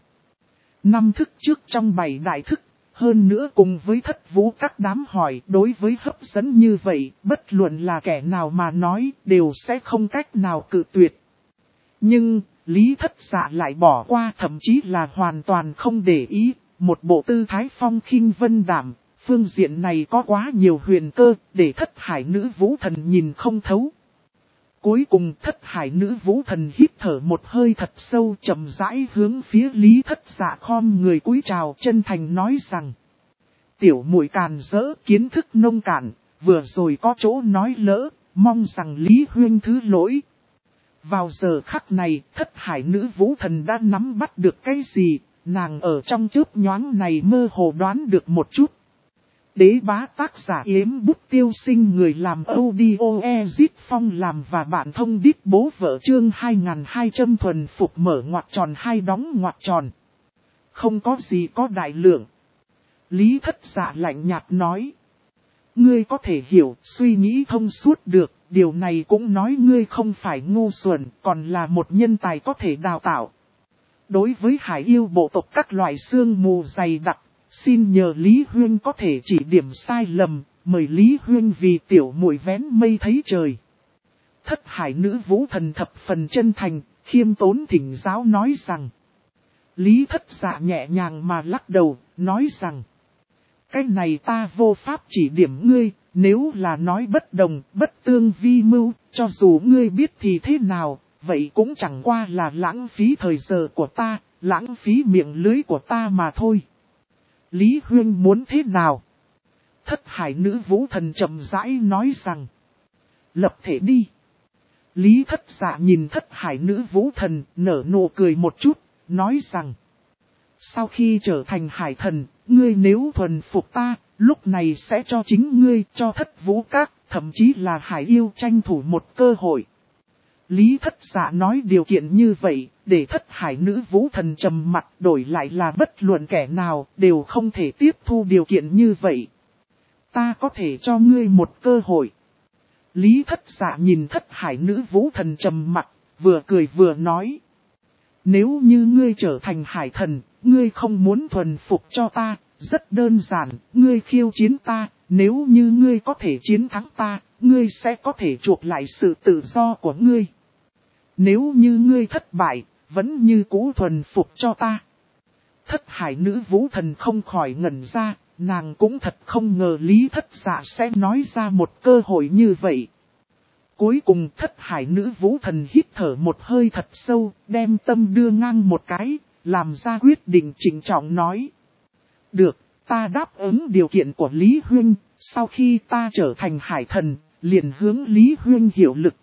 5 thức trước trong 7 đại thức, hơn nữa cùng với Thất Vũ các đám hỏi đối với hấp dẫn như vậy, bất luận là kẻ nào mà nói đều sẽ không cách nào cự tuyệt. Nhưng, Lý Thất Dạ lại bỏ qua thậm chí là hoàn toàn không để ý. Một bộ tư thái phong khinh vân đảm, phương diện này có quá nhiều huyền cơ, để Thất Hải nữ vũ thần nhìn không thấu. Cuối cùng Thất Hải nữ vũ thần hít thở một hơi thật sâu chậm rãi hướng phía Lý Thất Dạ khom người cúi chào chân thành nói rằng. Tiểu muội càn rỡ kiến thức nông cạn, vừa rồi có chỗ nói lỡ, mong rằng Lý huynh thứ lỗi. Vào giờ khắc này, Thất Hải nữ vũ thần đã nắm bắt được cái gì? Nàng ở trong chớp nhoáng này mơ hồ đoán được một chút. Đế bá tác giả Yếm Bút Tiêu Sinh, người làm audio Ezit Phong làm và bạn thông đít bố vợ chương 2200 thuần phục mở ngoặc tròn hai đóng ngoặc tròn. Không có gì có đại lượng. Lý Thất Dạ lạnh nhạt nói. Ngươi có thể hiểu, suy nghĩ thông suốt được, điều này cũng nói ngươi không phải ngu xuẩn, còn là một nhân tài có thể đào tạo. Đối với hải yêu bộ tộc các loại xương mù dày đặc, xin nhờ Lý Huyên có thể chỉ điểm sai lầm, mời Lý Huyên vì tiểu muội vén mây thấy trời. Thất Hải nữ vũ thần thập phần chân thành, khiêm tốn thỉnh giáo nói rằng. Lý Thất Dạ nhẹ nhàng mà lắc đầu, nói rằng. Cái này ta vô pháp chỉ điểm ngươi, nếu là nói bất đồng, bất tương vi mưu, cho dù ngươi biết thì thế nào. Vậy cũng chẳng qua là lãng phí thời giờ của ta, lãng phí miệng lưới của ta mà thôi. Lý Huyên muốn thế nào? Thất Hải nữ vũ thần chậm rãi nói rằng. Lập thể đi. Lý Thất Dạ nhìn Thất Hải nữ vũ thần nở nụ cười một chút, nói rằng. Sau khi trở thành hải thần, ngươi nếu thuần phục ta, lúc này sẽ cho chính ngươi, cho Thất Vũ các, thậm chí là hải yêu tranh thủ một cơ hội. Lý Thất Dạ nói điều kiện như vậy, để Thất Hải nữ vũ thần trầm mặt, đổi lại là bất luận kẻ nào, đều không thể tiếp thu điều kiện như vậy. Ta có thể cho ngươi một cơ hội. Lý Thất Dạ nhìn Thất Hải nữ vũ thần trầm mặt, vừa cười vừa nói. Nếu như ngươi trở thành hải thần, ngươi không muốn thuần phục cho ta, rất đơn giản, ngươi khiêu chiến ta, nếu như ngươi có thể chiến thắng ta, ngươi sẽ có thể chuộc lại sự tự do của ngươi. Nếu như ngươi thất bại, vẫn như cũ thuần phục cho ta. Thất Hải nữ vũ thần không khỏi ngẩn ra, nàng cũng thật không ngờ Lý Thất Dạ sẽ nói ra một cơ hội như vậy. Cuối cùng Thất Hải nữ vũ thần hít thở một hơi thật sâu, đem tâm đưa ngang một cái, làm ra quyết định trịnh trọng nói. Được, ta đáp ứng điều kiện của Lý Huynh, sau khi ta trở thành hải thần, liền hướng Lý Huynh hiệu lực.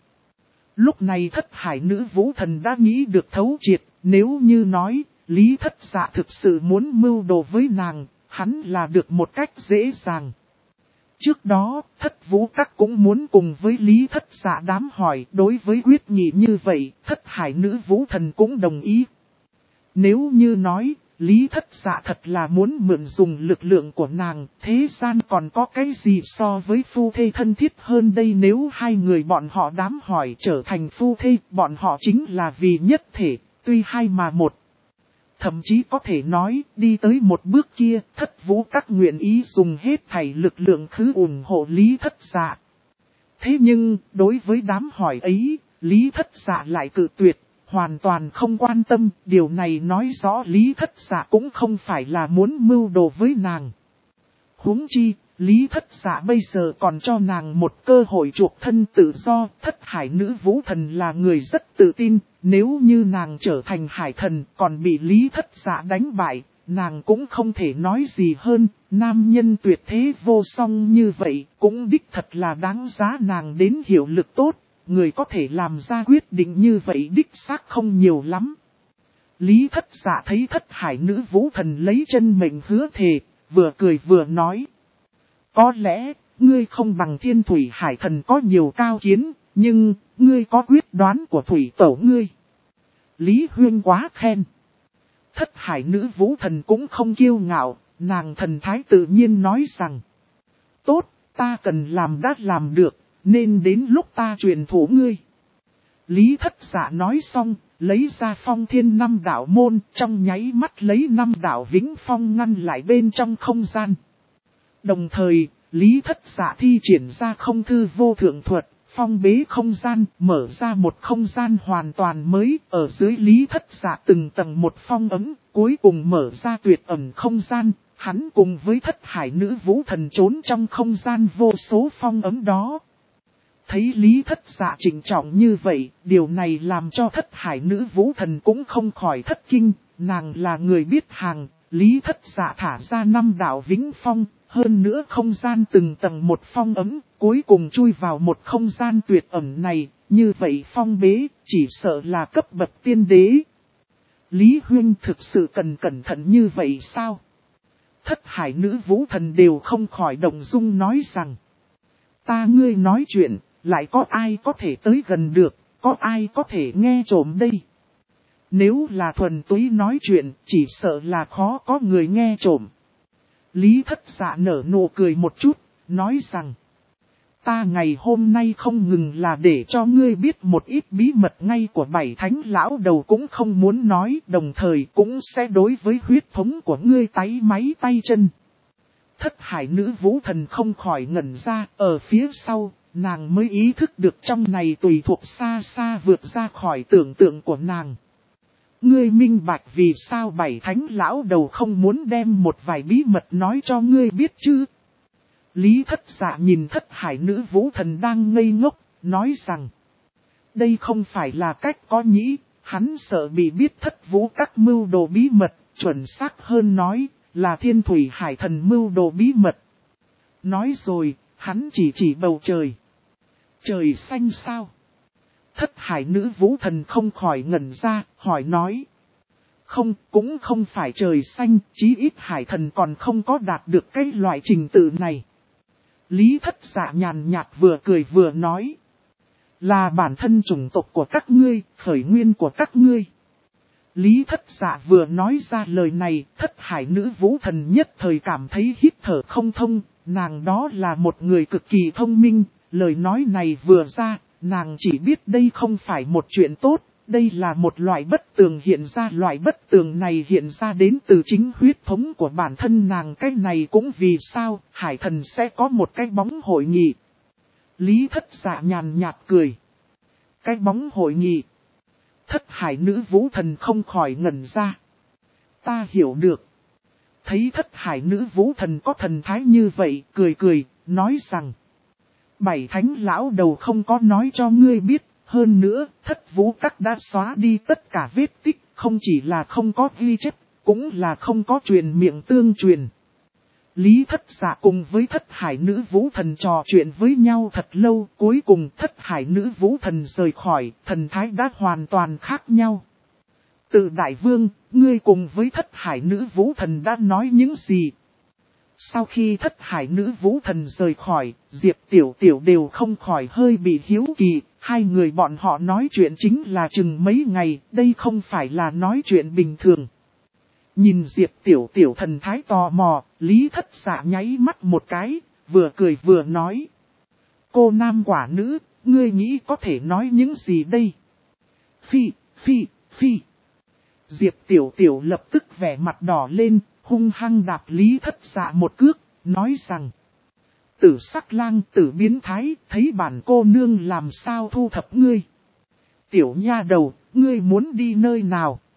Lúc này Thất Hải nữ vũ thần đã nghĩ được thấu triệt, nếu như nói, Lý Thất Dạ thực sự muốn mưu đồ với nàng, hắn là được một cách dễ dàng. Trước đó, Thất Vũ Các cũng muốn cùng với Lý Thất Dạ đám hỏi, đối với quyết nghị như vậy, Thất Hải nữ vũ thần cũng đồng ý. Nếu như nói, Lý Thất Dạ thật là muốn mượn dùng lực lượng của nàng, thế gian còn có cái gì so với phu thê thân thiết hơn đây, nếu hai người bọn họ đám hỏi trở thành phu thê, bọn họ chính là vì nhất thể, tuy hai mà một. Thậm chí có thể nói, đi tới một bước kia, Thất Vũ Các nguyện ý dùng hết thảy lực lượng khứ ủng hộ Lý Thất Dạ. Thế nhưng, đối với đám hỏi ấy, Lý Thất Dạ lại cự tuyệt, hoàn toàn không quan tâm, điều này nói rõ Lý Thất Dạ cũng không phải là muốn mưu đồ với nàng. Huống chi, Lý Thất Dạ bây giờ còn cho nàng một cơ hội chuộc thân tự do, Thất Hải nữ vũ thần là người rất tự tin, nếu như nàng trở thành hải thần còn bị Lý Thất Dạ đánh bại, nàng cũng không thể nói gì hơn, nam nhân tuyệt thế vô song như vậy, cũng đích thật là đáng giá nàng đến hiệu lực tốt, người có thể làm ra quyết định như vậy đích xác không nhiều lắm. Lý Thất Dạ thấy Thất Hải nữ vũ thần lấy chân mệnh hứa thề, vừa cười vừa nói. Có lẽ, ngươi không bằng Thiên Thủy Hải thần có nhiều cao kiến, nhưng, ngươi có quyết đoán của Thủy Tổ ngươi. Lý Huyên quá khen. Thất Hải nữ vũ thần cũng không kiêu ngạo, nàng thần thái tự nhiên nói rằng. Tốt, ta cần làm đã làm được, nên đến lúc ta truyền thụ ngươi. Lý Thất Dạ nói xong, lấy ra Phong Thiên 5 đạo môn, trong nháy mắt lấy 5 đạo Vĩnh Phong ngăn lại bên trong không gian. Đồng thời, Lý Thất Dạ thi triển ra không thư vô thượng thuật, phong bế không gian, mở ra một không gian hoàn toàn mới, ở dưới Lý Thất Dạ từng tầng một phong ấm, cuối cùng mở ra tuyệt ẩn không gian, hắn cùng với Thất Hải nữ vũ thần trốn trong không gian vô số phong ấm đó. Thấy Lý Thất Dạ trịnh trọng như vậy, điều này làm cho Thất Hải nữ vũ thần cũng không khỏi thất kinh, nàng là người biết hàng, Lý Thất Dạ thả ra 5 đạo Vĩnh Phong. Hơn nữa không gian từng tầng một phong ấm, cuối cùng chui vào một không gian tuyệt ẩn này, như vậy phong bế, chỉ sợ là cấp bậc tiên đế. Lý Huyên thực sự cần cẩn thận như vậy sao? Thất Hải nữ vũ thần đều không khỏi động dung nói rằng. Ta ngươi nói chuyện, lại có ai có thể tới gần được, có ai có thể nghe trộm đây? Nếu là thuần túy nói chuyện, chỉ sợ là khó có người nghe trộm. Lý Thất Dạ nở nụ cười một chút, nói rằng. Ta ngày hôm nay không ngừng là để cho ngươi biết một ít bí mật ngay của 7 thánh lão đầu cũng không muốn nói, đồng thời cũng sẽ đối với huyết thống của ngươi táy máy tay chân. Thất Hải nữ vũ thần không khỏi ngẩn ra, ở phía sau, nàng mới ý thức được trong này tùy thuộc xa xa vượt ra khỏi tưởng tượng của nàng. Ngươi minh bạch vì sao 7 thánh lão đầu không muốn đem một vài bí mật nói cho ngươi biết chứ? Lý Thất Dạ nhìn Thất Hải nữ vũ thần đang ngây ngốc, nói rằng. Đây không phải là cách có nhĩ, hắn sợ bị biết Thất Vũ Các mưu đồ bí mật, chuẩn xác hơn nói, là Thiên Thủy Hải thần mưu đồ bí mật. Nói rồi, hắn chỉ bầu trời. Trời xanh sao? Thất Hải nữ vũ thần không khỏi ngẩn ra, hỏi nói. Không, cũng không phải trời xanh, chí ít hải thần còn không có đạt được cái loại trình tự này. Lý Thất Dạ nhàn nhạt vừa cười vừa nói. Là bản thân chủng tộc của các ngươi, khởi nguyên của các ngươi. Lý Thất Dạ vừa nói ra lời này, Thất Hải nữ vũ thần nhất thời cảm thấy hít thở không thông, nàng đó là một người cực kỳ thông minh, Lời nói này vừa ra, nàng chỉ biết đây không phải một chuyện tốt, đây là một loại bất tường hiện ra. Loại bất tường này hiện ra đến từ chính huyết thống của bản thân nàng. Cái này cũng vì sao Hải Thần sẽ có một cái bóng hội nghị. Lý Thất Dạ nhàn nhạt cười. Cái bóng hội nghị. Thất Hải Nữ Vũ Thần không khỏi ngẩn ra. Ta hiểu được. Thấy Thất Hải Nữ Vũ Thần có thần thái như vậy, cười cười, nói rằng. Bảy thánh lão đầu không có nói cho ngươi biết, hơn nữa, Thất Vũ Các đã xóa đi tất cả vết tích, không chỉ là không có ghi chép, cũng là không có truyền miệng tương truyền. Lý Thất Dạ cùng với Thất Hải Nữ Vũ Thần trò chuyện với nhau thật lâu, cuối cùng Thất Hải Nữ Vũ Thần rời khỏi, thần thái đã hoàn toàn khác nhau. Từ Đại Vương, ngươi cùng với Thất Hải Nữ Vũ Thần đã nói những gì? Sau khi Thất Hải Nữ Vũ Thần rời khỏi, Diệp Tiểu Tiểu đều không khỏi hơi bị hiếu kỳ, hai người bọn họ nói chuyện chính là chừng mấy ngày, đây không phải là nói chuyện bình thường. Nhìn Diệp Tiểu Tiểu thần thái tò mò, Lý Thất Dạ nháy mắt một cái, vừa cười vừa nói. Cô nam quả nữ, ngươi nghĩ có thể nói những gì đây? Phi. Diệp Tiểu Tiểu lập tức vẻ mặt đỏ lên, hung hăng đạp Lý Thất Dạ một cước, nói rằng. Tử Sắc Lang Tử biến thái, thấy bản cô nương làm sao thu thập ngươi. Tiểu nha đầu, ngươi muốn đi nơi nào?